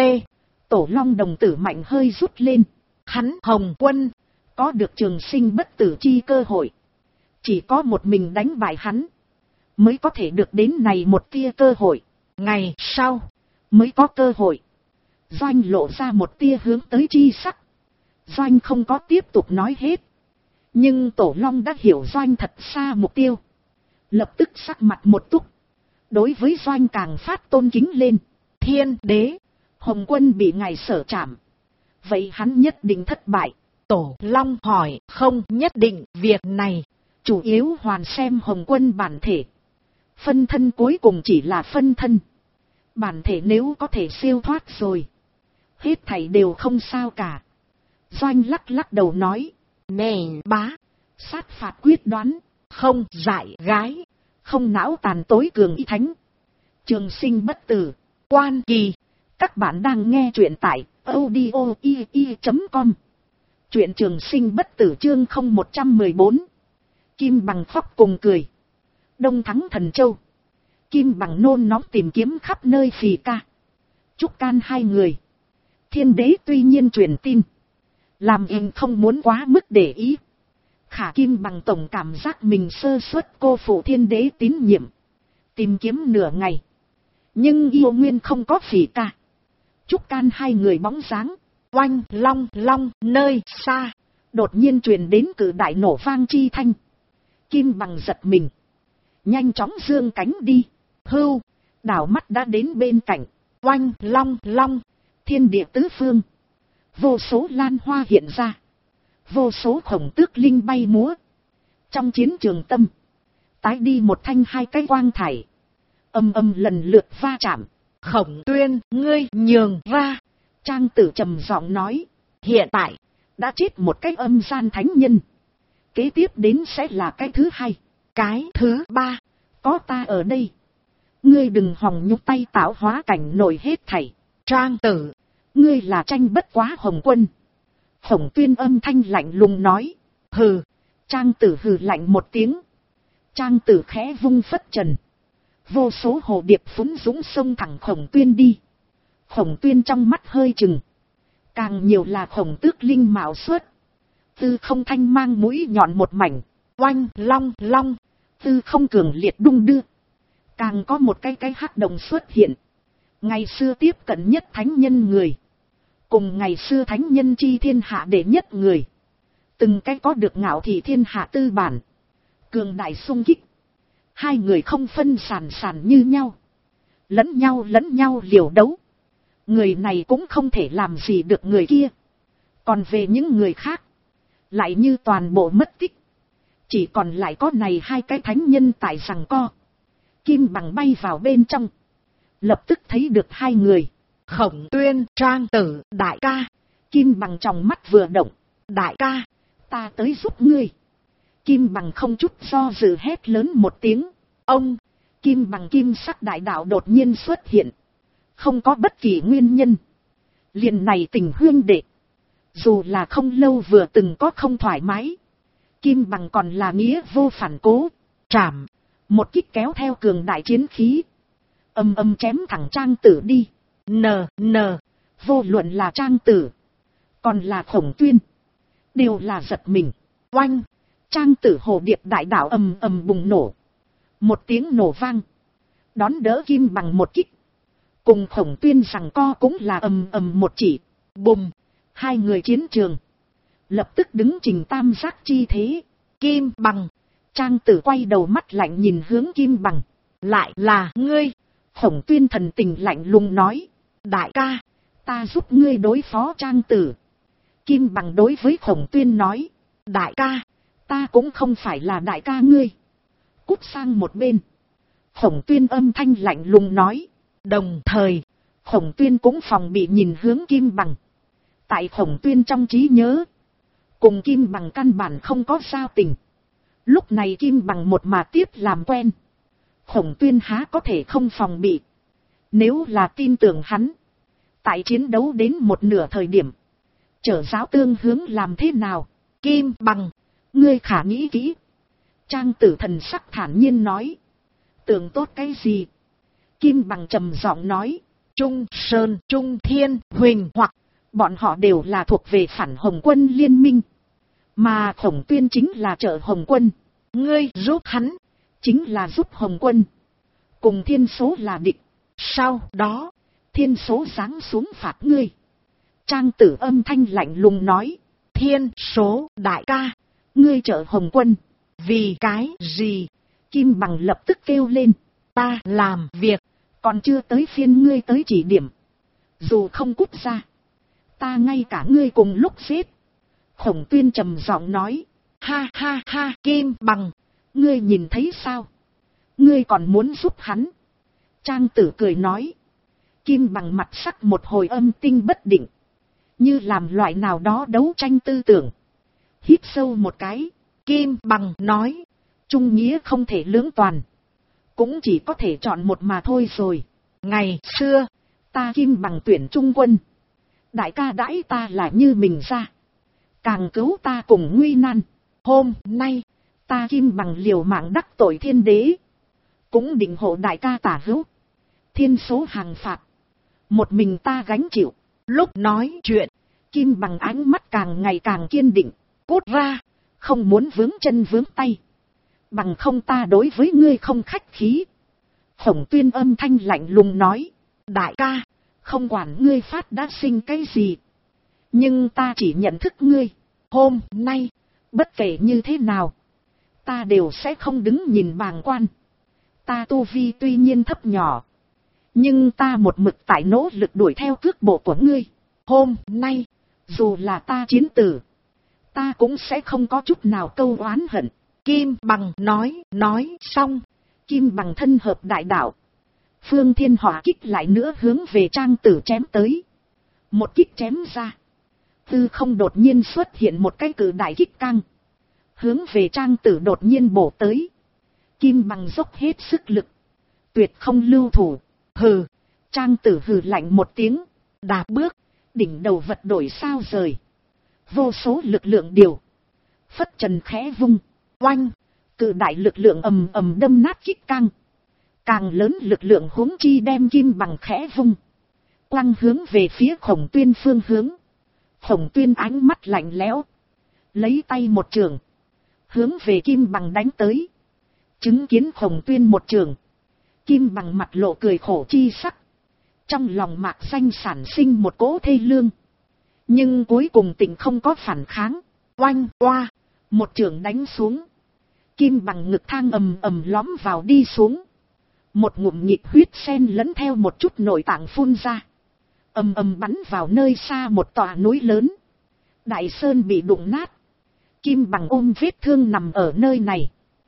Tổ Long đồng tử mạnh hơi rút lên. Hắn Hồng Quân có được trường sinh bất tử chi cơ hội, Chỉ có một mình đánh bại hắn, mới có thể được đến này một tia cơ hội. Ngày sau, mới có cơ hội. Doanh lộ ra một tia hướng tới chi sắc. Doanh không có tiếp tục nói hết. Nhưng Tổ Long đã hiểu Doanh thật xa mục tiêu. Lập tức sắc mặt một túc. Đối với Doanh càng phát tôn kính lên. Thiên đế, Hồng Quân bị ngài sở trảm. Vậy hắn nhất định thất bại. Tổ Long hỏi, không nhất định việc này. Chủ yếu hoàn xem Hồng Quân bản thể. Phân thân cuối cùng chỉ là phân thân. Bản thể nếu có thể siêu thoát rồi, hết thảy đều không sao cả. Doanh lắc lắc đầu nói. Nè bá, sát phạt quyết đoán, không dại gái, không não tàn tối cường y thánh. Trường sinh bất tử, Quan Kỳ. Các bạn đang nghe truyện tại audio.com. Truyện Trường sinh bất tử chương 0114. Kim Bằng khóc cùng cười. Đông thắng Thần Châu. Kim Bằng nôn nóng tìm kiếm khắp nơi Phì Ca, Trúc Can hai người. Thiên đế tuy nhiên truyền tin, làm em không muốn quá mức để ý. Khả Kim Bằng tổng cảm giác mình sơ suất cô phụ thiên đế tín nhiệm. Tìm kiếm nửa ngày, nhưng yêu nguyên không có Phì Ca, Trúc Can hai người bóng dáng. Oanh long long nơi xa, đột nhiên truyền đến cự đại nổ vang chi thanh. Kim Bằng giật mình, nhanh chóng giương cánh đi. Hưu, đảo mắt đã đến bên cạnh. Oanh long long, thiên địa tứ phương, vô số lan hoa hiện ra, vô số khổng tước linh bay múa. Trong chiến trường tâm, tái đi một thanh hai cái quang thải, âm âm lần lượt va chạm. Khổng Tuyên, ngươi nhường ra. Trang Tử trầm giọng nói. Hiện tại, đã chết một cái âm gian thánh nhân. Kế tiếp đến sẽ là cái thứ hai. Cái thứ ba, có ta ở đây. Ngươi đừng hòng nhúc tay tạo hóa cảnh nổi hết thảy. Trang Tử, ngươi là tranh bất quá Hồng Quân. Khổng Tuyên âm thanh lạnh lùng nói. Hừ. Trang Tử hừ lạnh một tiếng. Trang Tử khẽ vung phất trần, vô số hồ điệp phúng dũng xông thẳng Khổng Tuyên đi. Khổng Tuyên trong mắt hơi chừng, càng nhiều là khổng tước linh mạo xuất. Tư không thanh mang mũi nhọn một mảnh. Oanh long long, tư không cường liệt đung đưa. Càng có một cái hắc đồng xuất hiện. Ngày xưa tiếp cận nhất thánh nhân người, cùng ngày xưa thánh nhân chi thiên hạ đệ nhất người, từng cái có được ngạo thị thiên hạ tư bản, cường đại sung kích. Hai người không phân sàn như nhau, lẫn nhau liều đấu. Người này cũng không thể làm gì được người kia. Còn về những người khác, lại như toàn bộ mất tích. Chỉ còn lại có này hai cái thánh nhân tại giằng co. Kim Bằng bay vào bên trong, lập tức thấy được hai người. Khổng Tuyên, Trang Tử, đại ca. Kim Bằng trong mắt vừa động. Đại ca, ta tới giúp ngươi. Kim Bằng không chút do dự hét lớn một tiếng. Ông, Kim Bằng kim sắc đại đạo đột nhiên xuất hiện. Không có bất kỳ nguyên nhân. Liền này tình huynh đệ, dù là không lâu vừa từng có không thoải mái, Kim Bằng còn là nghĩa vô phản cố. Trảm, một kích kéo theo cường đại chiến khí, âm âm chém thẳng Trang Tử đi. n Vô luận là Trang Tử, còn là Khổng Tuyên, đều là giật mình. Oanh, Trang Tử hồ điệp đại đạo ầm ầm bùng nổ. Một tiếng nổ vang, đón đỡ Kim Bằng một kích. Cùng Khổng Tuyên giằng co cũng là ầm ầm một chỉ. Bùm, hai người chiến trường lập tức đứng trình tam giác chi thế. Kim Bằng, Trang Tử quay đầu mắt lạnh nhìn hướng Kim Bằng. lại là ngươi. Khổng Tuyên thần tình lạnh lùng nói. Đại ca, ta giúp ngươi đối phó Trang Tử. Kim Bằng đối với Khổng Tuyên nói. Đại ca, ta cũng không phải là đại ca ngươi. Cút sang một bên. Khổng Tuyên âm thanh lạnh lùng nói. Đồng thời, Khổng Tuyên cũng phòng bị nhìn hướng Kim Bằng. Tại Khổng Tuyên trong trí nhớ, cùng Kim Bằng căn bản không có giao tình. Lúc này Kim Bằng một mà tiếp làm quen, Khổng Tuyên há có thể không phòng bị. Nếu là tin tưởng hắn, tại chiến đấu đến một nửa thời điểm, trở giáo tương hướng làm thế nào? Kim Bằng, ngươi khả nghĩ kỹ. Trang Tử thần sắc thản nhiên nói. Tưởng tốt cái gì? Kim Bằng trầm giọng nói. Trung Sơn, Trung Thiên, Huỳnh hoặc, bọn họ đều là thuộc về phản Hồng Quân liên minh. Mà Khổng Tuyên chính là trợ Hồng Quân. ngươi giúp hắn, chính là giúp Hồng Quân. Cùng thiên số là địch. Sau đó, thiên số giáng xuống phạt ngươi. Trang Tử âm thanh lạnh lùng nói. thiên số đại ca, ngươi trợ Hồng Quân. vì cái gì? Kim Bằng lập tức kêu lên. Ta làm việc, còn chưa tới phiên ngươi tới chỉ điểm. Dù không cút ra, ta ngay cả ngươi cùng lúc giết. Khổng Tuyên trầm giọng nói. ha ha ha, Kim Bằng, ngươi nhìn thấy sao? Ngươi còn muốn giúp hắn? Trang Tử cười nói. Kim Bằng mặt sắc một hồi âm tinh bất định, như làm loại nào đó đấu tranh tư tưởng. Hít sâu một cái, Kim Bằng nói. Trung nghĩa không thể lưỡng toàn, cũng chỉ có thể chọn một mà thôi rồi. Ngày xưa, ta Kim Bằng tuyển Trung Quân. Đại ca đãi ta là như mình ra, càng cứu ta cùng nguy nan. Hôm nay, ta Kim Bằng liều mạng đắc tội thiên đế, cũng định hộ đại ca tả hữu. Thiên số hàng phạt, một mình ta gánh chịu. Lúc nói chuyện, Kim Bằng ánh mắt càng ngày càng kiên định. Cút ra, không muốn vướng chân vướng tay, bằng không ta đối với ngươi không khách khí. Khổng Tuyên âm thanh lạnh lùng nói. Đại ca, không quản ngươi phát đã sinh cái gì, nhưng ta chỉ nhận thức ngươi. Hôm nay, bất kể như thế nào, ta đều sẽ không đứng nhìn bàng quan. Ta tu vi tuy nhiên thấp nhỏ, nhưng ta một mực tại nỗ lực đuổi theo cước bộ của ngươi. Hôm nay, dù là ta chiến tử, ta cũng sẽ không có chút nào câu oán hận. Kim Bằng nói xong, Kim Bằng thân hợp đại đạo, Phương Thiên Hỏa kích lại nữa hướng về Trang Tử chém tới. Một kích chém ra, tư không đột nhiên xuất hiện một cái cự đại kích cang, hướng về Trang Tử đột nhiên bổ tới. Kim Bằng dốc hết sức lực, tuyệt không lưu thủ. Hừ. Trang Tử hừ lạnh một tiếng, đạp bước, đỉnh đầu vật đổi sao rời, vô số lực lượng điều, phất trần khẽ vung, oanh, cự đại lực lượng ầm ầm đâm nát kích cang. Càng lớn lực lượng huống chi đem Kim Bằng khẽ vung, quăng hướng về phía Khổng Tuyên phương hướng. Khổng Tuyên ánh mắt lạnh lẽo, lấy tay một trường, hướng về Kim Bằng đánh tới. Chứng kiến Khổng Tuyên một trường, Kim Bằng mặt lộ cười khổ chi sắc, trong lòng mạc danh sản sinh một cỗ thê lương, nhưng cuối cùng tỉnh không có phản kháng. Oanh oa, một trường đánh xuống, Kim Bằng ngực thang ầm ầm lõm vào đi xuống, một ngụm nhịp huyết sen lẫn theo một chút nội tạng phun ra, ầm ầm bắn vào nơi xa một tòa núi lớn. Đại sơn bị đụng nát, Kim Bằng ôm vết thương nằm ở nơi này.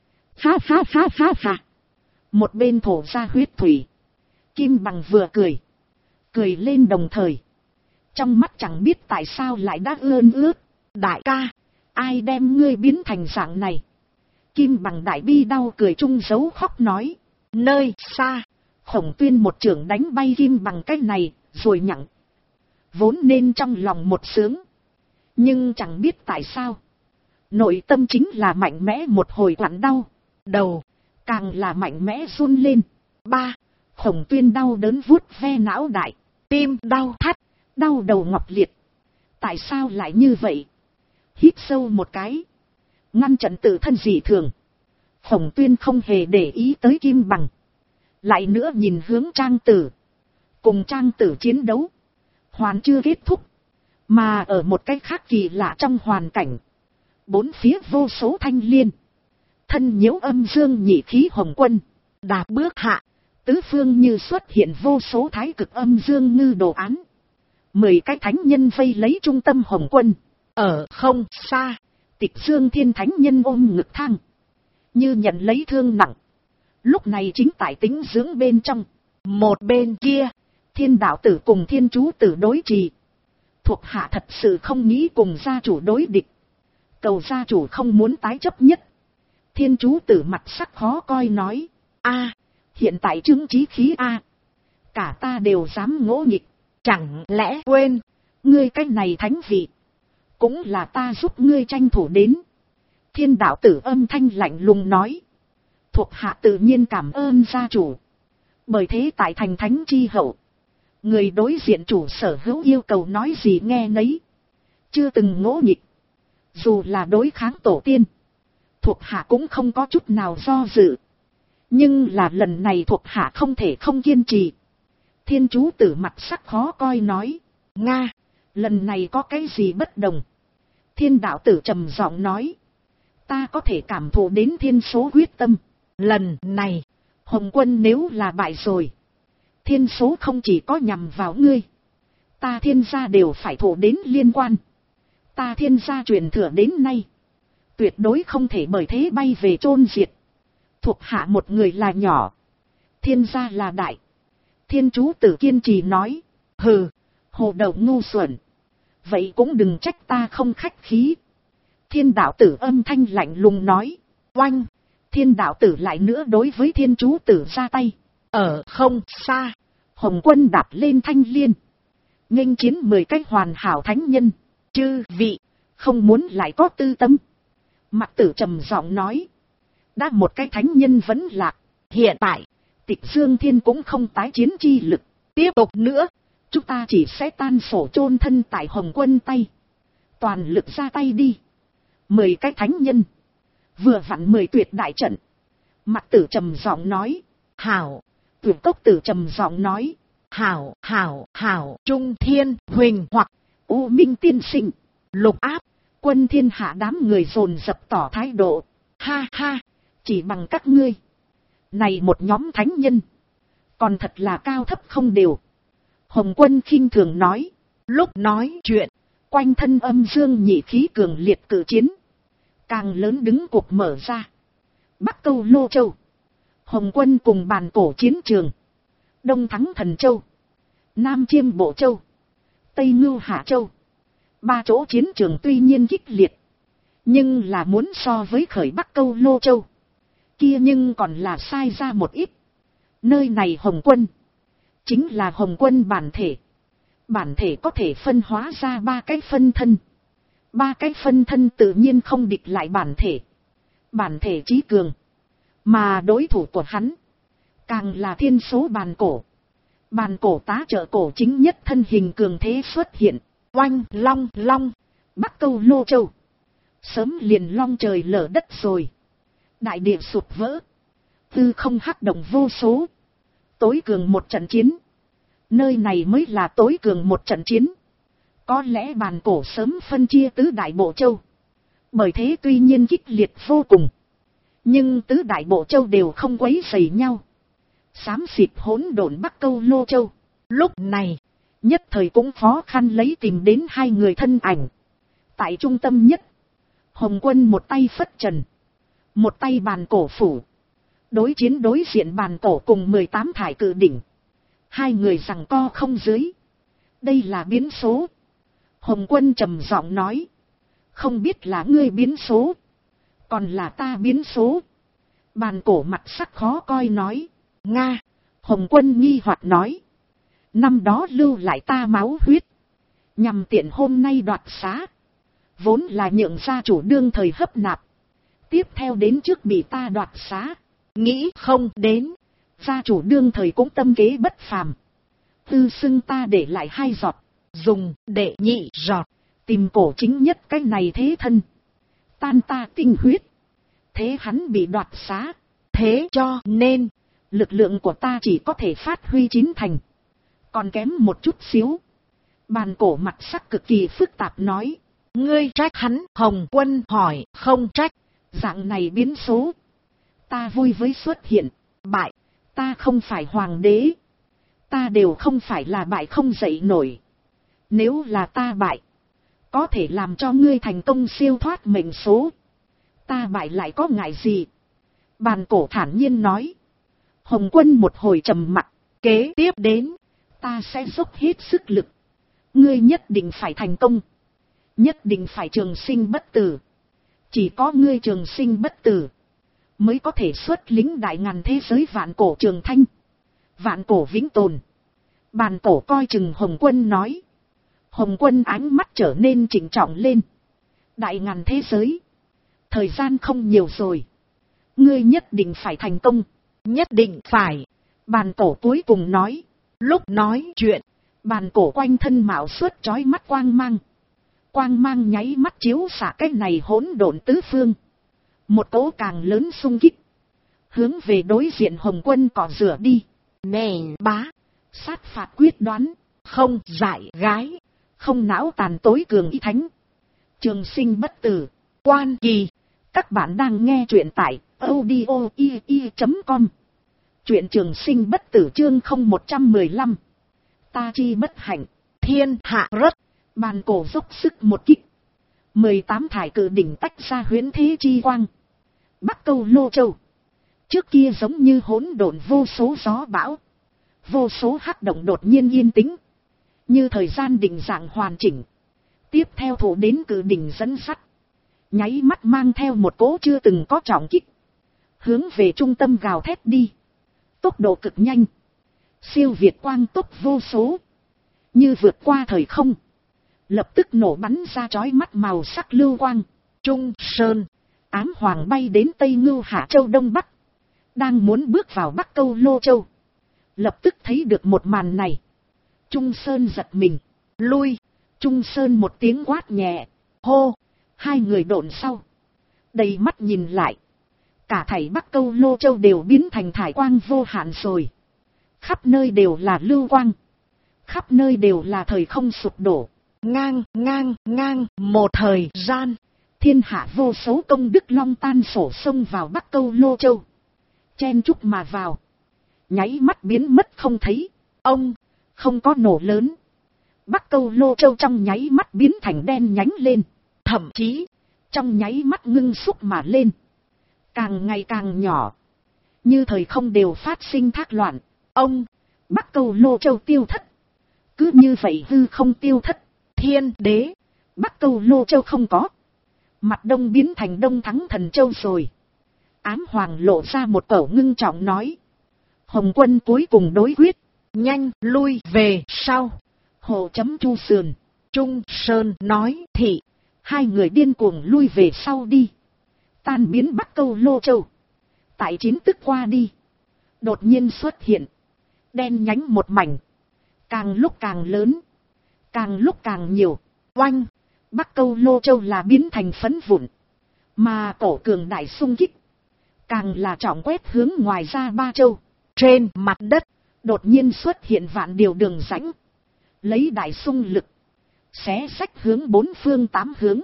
Ha ha ha ha ha. Một bên thổ ra huyết thủy, Kim Bằng vừa cười, cười lên đồng thời, trong mắt chẳng biết tại sao lại đã ươn ướt. Đại ca, ai đem ngươi biến thành dạng này? Kim Bằng đại bi đau cười chung giấu khóc nói. Nơi xa, Khổng Tuyên một chưởng đánh bay Kim Bằng cái này, rồi nhặng. Vốn nên trong lòng một sướng, nhưng chẳng biết tại sao, nội tâm chính là mạnh mẽ một hồi quặn đau, đầu càng là mạnh mẽ run lên. Ba, Khổng Tuyên đau đớn vuốt ve não đại, tim đau thắt, đau đầu ngọc liệt. Tại sao lại như vậy? Hít sâu một cái, ngăn chặn tự thân dị thường, Khổng Tuyên không hề để ý tới Kim Bằng, lại nữa nhìn hướng Trang Tử. Cùng Trang Tử chiến đấu hoàn chưa kết thúc, mà ở một cái khác kỳ lạ trong hoàn cảnh, bốn phía vô số thanh liên, thân nhiễu âm dương nhị khí Hồng Quân, đạp bước hạ, tứ phương như xuất hiện vô số thái cực âm dương ngư đồ án. 10 cái thánh nhân vây lấy trung tâm Hồng Quân. Ở không xa, Tịch Dương Thiên Thánh Nhân ôm ngực thang, như nhận lấy thương nặng, lúc này chính tại tĩnh dưỡng bên trong. Một bên kia, Thiên Đạo Tử cùng Thiên Chú Tử đối trì. Thuộc hạ thật sự không nghĩ cùng gia chủ đối địch, cầu gia chủ không muốn tái chấp nhất. Thiên Chú Tử mặt sắc khó coi nói. A, hiện tại chứng chí khí A, cả ta đều dám ngỗ nghịch. Chẳng lẽ quên, ngươi cái này thánh vị, cũng là ta giúp ngươi tranh thủ đến. Thiên Đạo Tử âm thanh lạnh lùng nói. Thuộc hạ tự nhiên cảm ơn gia chủ. Bởi thế tại thành thánh chi hậu, người đối diện chủ sở hữu yêu cầu nói gì nghe nấy, chưa từng ngỗ nghịch. Dù là đối kháng tổ tiên, Thuộc hạ cũng không có chút nào do dự. Nhưng là lần này thuộc hạ không thể không kiên trì. Thiên chú tử mặt sắc khó coi nói. Nga, lần này có cái gì bất đồng? Thiên đạo tử trầm giọng nói. Ta có thể cảm thụ đến thiên số quyết tâm. Lần này, Hồng Quân nếu là bại rồi, thiên số không chỉ có nhằm vào ngươi. Ta thiên gia đều phải thụ đến liên quan. Ta thiên gia truyền thừa đến nay, tuyệt đối không thể bởi thế bay về chôn diệt. Thuộc hạ một người là nhỏ, thiên gia là đại. Thiên chú tử kiên trì nói. Hừ, hồ đầu ngu xuẩn. Vậy cũng đừng trách ta không khách khí. Thiên đạo tử âm thanh lạnh lùng nói. Oanh, thiên đạo tử lại nữa đối với thiên chú tử ra tay. Ở không xa, Hồng Quân đạp lên thanh liên, nghênh chiến 10 cái hoàn hảo thánh nhân. Chư vị, không muốn lại có tư tâm. Mặc Tử trầm giọng nói. Đã một cái thánh nhân vẫn lạc, hiện tại Tịch Dương Thiên cũng không tái chiến chi lực. Tiếp tục nữa, chúng ta chỉ sẽ tan sổ chôn thân tại Hồng Quân tay. Toàn lực ra tay đi. 10 cái thánh nhân, vừa vặn 10 tuyệt đại trận. Mặc Tử trầm giọng nói. Hảo. Tuyệt Cốc Tử trầm giọng nói. Hảo, hảo, hảo. Trung Thiên, Huỳnh hoặc U Minh tiên sinh, Lục Áp, Quân Thiên Hạ đám người dồn dập tỏ thái độ. Ha ha, chỉ bằng các ngươi, này một nhóm thánh nhân, còn thật là cao thấp không đều. Hồng Quân khinh thường nói. Lúc nói chuyện, quanh thân âm dương nhị khí cường liệt cử chiến, càng lớn đứng cuộc mở ra. Bắc Câu Lô Châu, Hồng Quân cùng bàn cổ chiến trường. Đông Thắng Thần Châu, Nam Chiêm Bộ Châu, Tây Ngưu Hạ Châu. 3 chỗ chiến trường tuy nhiên kích liệt, nhưng là muốn so với khởi Bắc Câu Lô Châu kia nhưng còn là sai ra một ít. Nơi này Hồng Quân chính là Hồng Quân bản thể. Bản thể có thể phân hóa ra 3 cái phân thân. 3 cái phân thân tự nhiên không địch lại bản thể. Bản thể trí cường, mà đối thủ của hắn càng là thiên số bàn cổ. Bàn cổ tá trợ cổ chính nhất thân hình cường thế xuất hiện. Oanh long long, Bắc Câu Lô Châu sớm liền long trời lở đất rồi. Đại địa sụp vỡ, tư không hắc động vô số. Tối cường một trận chiến, nơi này mới là tối cường một trận chiến. Có lẽ bàn cổ sớm phân chia tứ đại bộ châu, bởi thế tuy nhiên kích liệt vô cùng, nhưng tứ đại bộ châu đều không quấy rầy nhau. Xám xịt hỗn độn Bắc Câu Lô Châu, lúc này nhất thời cũng khó khăn lấy tìm đến 2 người thân ảnh. Tại trung tâm nhất, Hồng Quân một tay phất trần, một tay bàn cổ phủ, đối chiến đối diện bàn cổ cùng 18 thải cự đỉnh. 2 người giằng co không dưới. Đây là biến số. Hồng Quân trầm giọng nói. Không biết là ngươi biến số, còn là ta biến số. Bàn cổ mặt sắc khó coi nói. Nga. Hồng Quân nghi hoặc nói. Năm đó lưu lại ta máu huyết, nhằm tiện hôm nay đoạt xá, vốn là nhượng gia chủ đương thời hấp nạp. Tiếp theo đến trước bị ta đoạt xá, nghĩ không đến gia chủ đương thời cũng tâm kế bất phàm, tư xưng ta để lại 2 giọt, dùng đệ nhị giọt tìm cổ chính nhất cái này thế thân, tan ta tinh huyết, thế hắn bị đoạt xá. Thế cho nên lực lượng của ta chỉ có thể phát huy 9 thành, còn kém một chút xíu. Bàn cổ mặt sắc cực kỳ phức tạp nói. Ngươi trách hắn? Hồng Quân hỏi. Không trách. Dạng này biến số, ta vui với xuất hiện. Bại, ta không phải hoàng đế, ta đều không phải là bại không dậy nổi. Nếu là ta bại, có thể làm cho ngươi thành công siêu thoát mệnh số. Ta bại lại có ngại gì? Bàn cổ thản nhiên nói. Hồng Quân một hồi trầm mặc. Kế tiếp đến, ta sẽ dốc hết sức lực. Ngươi nhất định phải thành công, nhất định phải trường sinh bất tử. Chỉ có ngươi trường sinh bất tử, mới có thể xuất lính đại ngàn thế giới vạn cổ trường thanh, vạn cổ vĩnh tồn. Bàn cổ coi chừng Hồng Quân nói. Hồng Quân ánh mắt trở nên trịnh trọng lên. Đại ngàn thế giới, thời gian không nhiều rồi, ngươi nhất định phải thành công. Nhất định phải. Bàn cổ cuối cùng nói. Lúc nói chuyện, bàn cổ quanh thân mạo xuất chói mắt quang mang. Quang mang nháy mắt chiếu xạ cái này hỗn độn tứ phương. Một cỗ càng lớn xung kích. Hướng về đối diện Hồng Quân cỏ rửa đi. Nè bá. Sát phạt quyết đoán. Không dại gái. Không não tàn tối cường y thánh. Trường sinh bất tử. Quan Kỳ. Các bạn đang nghe truyện tại audio.com. Truyện trường sinh bất tử chương 0115. Ta chi bất hạnh. Thiên hạ rất. Bàn cổ dốc sức một kích. 18 thải cự đỉnh tách ra huyễn thế chi quang. Bắc Câu Lô Châu. Trước kia giống như hỗn độn vô số gió bão. Vô số hắc động đột nhiên yên tĩnh. Như thời gian định dạng hoàn chỉnh. Tiếp theo thủ đến cự đỉnh dẫn sắt. Nháy mắt mang theo một cỗ chưa từng có trọng kích. Hướng về trung tâm gào thét đi. Tốc độ cực nhanh. Siêu việt quang tốc vô số. Như vượt qua thời không. Lập tức nổ bắn ra chói mắt màu sắc lưu quang. Trung Sơn. Ám hoàng bay đến Tây Ngưu Hạ Châu Đông Bắc. Đang muốn bước vào Bắc Câu Lô Châu. Lập tức thấy được một màn này. Trung Sơn giật mình. Lui. Trung Sơn một tiếng quát nhẹ. Hô. Hai người độn sau. Đầy mắt nhìn lại. Cả thảy Bắc Câu Lô Châu đều biến thành thải quang vô hạn rồi. Khắp nơi đều là lưu quang. Khắp nơi đều là thời không sụp đổ. Ngang, một thời gian. Thiên hạ vô số công đức long tan sổ sông vào Bắc Câu Lô Châu. Chen chúc mà vào. Nháy mắt biến mất không thấy. Ông, không có nổ lớn. Bắc Câu Lô Châu trong nháy mắt biến thành đen nhánh lên. Thậm chí, trong nháy mắt ngưng xúc mà lên. Càng ngày càng nhỏ. Như thời không đều phát sinh thác loạn. Ông, Bắc Câu Lô Châu tiêu thất. Cứ như vậy hư không tiêu thất. Thiên Đế, Bắc Câu Lô Châu không có. Mặt đông biến thành Đông Thắng Thần Châu rồi. Ám Hoàng lộ ra một cẩu ngưng trọng nói. Hồng Quân cuối cùng đối quyết. Nhanh lui về sau. Hồ chấm Chu Sườn. Trung Sơn nói thị. Hai người điên cuồng lui về sau đi. Tan biến Bắc Câu Lô Châu. Tại 9 tức qua đi. Đột nhiên xuất hiện. Đen nhánh một mảnh. Càng lúc càng lớn. Càng lúc càng nhiều. Oanh. Bắc Câu Lô Châu là biến thành phấn vụn. Mà cổ cường đại xung kích. Càng là trọng quét hướng ngoài ra ba châu. Trên mặt đất. Đột nhiên xuất hiện vạn điều đường rãnh. Lấy đại xung lực. Xé xách hướng bốn phương tám hướng.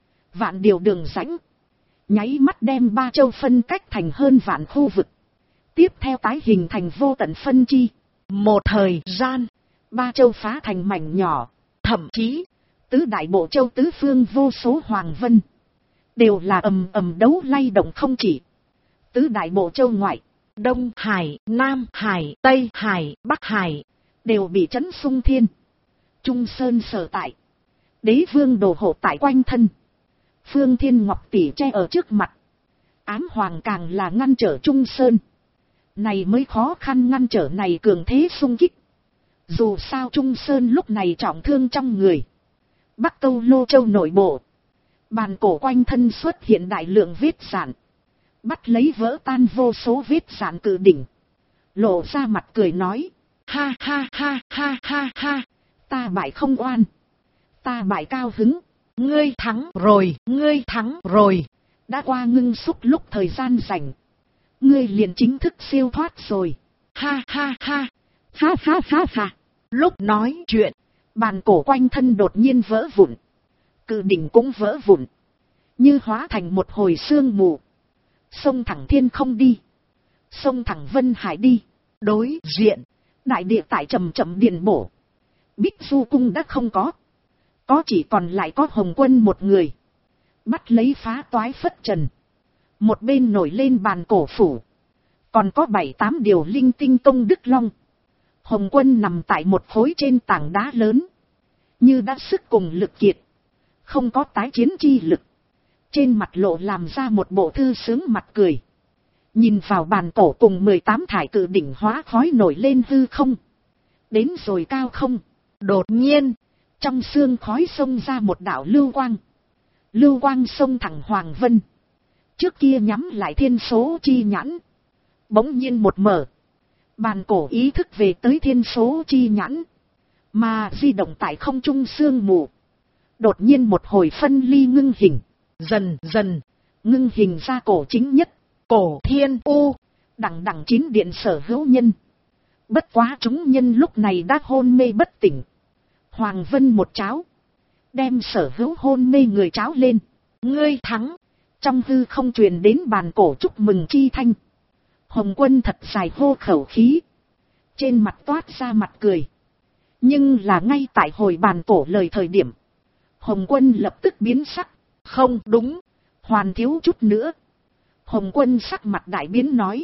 Vạn điều đường rãnh. Nháy mắt đem ba châu phân cách thành hơn vạn khu vực. Tiếp theo tái hình thành vô tận phân chi. Một thời gian. Ba châu phá thành mảnh nhỏ. Thậm chí. Tứ đại bộ châu tứ phương vô số hoàng vân. Đều là ầm ầm đấu lay động không chỉ. Tứ đại bộ châu ngoại. Đông Hải, Nam Hải, Tây Hải, Bắc Hải. Đều bị chấn sung thiên. Trung Sơn sở tại. Đế vương đồ hộ tại quanh thân. Phương Thiên Ngọc tỷ che ở trước mặt. Ám Hoàng càng là ngăn trở Trung Sơn. Này mới khó khăn ngăn trở này cường thế xung kích. Dù sao Trung Sơn lúc này trọng thương trong người. Bắc Câu Lô Châu nội bộ. Bàn cổ quanh thân xuất hiện đại lượng vết rạn. Bắt lấy vỡ tan vô số vết rạn cự đỉnh. Lộ ra mặt cười nói. Ha ha ha ha ha ha. Ta bại không oan. Ta bại cao hứng. Ngươi thắng rồi, ngươi thắng rồi. Đã qua ngưng xúc lúc thời gian rảnh. Ngươi liền chính thức siêu thoát rồi. Ha ha ha. Ha ha ha ha. Lúc nói chuyện. Bàn cổ quanh thân đột nhiên vỡ vụn. Cự đỉnh cũng vỡ vụn. Như hóa thành một hồi sương mù. Xông thẳng thiên không đi. Xông thẳng Vân Hải đi. Đối diện. Đại địa tại chậm chậm điện bổ. Bích Du Cung đã không có. Có chỉ còn lại có Hồng Quân một người. Bắt lấy phá toái phất trần. Một bên nổi lên bàn cổ phủ. Còn có 7-8 điều linh tinh công đức long. Hồng Quân nằm tại một khối trên tảng đá lớn. Như đã sức cùng lực kiệt. Không có tái chiến chi lực. Trên mặt lộ làm ra một bộ thư sướng mặt cười. Nhìn vào bàn cổ cùng 18 thải cự đỉnh hóa khói nổi lên hư không. Đến rồi cao không. Đột nhiên. Trong xương khói xông ra một đạo lưu quang. Lưu quang xông thẳng Hoàng Vân. Trước kia nhắm lại thiên số chi nhãn. Bỗng nhiên một mở. Bàn cổ ý thức về tới thiên số chi nhãn. Mà di động tại không trung sương mù. Đột nhiên một hồi phân ly ngưng hình. Dần dần. ngưng hình ra cổ chính nhất, Cổ Thiên U. đẳng đẳng 9 điện sở hữu nhân. Bất quá chúng nhân lúc này đã hôn mê bất tỉnh. Hoàng Vân một cháo, đem sở hữu hôn mê người cháo lên. Ngươi thắng. Trong hư không truyền đến bàn cổ chúc mừng chi thanh. Hồng Quân thật dài hô khẩu khí, trên mặt toát ra mặt cười. Nhưng là ngay tại hồi bàn cổ lời thời điểm, Hồng Quân lập tức biến sắc. Không đúng, hoàn thiếu chút nữa. Hồng Quân sắc mặt đại biến nói.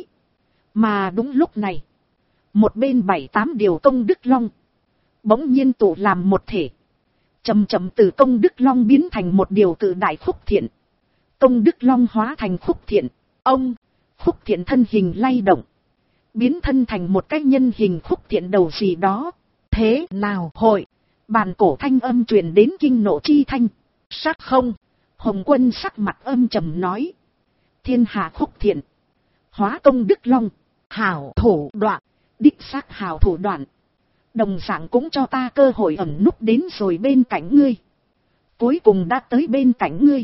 Mà đúng lúc này, một bên 7-8 điều công đức long bỗng nhiên tụ làm một thể, chậm chậm từ công đức long biến thành một điều cự đại Khúc Thiện. Công đức long hóa thành Khúc Thiện. Ông Khúc Thiện thân hình lay động, biến thân thành một cái nhân hình Khúc Thiện đầu gì đó. thế nào hội? Bàn cổ thanh âm truyền đến kinh nộ chi thanh. Sắc không? Hồng Quân sắc mặt âm trầm nói. Thiên hạ Khúc Thiện, hóa công đức long, Hảo thủ đoạn. đích xác hào thủ đoạn. Đồng dạng cũng cho ta cơ hội ẩn núp đến rồi bên cạnh ngươi. Cuối cùng đã tới bên cạnh ngươi.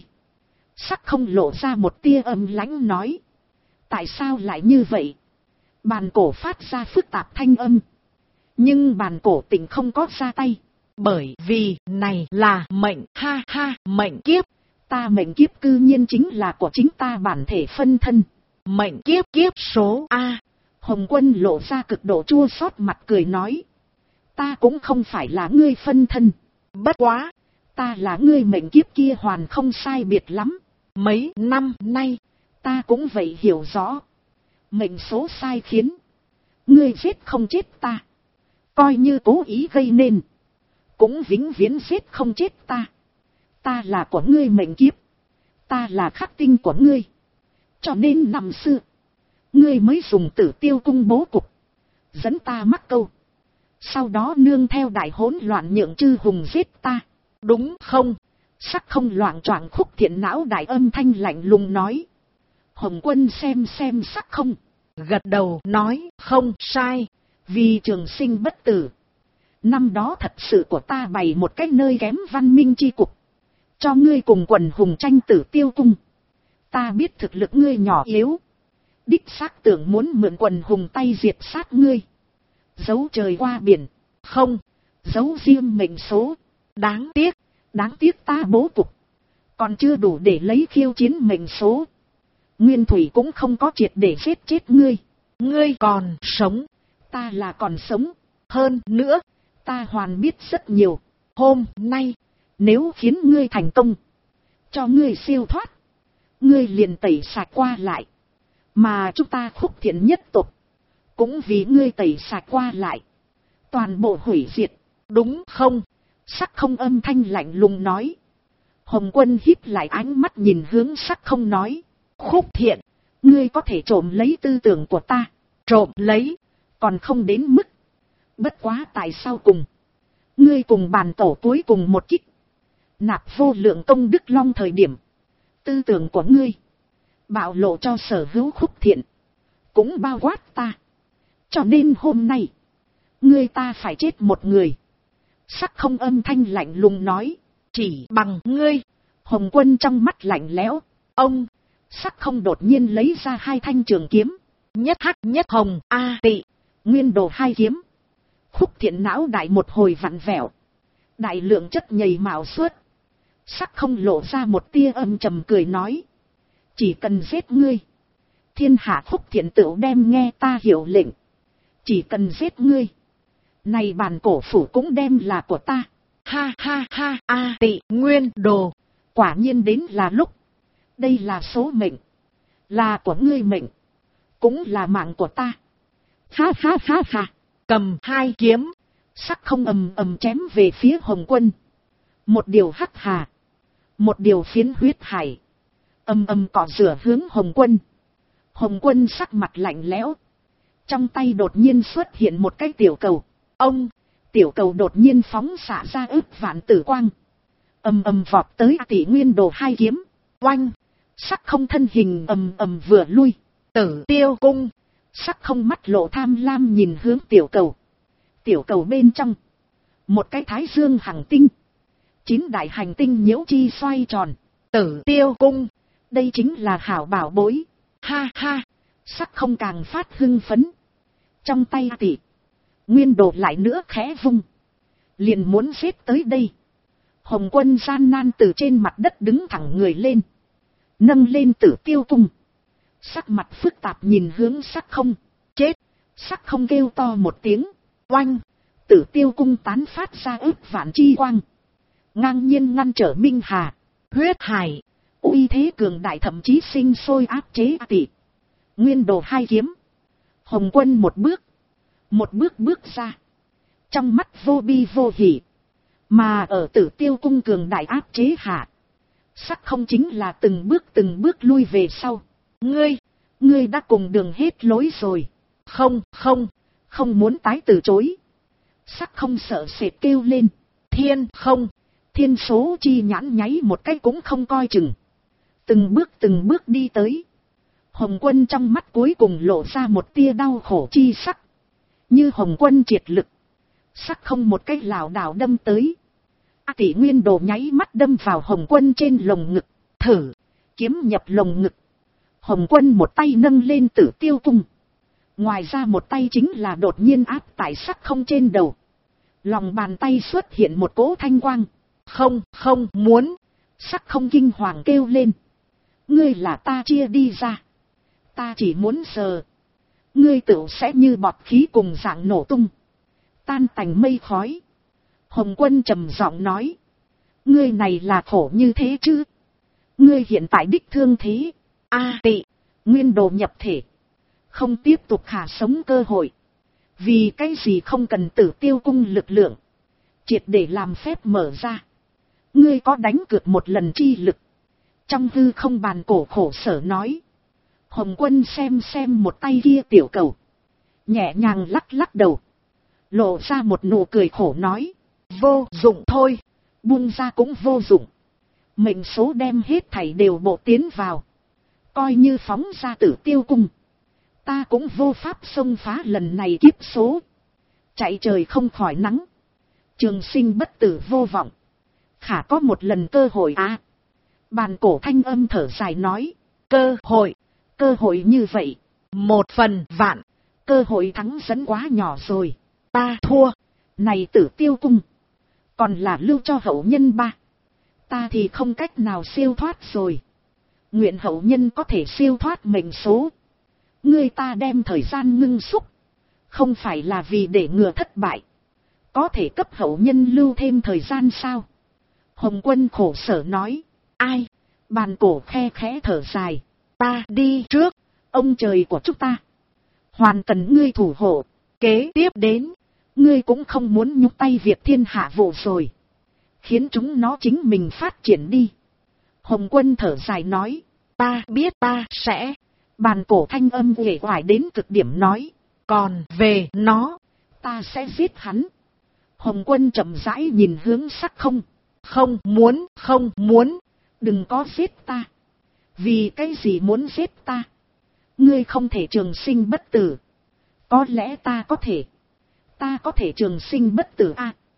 Sắc không lộ ra một tia âm lãnh nói. Tại sao lại như vậy? Bàn cổ phát ra phức tạp thanh âm. Nhưng bàn cổ tỉnh không có ra tay. Bởi vì này là mệnh, ha ha, mệnh kiếp. Ta mệnh kiếp cư nhiên chính là của chính ta bản thể phân thân. Mệnh kiếp kiếp số A. Hồng Quân lộ ra cực độ chua xót mặt cười nói. Ta cũng không phải là ngươi phân thân. Bất quá, ta là ngươi mệnh kiếp kia hoàn không sai biệt lắm. mấy năm nay, ta cũng vậy hiểu rõ. Mệnh số sai khiến ngươi giết không chết ta, coi như cố ý gây nên, cũng vĩnh viễn giết không chết ta. Ta là của ngươi mệnh kiếp, ta là khắc tinh của ngươi. Cho nên năm xưa, ngươi mới dùng Tử Tiêu cung bố cục, dẫn ta mắc câu. Sau đó nương theo đại hỗn loạn nhượng chư hùng giết ta, đúng không? Sắc không loạn choạng Khúc Thiện não đại âm thanh lạnh lùng nói. Hồng Quân xem sắc không, gật đầu nói không sai. Vì trường sinh bất tử, năm đó thật sự của ta bày một cái nơi kém văn minh chi cục, cho ngươi cùng quần hùng tranh Tử Tiêu cung. Ta biết thực lực ngươi nhỏ yếu, đích xác tưởng muốn mượn quần hùng tay diệt sát ngươi, giấu trời qua biển, không, giấu riêng mệnh số. Đáng tiếc ta bố cục còn chưa đủ để lấy khiêu chiến mệnh số. Nguyên thủy cũng không có triệt để giết chết ngươi. Ngươi còn sống, ta là còn sống. hơn nữa, ta hoàn biết rất nhiều. hôm nay, nếu khiến ngươi thành công, cho ngươi siêu thoát, ngươi liền tẩy sạch qua lại. Mà chúng ta Khúc Thiện nhất tộc, cũng vì ngươi tẩy sạch qua lại, toàn bộ hủy diệt, đúng không? Sắc không âm thanh lạnh lùng nói. Hồng Quân híp lại ánh mắt nhìn hướng sắc không nói. Khúc Thiện, ngươi có thể trộm lấy tư tưởng của ta. Trộm lấy, còn không đến mức. Bất quá tại sao cùng, ngươi cùng bàn tổ cuối cùng một kích, nạp vô lượng công đức long thời điểm, tư tưởng của ngươi bạo lộ cho sở hữu Khúc Thiện, cũng bao quát ta. Cho nên hôm nay, ngươi ta phải chết một người. Sắc không âm thanh lạnh lùng nói. chỉ bằng ngươi. Hồng Quân trong mắt lạnh lẽo. Ông, sắc không đột nhiên lấy ra 2 thanh trường kiếm. Nhất hắc nhất hồng a tị. Nguyên đồ 2 kiếm. Khúc Thiện não đại một hồi vặn vẹo, đại lượng chất nhầy mạo suốt. Sắc không lộ ra một tia âm trầm cười nói. Chỉ cần giết ngươi, thiên hạ Khúc Thiện tựu đem nghe ta hiệu lệnh. Chỉ cần giết ngươi, này bàn cổ phủ cũng đem là của ta. Ha ha ha a tị nguyên đồ. Quả nhiên đến là lúc. Đây là số mệnh, là của ngươi mệnh, cũng là mạng của ta. Ha ha ha ha. Cầm 2 kiếm, sắc không ầm ầm chém về phía Hồng Quân. Một điều hắc hà, một điều phiến huyết hải, ầm ầm cọ rửa hướng Hồng Quân. Hồng Quân sắc mặt lạnh lẽo, trong tay đột nhiên xuất hiện một cái tiểu cầu. Ông, tiểu cầu đột nhiên phóng xạ ra ức vạn tử quang, ầm ầm vọt tới Tỷ Nguyên đồ 2 kiếm. Oanh, sắc không thân hình ầm ầm vừa lui. Tử Tiêu cung, sắc không mắt lộ tham lam nhìn hướng tiểu cầu. Tiểu cầu bên trong, một cái thái dương hành tinh, 9 đại hành tinh nhiễu chi xoay tròn. Tử Tiêu cung, Đây chính là hảo bảo bối. Ha ha, sắc không càng phát hưng phấn. Trong tay tỷ, Nguyên Đồ lại nữa khẽ vung. Liền muốn xếp tới đây. Hồng Quân gian nan từ trên mặt đất đứng thẳng người lên. Nâng lên Tử Tiêu cung. Sắc mặt phức tạp nhìn hướng sắc không. Chết! Sắc không kêu to một tiếng. Oanh! Tử Tiêu cung tán phát ra ức vạn chi quang. Ngang nhiên ngăn trở Minh Hà. Huyết hải! Uy thế cường đại thậm chí sinh sôi áp chế tỷ. Nguyên Đồ hai kiếm. Hồng Quân một bước bước ra. Trong mắt vô bi vô hỉ. Mà ở Tử Tiêu cung cường đại áp chế hạ. Sắc không chính là từng bước lui về sau. Ngươi đã cùng đường hết lối rồi. Không muốn tái từ chối. Sắc không sợ sệt kêu lên. Thiên số chi nhãn nháy một cái cũng không coi chừng. Từng bước đi tới. Hồng Quân trong mắt cuối cùng lộ ra một tia đau khổ chi sắc. Như Hồng Quân triệt lực. Sắc không một cái lảo đảo đâm tới. Tỷ Nguyên Đồ nháy mắt đâm vào Hồng Quân trên lồng ngực. Thử, kiếm nhập lồng ngực. Hồng Quân một tay nâng lên Tử Tiêu cung. Ngoài ra một tay chính là đột nhiên áp tại sắc không trên đầu. Lòng bàn tay xuất hiện một cỗ thanh quang. Không muốn. Sắc không kinh hoàng kêu lên. Ngươi là ta chia đi ra. Ta chỉ muốn sờ. Ngươi tự sẽ như bọt khí cùng dạng nổ tung. Tan tành mây khói. Hồng Quân trầm giọng nói. Ngươi này là khổ như thế chứ. Ngươi hiện tại đích thương thế. Tỷ, Nguyên Đồ nhập thể. Không tiếp tục khả sống cơ hội. Vì cái gì không cần Tử Tiêu cung lực lượng. Triệt để làm phép mở ra. Ngươi có đánh cược một lần chi lực. Trong hư không bàn cổ khổ sở nói. Hồng Quân xem một tay kia tiểu cầu. Nhẹ nhàng lắc đầu. Lộ ra một nụ cười khổ nói. Vô dụng thôi. Buông ra cũng vô dụng. Mệnh số đem hết thảy đều bộ tiến vào. Coi như phóng ra Tử Tiêu cung. Ta cũng vô pháp xông phá lần này kiếp số. Chạy trời không khỏi nắng. Trường sinh bất tử vô vọng. Khả có một lần cơ hội Bàn cổ thanh âm thở dài nói. Cơ hội như vậy. 1/1000. Cơ hội thắng dẫn quá nhỏ rồi. Ta thua. Này Tử Tiêu cung. Còn là lưu cho hậu nhân ba. Ta thì không cách nào siêu thoát rồi. Nguyện hậu nhân có thể siêu thoát mệnh số. Ngươi ta đem thời gian ngưng xúc. Không phải là vì để ngừa thất bại. Có thể cấp hậu nhân lưu thêm thời gian sao? Hồng Quân khổ sở nói. Ai? Bàn cổ khe khẽ thở dài. Ta đi trước. Ông trời của chúng ta. Hoàn cần ngươi thủ hộ. Kế tiếp đến. Ngươi cũng không muốn nhúc tay việc thiên hạ vụ rồi. Khiến chúng nó chính mình phát triển đi. Hồng Quân thở dài nói. Ta biết ta sẽ. Bàn cổ thanh âm uể oải đến cực điểm nói. Còn về nó. Ta sẽ giết hắn. Hồng Quân chậm rãi nhìn hướng sắc không. Không muốn. Đừng có giết ta. Vì cái gì muốn giết ta? Ngươi không thể trường sinh bất tử. Có lẽ ta có thể. Ta có thể trường sinh bất tử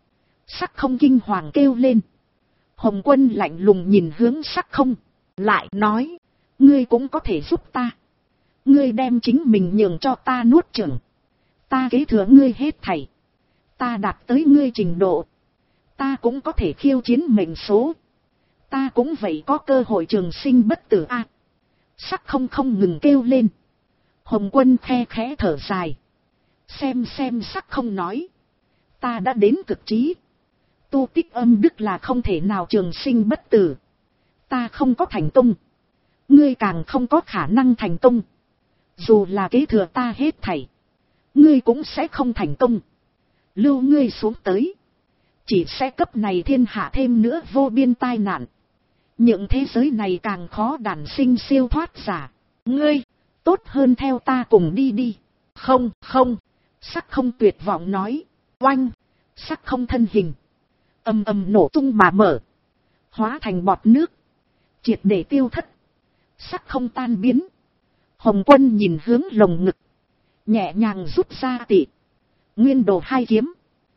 Sắc không kinh hoàng kêu lên. Hồng Quân lạnh lùng nhìn hướng sắc không. Lại nói. Ngươi cũng có thể giúp ta. Ngươi đem chính mình nhường cho ta nuốt chửng. Ta kế thừa ngươi hết thảy. Ta đạt tới ngươi trình độ. Ta cũng có thể khiêu chiến mệnh số. Ta cũng vậy có cơ hội trường sinh bất tử Sắc không ngừng kêu lên. Hồng Quân khe khẽ thở dài. Xem sắc không nói. Ta đã đến cực trí. Tu tích âm đức là không thể nào trường sinh bất tử. Ta không có thành công. Ngươi càng không có khả năng thành công. Dù là kế thừa ta hết thảy. Ngươi cũng sẽ không thành công. Lưu ngươi xuống tới. Chỉ sẽ cấp này thiên hạ thêm nữa vô biên tai nạn. Những thế giới này càng khó đản sinh siêu thoát giả. Ngươi, tốt hơn theo ta cùng đi. Không. Sắc không tuyệt vọng nói. Oanh, sắc không thân hình. Ầm nổ tung mà mở. Hóa thành bọt nước. Triệt để tiêu thất. Sắc không tan biến. Hồng Quân nhìn hướng lồng ngực. Nhẹ nhàng rút ra tỷ. Nguyên Đồ hai kiếm.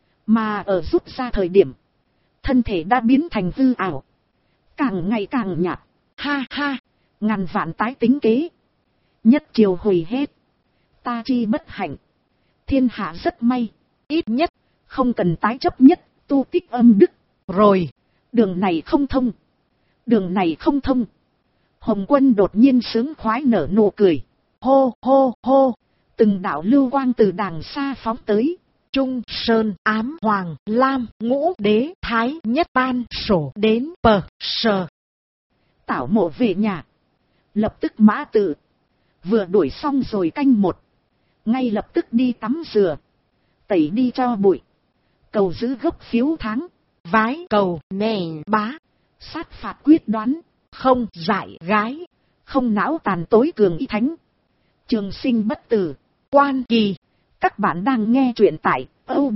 Mà ở rút ra thời điểm. Thân thể đã biến thành hư ảo. Càng ngày càng nhạt. Ha. ngàn vạn tái tính kế, nhất triều hủy hết, ta chi bất hạnh, thiên hạ rất may, ít nhất, không cần tái chấp nhất, tu tích âm đức, rồi, đường này không thông, đường này không thông. Hồng Quân đột nhiên sướng khoái nở nụ cười, hô hô hô, từng đạo lưu quang từ đàng xa phóng tới, Trung Sơn Ám Hoàng Lam Ngũ Đế Thái Nhất Ban sổ đến bờ sờ. Tảo Mộ về nhà, lập tức mã tự, vừa đuổi xong rồi canh một, ngay lập tức đi tắm rửa, tẩy đi cho bụi, cầu giữ gốc phiếu tháng, vái cầu nền bá, sát phạt quyết đoán, không dại gái, không não tàn tối cường y thánh, trường sinh bất tử, quan kỳ. Các bạn đang nghe truyện tại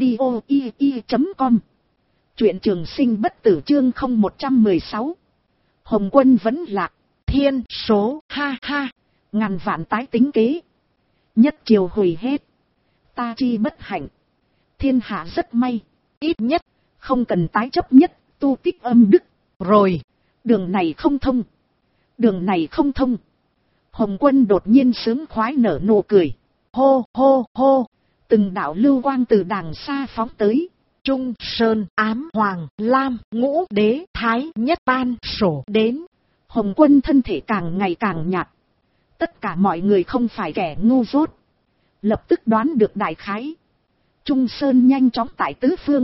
audio.com. Truyện trường sinh bất tử chương 0116. Hồng Quân vẫn lạc, thiên số ha ha, ngàn vạn tái tính kế, nhất triều hủy hết, ta chi bất hạnh, thiên hạ rất may, ít nhất, không cần tái chấp nhất, tu tích âm đức, rồi, đường này không thông, đường này không thông. Hồng Quân đột nhiên sướng khoái nở nụ cười, hô hô hô, từng đạo lưu quang từ đàng xa phóng tới, Trung Sơn Ám Hoàng Lam Ngũ Đế Thái Nhất Ban sổ đến. Hồng Quân thân thể càng ngày càng nhạt, tất cả mọi người không phải kẻ ngu dốt, lập tức đoán được đại khái. Trung Sơn nhanh chóng tại tứ phương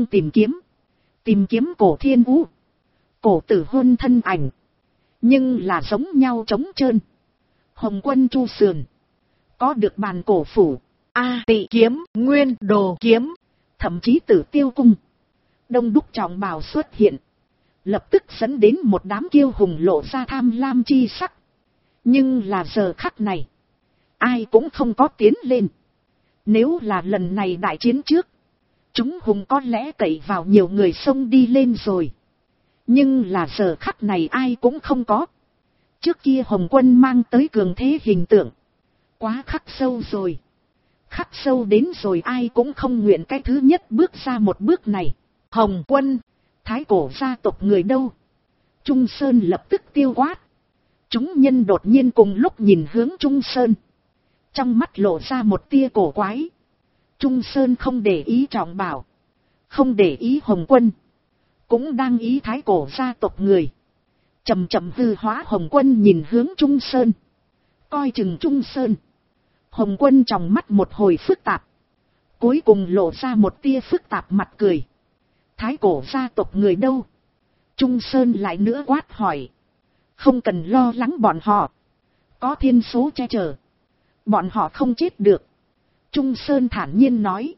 tìm kiếm cổ Thiên Vũ, cổ Tử Hôn thân ảnh, nhưng là giống nhau trống trơn. Hồng Quân chu sườn, có được bàn cổ phủ, A Tị kiếm, Nguyên Đồ kiếm, thậm chí Tử Tiêu cung, đông đúc trọng bào xuất hiện, lập tức dẫn đến một đám kiêu hùng lộ ra tham lam chi sắc. Nhưng là giờ khắc này, ai cũng không có tiến lên. Nếu là lần này đại chiến trước, chúng hùng có lẽ cậy vào nhiều người xông đi lên rồi. Nhưng là giờ khắc này ai cũng không có. Trước kia Hồng Quân mang tới cường thế hình tượng, quá khắc sâu rồi. Khắc sâu đến rồi ai cũng không nguyện cái thứ nhất bước ra một bước này. Hồng Quân, thái cổ gia tộc người đâu? Trung Sơn lập tức tiêu quát. Chúng nhân đột nhiên cùng lúc nhìn hướng Trung Sơn, trong mắt lộ ra một tia cổ quái. Trung Sơn không để ý trọng bảo, không để ý Hồng Quân, cũng đang ý thái cổ gia tộc người. Chậm chậm hư hóa Hồng Quân nhìn hướng Trung Sơn, coi chừng Trung Sơn. Hồng Quân trong mắt một hồi phức tạp, cuối cùng lộ ra một tia phức tạp mặt cười. Thái cổ gia tộc người đâu? Trung Sơn lại nữa quát hỏi. Không cần lo lắng bọn họ, có thiên số che chở, bọn họ không chết được. Trung Sơn thản nhiên nói.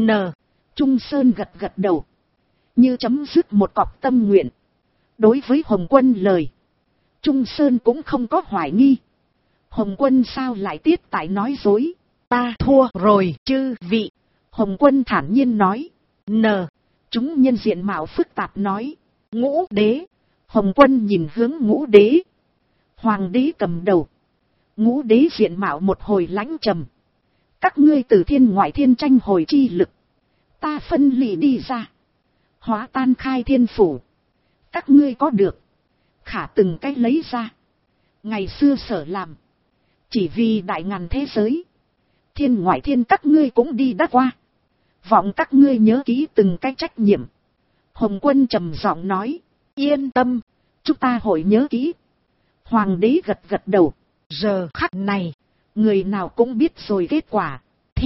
Trung Sơn gật gật đầu, như chấm dứt một cọc tâm nguyện. Đối với Hồng Quân lời, Trung Sơn cũng không có hoài nghi. Hồng Quân sao lại tiết tại nói dối? Ta thua rồi chư vị. Hồng Quân thản nhiên nói. Chúng nhân diện mạo phức tạp nói. Ngũ Đế. Hồng Quân nhìn hướng Ngũ Đế. Hoàng đế cầm đầu. Ngũ Đế diện mạo một hồi lãnh trầm. Các ngươi từ thiên ngoại thiên tranh hồi chi lực, ta phân lì đi ra, hóa tan khai thiên phủ. Các ngươi có được, khả từng cách lấy ra. Ngày xưa sở làm, chỉ vì đại ngàn thế giới. Thiên ngoại thiên các ngươi cũng đi đã qua, vọng các ngươi nhớ kỹ từng cái trách nhiệm. Hồng Quân trầm giọng nói. Yên tâm, chúng ta hội nhớ kỹ. Hoàng đế gật gật đầu. Giờ khắc này, người nào cũng biết rồi kết quả.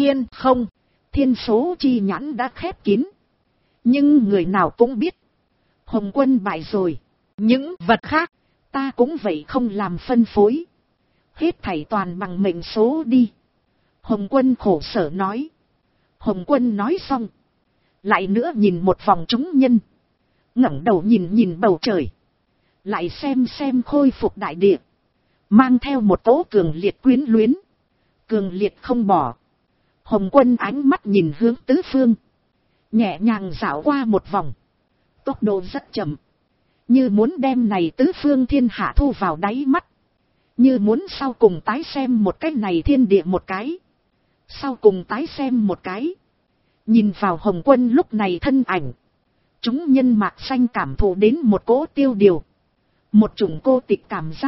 Thiên số chi nhãn đã khép kín. Nhưng người nào cũng biết, Hồng Quân bại rồi. Những vật khác, ta cũng vậy không làm phân phối. Hết thảy toàn bằng mệnh số đi. Hồng Quân khổ sở nói. Hồng Quân nói xong, lại nữa nhìn một vòng chúng nhân, ngẩng đầu nhìn bầu trời, lại xem khôi phục đại địa, mang theo một cỗ cường liệt quyến luyến, cường liệt không bỏ. Hồng Quân ánh mắt nhìn hướng tứ phương, nhẹ nhàng dạo qua một vòng, tốc độ rất chậm, như muốn đem này tứ phương thiên hạ thu vào đáy mắt, như muốn sau cùng tái xem một cái này thiên địa một cái, sau cùng tái xem một cái. Nhìn vào Hồng Quân lúc này thân ảnh, chúng nhân mạc xanh cảm thụ đến một cỗ tiêu điều, một chủng cô tịch cảm giác.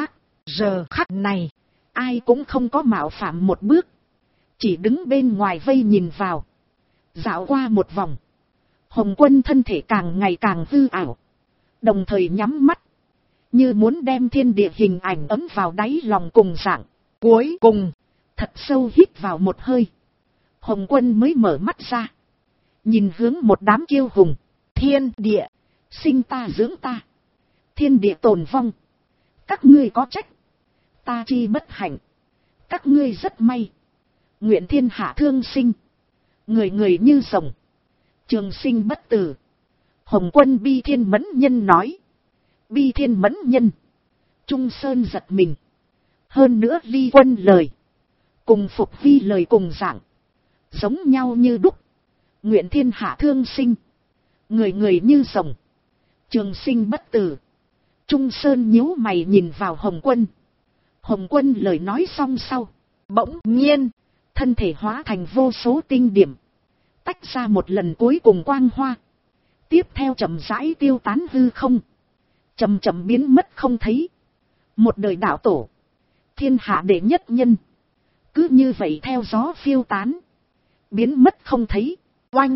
Giờ khắc này, ai cũng không có mạo phạm một bước. Chỉ đứng bên ngoài vây nhìn vào. Dạo qua một vòng. Hồng Quân thân thể càng ngày càng hư ảo. Đồng thời nhắm mắt. Như muốn đem thiên địa hình ảnh ấm vào đáy lòng cùng dạng. cuối cùng, Thật sâu hít vào một hơi. Hồng Quân mới mở mắt ra. Nhìn hướng một đám kiêu hùng. thiên địa, Sinh ta dưỡng ta. Thiên địa tồn vong. Các ngươi có trách. Ta chi bất hạnh. Các ngươi rất may. Nguyện thiên hạ thương sinh. Người người như rồng. Trường sinh bất tử. Hồng Quân bi thiên mẫn nhân nói. Bi thiên mẫn nhân. Trung Sơn giật mình. Hơn nữa Ly Quân lời. Cùng Phục Vi lời cùng dạng. Giống nhau như đúc. Nguyện thiên hạ thương sinh. Người người như rồng. Trường sinh bất tử. Trung Sơn nhíu mày nhìn vào Hồng Quân. Hồng Quân lời nói xong sau. Bỗng nhiên. Thân thể hóa thành vô số tinh điểm. Tách ra một lần cuối cùng quang hoa. Tiếp theo chậm rãi tiêu tán hư không. Chậm chậm biến mất không thấy. Một đời đạo tổ. Thiên hạ đệ nhất nhân. Cứ như vậy theo gió phiêu tán. Biến mất không thấy. oanh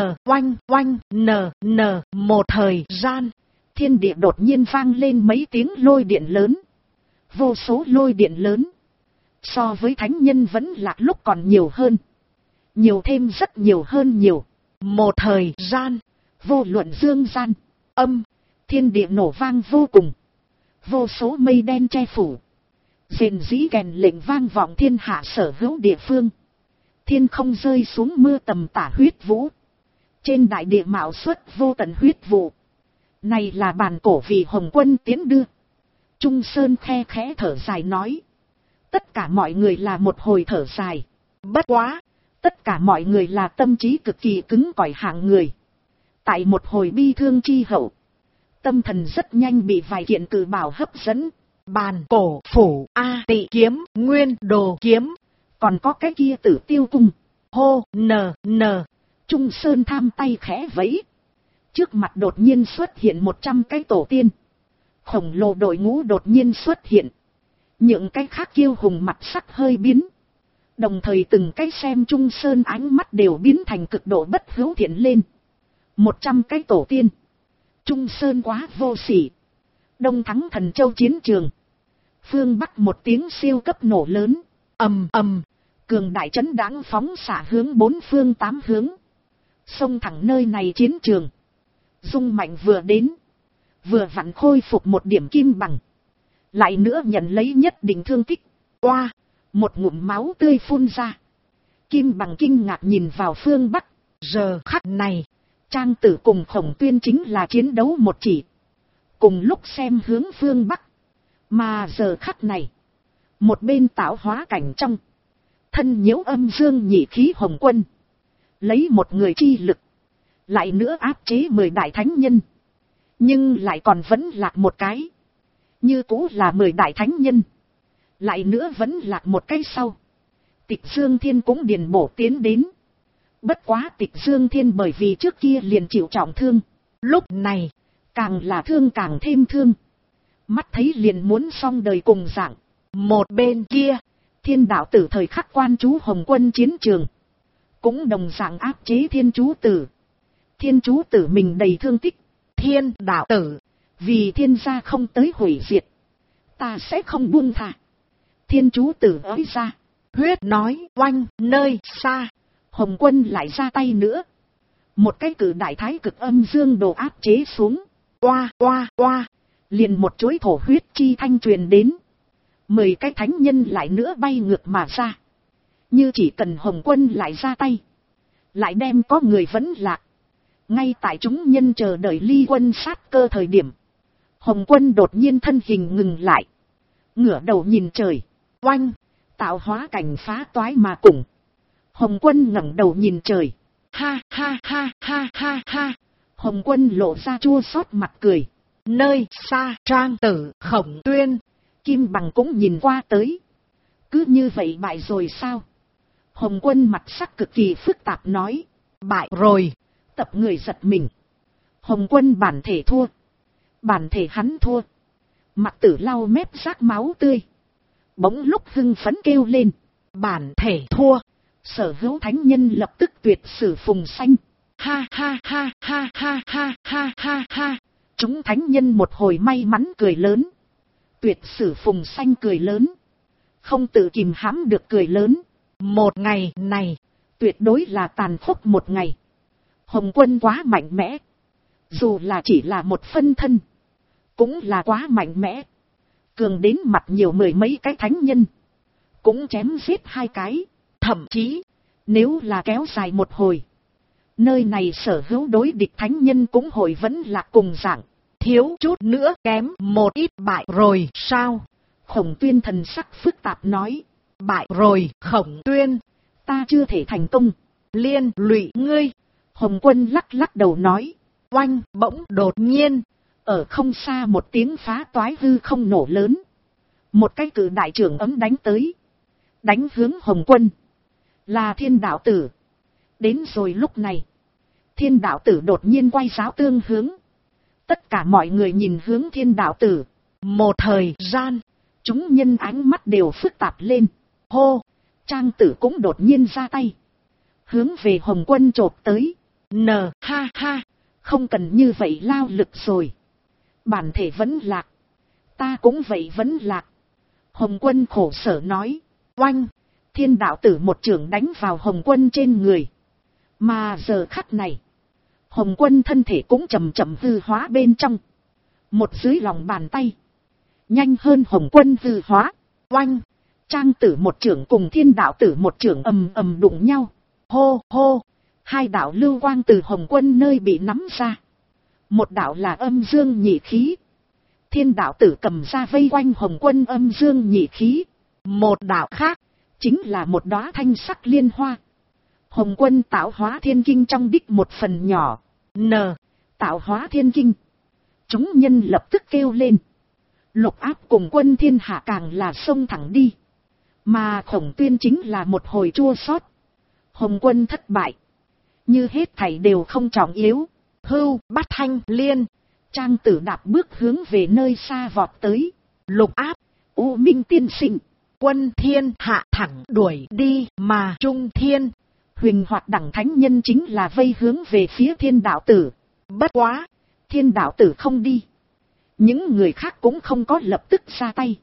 nờ, một thời gian. Thiên địa đột nhiên vang lên mấy tiếng lôi điện lớn. Vô số lôi điện lớn. So với thánh nhân vẫn lạc lúc còn nhiều hơn. Nhiều thêm rất nhiều hơn nhiều. Một thời gian, Vô luận dương gian, âm, thiên địa nổ vang vô cùng. Vô số mây đen che phủ. Rền rĩ kèn lệnh vang vọng thiên hạ sở hữu địa phương. Thiên không rơi xuống mưa tầm tả huyết vũ. Trên đại địa mạo xuất vô tận huyết vụ. Này là bàn cổ vì Hồng Quân tiến đưa. Trung Sơn khe khẽ thở dài nói. Tất cả mọi người là một hồi thở dài. bất quá, Tất cả mọi người là tâm trí cực kỳ cứng cỏi hạng người. Tại một hồi bi thương chi hậu. Tâm thần rất nhanh bị vài kiện cử bảo hấp dẫn. bàn cổ phủ A Tị kiếm, nguyên đồ kiếm, Còn có cái kia Tử Tiêu cung. hô nờ. Trung Sơn tham tay khẽ vẫy. Trước mặt đột nhiên xuất hiện 100 cái tổ tiên. Khổng lồ đội ngũ đột nhiên xuất hiện. Những cái khác kiêu hùng mặt sắc hơi biến. Đồng thời từng cái xem Trung Sơn ánh mắt đều biến thành cực độ bất hữu thiện lên. 100 cái tổ tiên. Trung Sơn quá vô sỉ. Đông thắng Thần Châu chiến trường. Phương Bắc một tiếng siêu cấp nổ lớn. ầm, Cường đại chấn đáng phóng xạ hướng bốn phương tám hướng. Xông thẳng nơi này chiến trường. Dung mạnh vừa đến. Vừa vặn khôi phục một điểm kim bằng. Lại nữa nhận lấy nhất định thương tích. Oa, một ngụm máu tươi phun ra. Kim bằng kinh ngạc nhìn vào phương Bắc. giờ khắc này, Trang Tử cùng Khổng Tuyên chính là chiến đấu một chỉ. Cùng lúc xem hướng phương Bắc. Mà giờ khắc này, một bên tạo hóa cảnh trong. Thân nhiễu âm dương nhị khí Hồng Quân. Lấy một người chi lực. Lại nữa áp chế 10 đại thánh nhân. Nhưng lại còn vẫn lạc một cái. Như cũ là 10 đại thánh nhân. Lại nữa vẫn lạc một cái sau. Tịch Dương Thiên cũng điền bổ tiến đến. Bất quá Tịch Dương Thiên bởi vì trước kia liền chịu trọng thương. lúc này, Càng là thương càng thêm thương. Mắt thấy liền muốn xong đời cùng dạng. một bên kia, Thiên đạo tử thời khắc quan chú Hồng Quân chiến trường. Cũng đồng dạng áp chế thiên chú tử. Thiên chú tử mình đầy thương tích. thiên đạo tử, Vì thiên gia không tới hủy diệt. Ta sẽ không buông thà. Thiên chú tử ới ra. huyết nói oanh nơi xa, Hồng Quân lại ra tay nữa. Một cái cử đại thái cực âm dương đồ áp chế xuống. oa, Liền một chuỗi thổ huyết chi thanh truyền đến. 10 cái thánh nhân lại nữa bay ngược mà ra. Như chỉ cần Hồng Quân lại ra tay. Lại đem có người vẫn lạc. Ngay tại chúng nhân chờ đợi Ly Quân sát cơ thời điểm. Hồng Quân đột nhiên thân hình ngừng lại. Ngửa đầu nhìn trời. oanh, Tạo hóa cảnh phá toái mà cùng. Hồng Quân ngẩng đầu nhìn trời. ha, Hồng Quân lộ ra chua xót mặt cười. nơi xa Trang Tử, Khổng Tuyên, Kim bằng cũng nhìn qua tới. Cứ như vậy bại rồi sao? Hồng Quân mặt sắc cực kỳ phức tạp nói. bại rồi, Tập người giật mình. Hồng Quân bản thể thua. Bản thể hắn thua. Mặc Tử lau mép rác máu tươi. Bỗng lúc hưng phấn kêu lên. Bản thể thua. Sở Hữu thánh nhân lập tức tuyệt sử phùng xanh. Ha ha ha ha ha ha ha ha ha. Chúng thánh nhân một hồi may mắn cười lớn. Tuyệt sử phùng xanh cười lớn. Không tự kìm hãm được cười lớn. Một ngày này, tuyệt đối là tàn khốc một ngày. Hồng Quân quá mạnh mẽ. Dù là chỉ là một phân thân, cũng là quá mạnh mẽ. Cường đến mặt nhiều mười mấy cái thánh nhân, cũng chém giết 2 cái. Thậm chí, nếu là kéo dài một hồi, nơi này Sở Hữu đối địch thánh nhân cũng hồi vẫn là cùng dạng. Thiếu chút nữa kém một ít bại rồi sao? Khổng Tuyên thần sắc phức tạp nói. Bại rồi Khổng Tuyên. Ta chưa thể thành công. Liên lụy ngươi. Hồng Quân lắc lắc đầu nói. Oanh bỗng đột nhiên. Ở không xa một tiếng phá toái hư không nổ lớn. Một cái cự đại trưởng ấm đánh tới. Đánh hướng Hồng Quân. Là Thiên Đạo Tử. Đến rồi lúc này, Thiên Đạo Tử đột nhiên quay giáo tương hướng. Tất cả mọi người nhìn hướng Thiên Đạo Tử. Một thời gian, chúng nhân ánh mắt đều phức tạp lên. Hô, Trang Tử cũng đột nhiên ra tay. Hướng về Hồng Quân chộp tới. Ha ha, không cần như vậy lao lực rồi. Bản thể vẫn lạc. Ta cũng vậy vẫn lạc. Hồng Quân khổ sở nói. Oanh, Thiên Đạo Tử một chưởng đánh vào Hồng Quân trên người. Mà giờ khắc này, Hồng Quân thân thể cũng chậm chậm hư hóa bên trong. Một dưới lòng bàn tay, nhanh hơn Hồng Quân hư hóa. Oanh, Trang Tử một chưởng cùng Thiên Đạo Tử một chưởng ầm ầm đụng nhau. Hô hô, 2 đạo lưu quang từ Hồng Quân nơi bị nắm ra. Một đạo là âm dương nhị khí. Thiên Đạo Tử cầm ra vây quanh Hồng Quân âm dương nhị khí. Một đạo khác, chính là một đóa thanh sắc liên hoa. Hồng Quân tạo hóa thiên kinh trong đích một phần nhỏ. Tạo hóa thiên kinh. Chúng nhân lập tức kêu lên. Lục áp cùng quân thiên hạ càng là xông thẳng đi. Mà Khổng Tuyên chính là một hồi chua xót. Hồng Quân thất bại. Như hết thảy đều không trọng yếu. Hưu bắt thanh liên. Trang Tử đạp bước hướng về nơi xa vọt tới. Lục áp, U Minh tiên sinh, quân thiên hạ thẳng đuổi đi mà trung thiên. Huỳnh Hoạt đẳng thánh nhân chính là vây hướng về phía Thiên Đạo Tử. Bất quá, Thiên Đạo Tử không đi. Những người khác cũng không có lập tức ra tay,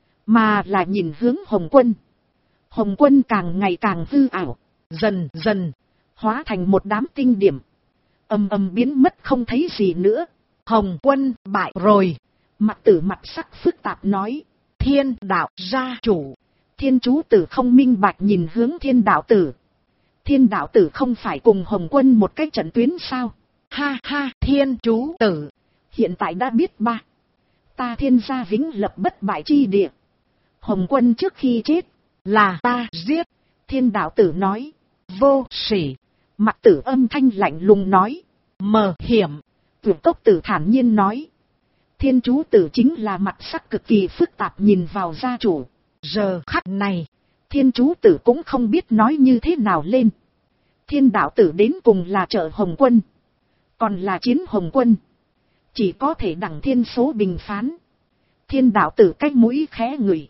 mà là nhìn hướng Hồng Quân. Hồng Quân càng ngày càng hư ảo. Dần dần, hóa thành một đám tinh điểm. Ầm ầm biến mất không thấy gì nữa. Hồng Quân bại rồi. Mặc Tử mặt sắc phức tạp nói. Thiên Đạo gia chủ. Thiên Chú Tử không minh bạch nhìn hướng Thiên Đạo Tử. Thiên Đạo Tử không phải cùng Hồng Quân một cái trận tuyến sao? Ha ha, Thiên Chú Tử. Hiện tại đã biết ba. Ta Thiên gia vĩnh lập bất bại chi địa. Hồng Quân trước khi chết, là ta giết. Thiên Đạo Tử nói. Vô sỉ. Mặc Tử âm thanh lạnh lùng nói. Mờ hiểm. Tuyệt Cốc Tử thản nhiên nói. Thiên Chú Tử chính là mặt sắc cực kỳ phức tạp nhìn vào gia chủ. Giờ khắc này, Thiên Chú Tử cũng không biết nói như thế nào lên. Thiên Đạo Tử đến cùng là trợ Hồng Quân, còn là chiến Hồng Quân. Chỉ có thể đẳng thiên số bình phán. Thiên Đạo Tử cách mũi khẽ ngửi.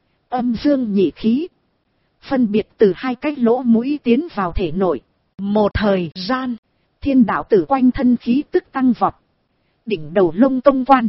Âm dương nhị khí. Phân biệt từ 2 cái lỗ mũi tiến vào thể nội. Một thời gian, Thiên Đạo Tử quanh thân khí tức tăng vọt. Đỉnh đầu lông tông quan.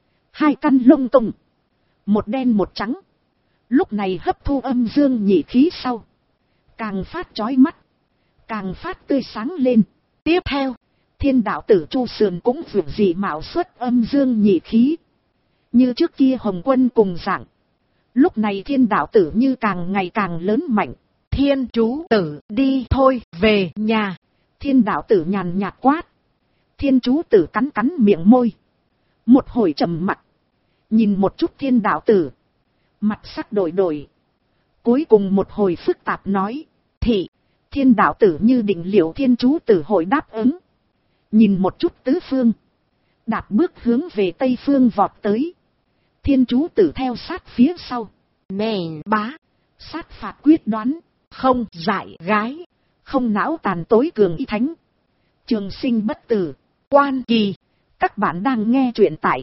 2 căn lông tông. Một đen một trắng. Lúc này hấp thu âm dương nhị khí sau, càng phát chói mắt, càng phát tươi sáng lên. Tiếp theo, Thiên Đạo Tử Chu sườn cũng vượt dị mạo xuất âm dương nhị khí. Như trước kia Hồng Quân cùng dạng. Lúc này Thiên Đạo Tử như càng ngày càng lớn mạnh. Thiên Chú Tử đi thôi về nhà. Thiên Đạo Tử nhàn nhạt quát. Thiên Chú Tử cắn cắn miệng môi. Một hồi trầm mặc, nhìn một chút Thiên Đạo Tử. Mặt sắc đổi đổi. Cuối cùng một hồi phức tạp nói. Thị, Thiên Đạo Tử như định liệu Thiên Chú Tử hội đáp ứng. Nhìn một chút tứ phương. Đạp bước hướng về tây phương vọt tới. Thiên Chú Tử theo sát phía sau. Mèn bá. Sát phạt quyết đoán. Không dại gái. Không não tàn tối cường y thánh. Trường sinh bất tử. Quan kỳ. Các bạn đang nghe truyện tại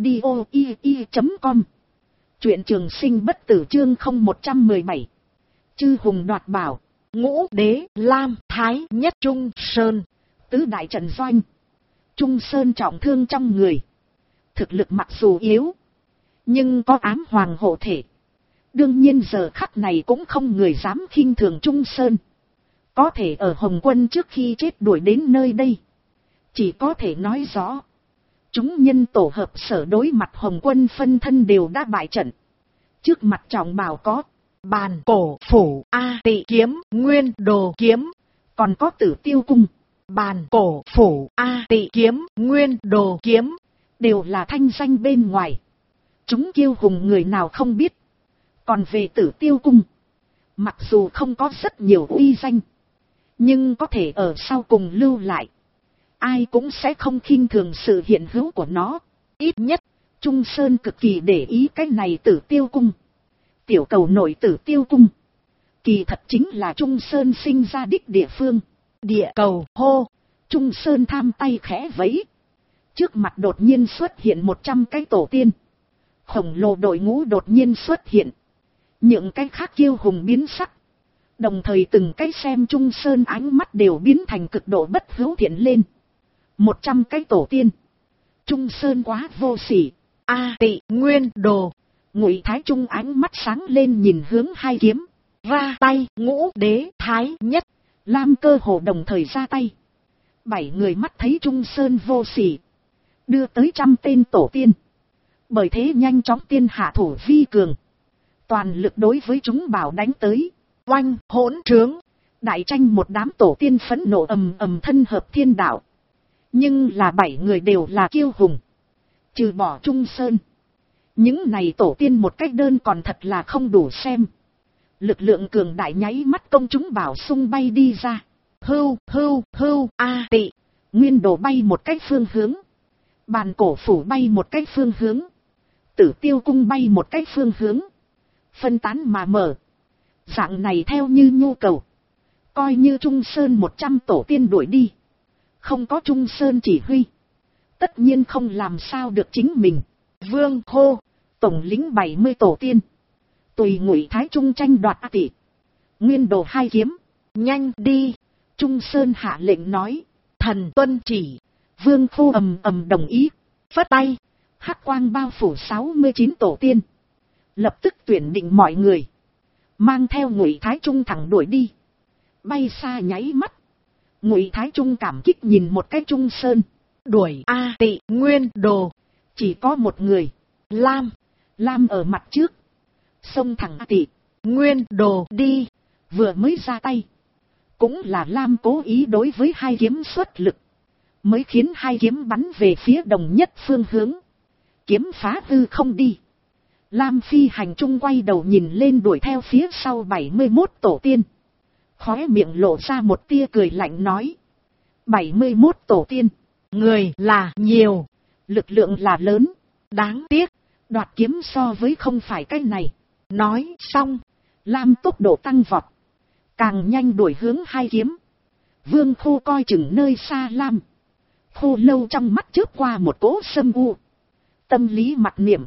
audio.com. Truyện Trường Sinh Bất Tử chương 0117. Chư hùng đoạt bảo. Ngũ đế Lam Thái Nhất Trung Sơn. Tứ đại trận doanh. Trung Sơn trọng thương trong người. Thực lực mặc dù yếu, nhưng có ám hoàng hộ thể. Đương nhiên giờ khắc này cũng không người dám khinh thường Trung Sơn. Có thể ở Hồng Quân trước khi chết đuổi đến nơi đây, chỉ có thể nói rõ chúng nhân tổ hợp sở đối mặt Hồng Quân phân thân đều đã bại trận. Trước mặt trọng bảo có Bàn Cổ Phủ A Tị Kiếm Nguyên Đồ Kiếm, còn có Tử Tiêu Cung. Bàn Cổ Phủ A Tị Kiếm Nguyên Đồ Kiếm đều là thanh danh bên ngoài, chúng kiêu hùng người nào không biết. Còn về Tử Tiêu Cung, mặc dù không có rất nhiều uy danh, nhưng có thể ở sau cùng lưu lại, ai cũng sẽ không khinh thường sự hiện hữu của nó. Ít nhất, Trung Sơn cực kỳ để ý cái này Tử Tiêu Cung. Tiểu cầu nổi Tử Tiêu Cung, kỳ thật chính là Trung Sơn sinh ra đích địa phương. Địa cầu hô, Trung Sơn tham tay khẽ vẫy. Trước mặt đột nhiên xuất hiện 100 cái tổ tiên. Khổng lồ đội ngũ đột nhiên xuất hiện. Những cái khác kiêu hùng biến sắc. Đồng thời từng cái xem Trung Sơn ánh mắt đều biến thành cực độ bất hữu thiện lên. 100 cái tổ tiên. Trung Sơn quá vô sỉ. A Tị Nguyên Đồ. Ngụy Thái Trung ánh mắt sáng lên nhìn hướng hai kiếm. Ra tay. Ngũ đế Thái Nhất, Lam Cơ Hồ đồng thời ra tay. 7 người mắt thấy Trung Sơn vô sỉ, đưa tới 100 tên tổ tiên. Bởi thế nhanh chóng tiên hạ thủ vi cường, toàn lực đối với chúng bảo đánh tới. Oanh hỗn trướng, đại tranh một đám tổ tiên phẫn nộ ầm ầm thân hợp thiên đạo. Nhưng là 7 người đều là kiêu hùng, trừ bỏ Trung Sơn. Những này tổ tiên một cách đơn còn thật là không đủ xem. Lực lượng cường đại nháy mắt công chúng bảo xung bay đi ra. Hưu hưu hưu. A Tị Nguyên Đồ bay một cách phương hướng, Bàn Cổ Phủ bay một cách phương hướng, Tử Tiêu Cung bay một cách phương hướng, phân tán mà mở. Dạng này theo như nhu cầu, coi như Trung Sơn 100 tổ tiên đuổi đi, không có Trung Sơn chỉ huy, tất nhiên không làm sao được chính mình. Vương hô, tổng lính 70 tổ tiên, tùy Ngụy Thái Trung tranh đoạt A Tị Nguyên Đồ hai kiếm. Nhanh đi. Trung Sơn hạ lệnh nói. Thần tuân chỉ. Vương Khô ầm ầm đồng ý, phất tay. hắc quang bao phủ 69 tổ tiên, lập tức tuyển định mọi người, mang theo Ngụy Thái Trung thẳng đuổi đi. Bay xa nháy mắt, Ngụy Thái Trung cảm kích nhìn một cái Trung Sơn. Đuổi A Tị Nguyên Đồ, chỉ có một người, Lam ở mặt trước, xông thẳng A Tị Nguyên Đồ đi. Vừa mới ra tay, cũng là Lam cố ý đối với hai kiếm xuất lực, mới khiến hai kiếm bắn về phía đồng nhất phương hướng, kiếm phá hư không đi. Lam phi hành trung quay đầu nhìn lên đuổi theo phía sau 71 tổ tiên, khóe miệng lộ ra một tia cười lạnh nói. 71 tổ tiên, người là nhiều, lực lượng là lớn, đáng tiếc đoạt kiếm so với không phải cái này. Nói xong, Lam tốc độ tăng vọt, càng nhanh đuổi hướng hai kiếm. Vương Khô coi chừng nơi xa Lam, Khô Lâu trong mắt chớp qua một cỗ sâm u, tâm lý mặc niệm.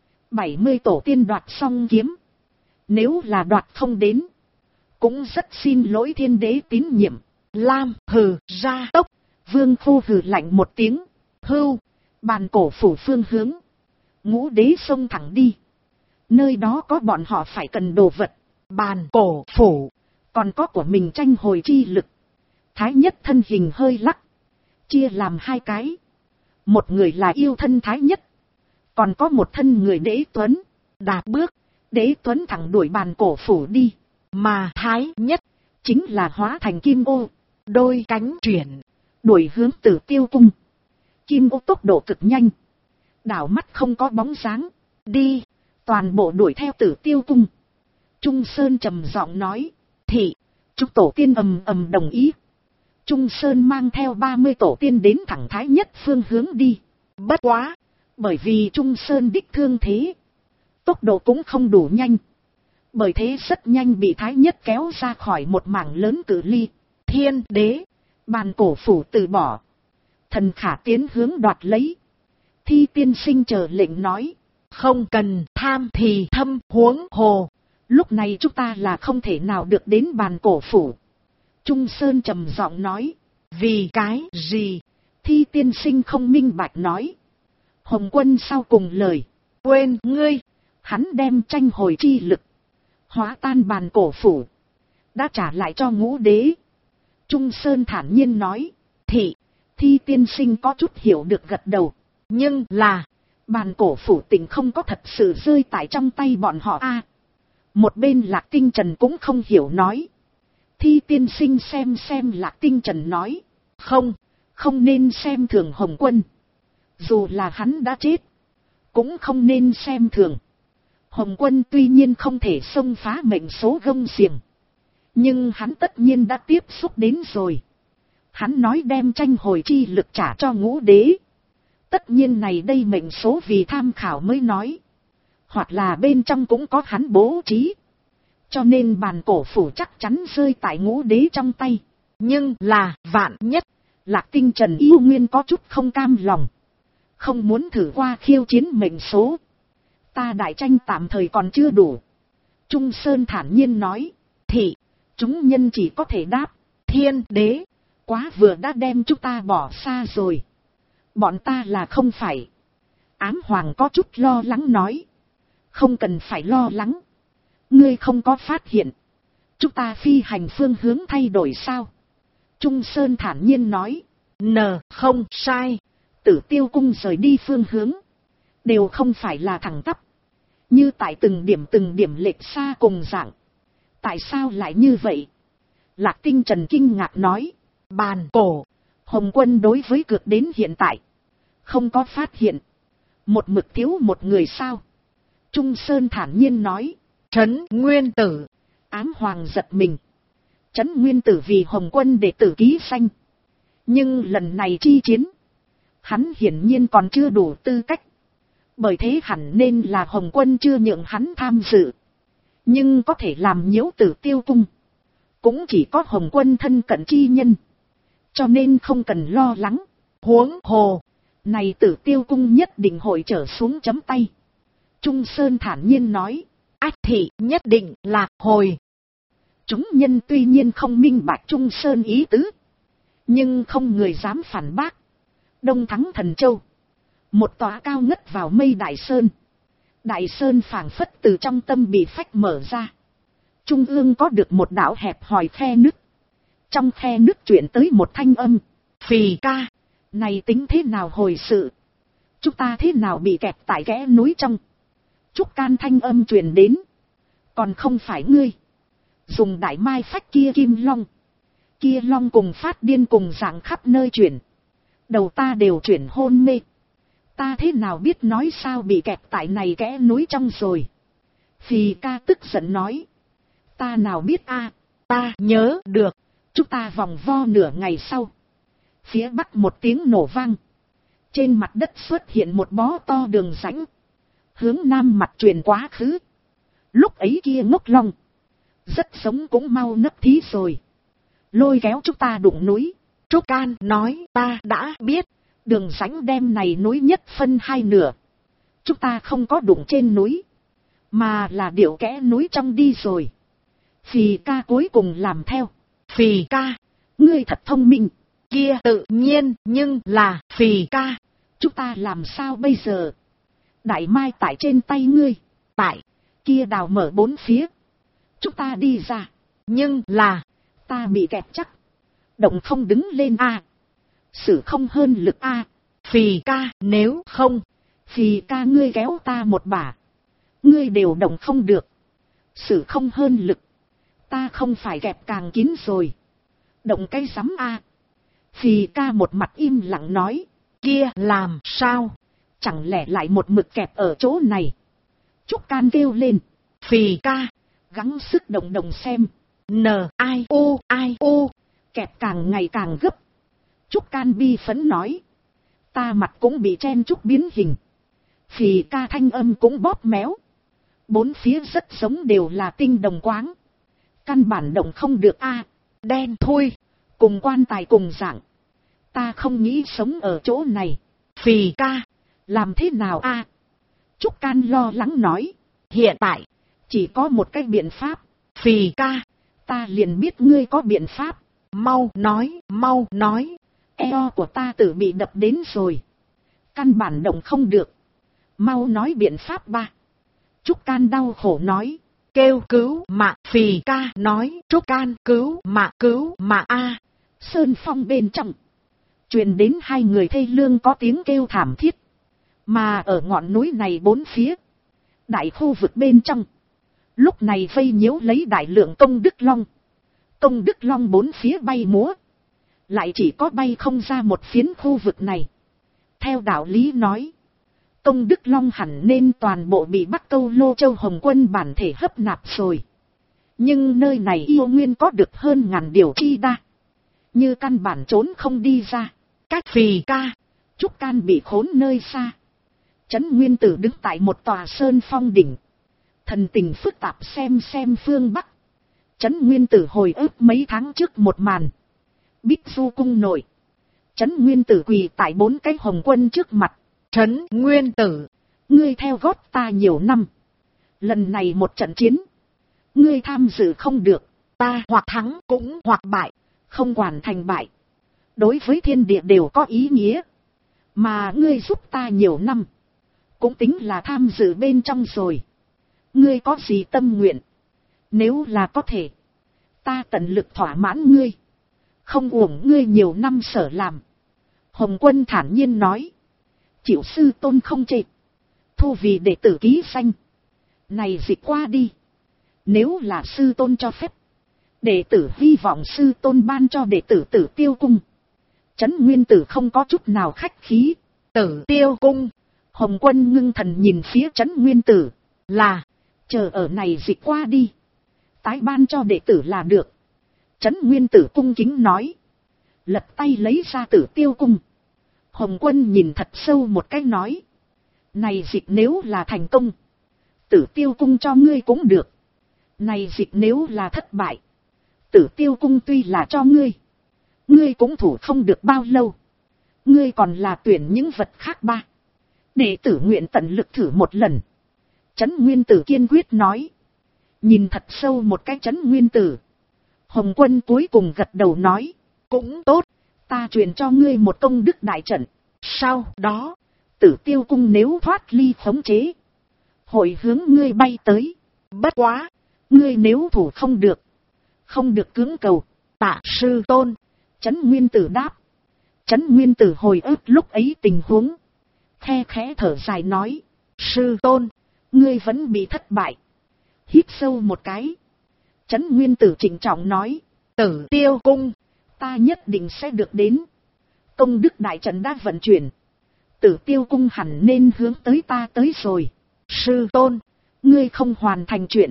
70 tổ tiên đoạt xong kiếm, nếu là đoạt không đến, cũng rất xin lỗi thiên đế tín nhiệm. Lam hừ ra tốc. Vương Khô hừ lạnh một tiếng, hưu. Bàn Cổ Phủ phương hướng, Ngũ đế xông thẳng đi. Nơi đó có bọn họ phải cần đồ vật. Bàn Cổ Phủ còn có của mình tranh hồi chi lực. Thái Nhất thân hình hơi lắc, chia làm hai cái. Một người là yêu thân Thái Nhất, còn có một thân người Đế Tuấn. đạp bước, Đế Tuấn thẳng đuổi Bàn Cổ Phủ đi, mà Thái Nhất chính là hóa thành kim ô, đôi cánh chuyển, đuổi hướng Tử Tiêu Cung. Kim ô tốc độ cực nhanh, đảo mắt không có bóng dáng, đi, toàn bộ đuổi theo Tử Tiêu Cung. Trung Sơn trầm giọng nói. Thị, chúng tổ tiên ầm ầm đồng ý. Trung Sơn mang theo 30 tổ tiên đến thẳng Thái Nhất phương hướng đi. Bất quá, bởi vì Trung Sơn đích thương thế, tốc độ cũng không đủ nhanh, bởi thế rất nhanh bị Thái Nhất kéo ra khỏi một mảng lớn cự ly. Thiên đế, Bàn Cổ Phủ từ bỏ, Thần Khả tiến hướng đoạt lấy. Thi tiên sinh chờ lệnh nói. Không cần tham thì thâm, huống hồ. Lúc này chúng ta là không thể nào được đến bàn cổ phủ. Trung Sơn trầm giọng nói. Vì cái gì? Thi tiên sinh không minh bạch nói. Hồng Quân sau cùng lời. Quên ngươi. Hắn đem tranh hồi chi lực. Hóa tan bàn cổ phủ. Đã trả lại cho Ngũ Đế. Trung Sơn thản nhiên nói. Thi tiên sinh có chút hiểu được gật đầu. Nhưng là. Bàn cổ phủ tỉnh không có thật sự rơi tại trong tay bọn họ a. Một bên Lạc Tinh Trần cũng không hiểu nói. Thi tiên sinh xem Lạc Tinh Trần nói. Không nên xem thường Hồng Quân. Dù là hắn đã chết. Cũng không nên xem thường. Hồng Quân tuy nhiên không thể xông phá mệnh số gông xiềng. Nhưng hắn tất nhiên đã tiếp xúc đến rồi. Hắn nói đem tranh hồi chi lực trả cho Ngũ Đế. Tất nhiên này đây mệnh số vì tham khảo mới nói. Hoặc là bên trong cũng có hắn bố trí. Cho nên bàn cổ phủ chắc chắn rơi tại Ngũ Đế trong tay. Nhưng là vạn nhất. Lạc Tinh Trần yêu nguyên có chút không cam lòng. Không muốn thử qua khiêu chiến mệnh số. Ta đại tranh tạm thời còn chưa đủ. Trung Sơn thản nhiên nói. Chúng nhân chỉ có thể đáp. Thiên Đế. Quá vừa đã đem chúng ta bỏ xa rồi. Bọn ta là không phải. Ám Hoàng có chút lo lắng nói. Không cần phải lo lắng. Ngươi không có phát hiện. Chúng ta phi hành phương hướng thay đổi sao? Trung Sơn thản nhiên nói. Không sai. Tử Tiêu cung rời đi phương hướng. Đều không phải là thẳng tắp. Như tại từng điểm lệch xa cùng dạng. Tại sao lại như vậy? Lạc Tinh Trần kinh ngạc nói. Bàn cổ. Hồng Quân đối với cược đến hiện tại. Không có phát hiện. Một mực thiếu một người sao? Trung Sơn thản nhiên nói. Trấn Nguyên Tử. Ám Hoàng giật mình. Trấn Nguyên Tử vì Hồng Quân đệ tử ký danh. Nhưng lần này chi chiến. Hắn hiển nhiên còn chưa đủ tư cách. Bởi thế hẳn nên là Hồng Quân chưa nhượng hắn tham dự. Nhưng có thể làm nhiễu Tử Tiêu cung. Cũng chỉ có Hồng Quân thân cận chi nhân. Cho nên không cần lo lắng. Huống hồ. Này Tử Tiêu cung nhất định hội trở xuống chấm tay. Trung Sơn thản nhiên nói. Ách thị nhất định là hồi. Chúng nhân tuy nhiên không minh bạch Trung Sơn ý tứ. Nhưng không người dám phản bác. Đông Thắng Thần Châu. Một tòa cao ngất vào mây Đại Sơn. Đại Sơn phảng phất từ trong tâm bị phách mở ra. Trung ương có được một đạo hẹp hòi khe nứt. Trong khe nứt chuyển tới một thanh âm. Phì ca. Này tính thế nào hồi sự? Chúng ta thế nào bị kẹt tại kẽ núi trong? Trúc Can thanh âm truyền đến. Còn không phải ngươi. Dùng đại mai phách kia kim long. Kia long cùng phát điên cùng dạng khắp nơi chuyển. Đầu ta đều chuyển hôn mê. Ta thế nào biết nói sao bị kẹt tại này kẽ núi trong rồi. Phì ca tức giận nói. Ta nào biết a, ta nhớ được. Chúng ta vòng vo nửa ngày sau. Phía bắc một tiếng nổ vang. Trên mặt đất xuất hiện một bó to đường rãnh. Hướng nam mặt truyền quá khứ. Lúc ấy kia ngốc long. Rất sống cũng mau nấp thí rồi. Lôi kéo chúng ta đụng núi. Trúc Can nói ta đã biết. Đường rãnh đem này núi nhất phân hai nửa. Chúng ta không có đụng trên núi. Mà là điệu kẽ núi trong đi rồi. Phì ca cuối cùng làm theo. Phì ca. Ngươi thật thông minh. Kia tự nhiên nhưng là phì ca. Chúng ta làm sao bây giờ? Đại mai tại trên tay ngươi. Tại. Kia đào mở bốn phía. Chúng ta đi ra. Nhưng là. Ta bị kẹt chắc. Động không đứng lên a. Sử không hơn lực a. Phì ca nếu không. Phì ca ngươi kéo ta một bả. Ngươi đều động không được. Sử không hơn lực. Ta không phải kẹp càng kín rồi. Động cái rắm a. Phì ca một mặt im lặng nói. Kia làm sao? Chẳng lẽ lại một mực kẹp ở chỗ này? Trúc Can kêu lên. Phì ca. Gắng sức động xem. N-I-O. Kẹp càng ngày càng gấp. Trúc Can bi phấn nói. Ta mặt cũng bị chen chúc biến hình. Phì ca thanh âm cũng bóp méo. Bốn phía rất giống đều là tinh đồng quáng. Căn bản động không được a. Đen thui. Cùng quan tài cùng dạng. Ta không nghĩ sống ở chỗ này. Phì ca, Làm thế nào a? Trúc Can lo lắng nói. hiện tại, Chỉ có một cái biện pháp. Phì ca, Ta liền biết ngươi có biện pháp. mau nói. Eo của ta tự bị đập đến rồi. Căn bản động không được. Mau nói biện pháp ba. Trúc Can đau khổ nói. Kêu cứu mạng. Phì ca nói. Trúc Can cứu mạng a. Sơn phong bên trong. Truyền đến hai người thê lương có tiếng kêu thảm thiết. Mà ở ngọn núi này bốn phía. Đại khu vực bên trong. Lúc này vây nhiễu lấy đại lượng công đức long. Công đức long bốn phía bay múa. Lại chỉ có bay không ra một phiến khu vực này. Theo đạo lý nói. Công đức long hẳn nên toàn bộ bị Bắc Câu Lô Châu Hồng Quân bản thể hấp nạp rồi. Nhưng nơi này yêu nguyên có được hơn ngàn điều chi đa. Như căn bản trốn không đi ra. Cách Phì ca, Trúc Can bị khốn nơi xa. Trấn Nguyên Tử đứng tại một tòa sơn phong đỉnh. Thần tình phức tạp xem phương Bắc. Trấn Nguyên Tử hồi ức mấy tháng trước một màn. Bích Du cung nội. Trấn Nguyên Tử quỳ tại 4 cái Hồng Quân trước mặt. Trấn Nguyên Tử, Ngươi theo gót ta nhiều năm. Lần này một trận chiến. Ngươi tham dự không được. ta hoặc thắng cũng hoặc bại. Không quản thành bại. Đối với thiên địa đều có ý nghĩa. Mà ngươi giúp ta nhiều năm. Cũng tính là tham dự bên trong rồi. Ngươi có gì tâm nguyện? Nếu là có thể. Ta tận lực thỏa mãn ngươi. Không uổng ngươi nhiều năm sở làm. Hồng Quân thản nhiên nói. Chịu sư tôn không chê. Thu vì đệ tử ký danh. Này dịch qua đi. Nếu là sư tôn cho phép. Đệ tử hy vọng sư tôn ban cho đệ tử Tử Tiêu Cung. Trấn Nguyên Tử không có chút nào khách khí. Tử Tiêu Cung. Hồng Quân ngưng thần nhìn phía Trấn Nguyên Tử. Là. Chờ ở này dịch qua đi. Tái ban cho đệ tử là được. Trấn Nguyên Tử cung kính nói. Lật tay lấy ra Tử Tiêu Cung. Hồng Quân nhìn thật sâu một cái nói. Này dịch nếu là thành công. Tử Tiêu Cung cho ngươi cũng được. Này dịch nếu là thất bại. Tử Tiêu Cung tuy là cho ngươi. Ngươi cũng thủ không được bao lâu. Ngươi còn là tuyển những vật khác ba. Đệ tử nguyện tận lực thử một lần. Trấn Nguyên Tử kiên quyết nói. Nhìn thật sâu một cái Trấn Nguyên Tử. Hồng Quân cuối cùng gật đầu nói. Cũng tốt. Ta truyền cho ngươi một công đức đại trận. Sau đó. Tử Tiêu Cung nếu thoát ly khống chế. Hội hướng ngươi bay tới. Bất quá. Ngươi nếu thủ không được. Không được cưỡng cầu. Tạ sư tôn. Trấn Nguyên Tử đáp. Trấn Nguyên Tử hồi ức lúc ấy tình huống. Khe khẽ thở dài nói. Sư tôn. Ngươi vẫn bị thất bại. Hít sâu một cái. Trấn Nguyên Tử trịnh trọng nói. Tử Tiêu Cung. Ta nhất định sẽ được đến. Công đức đại trận đã vận chuyển. Tử Tiêu Cung hẳn nên hướng tới ta tới rồi. Sư tôn. Ngươi không hoàn thành chuyện.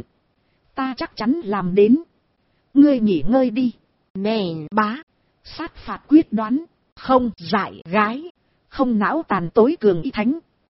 Ta chắc chắn làm đến. Ngươi nghỉ ngơi đi. Nè bá. Sát phạt quyết đoán. Không dại gái. Không não tàn tối cường y thánh.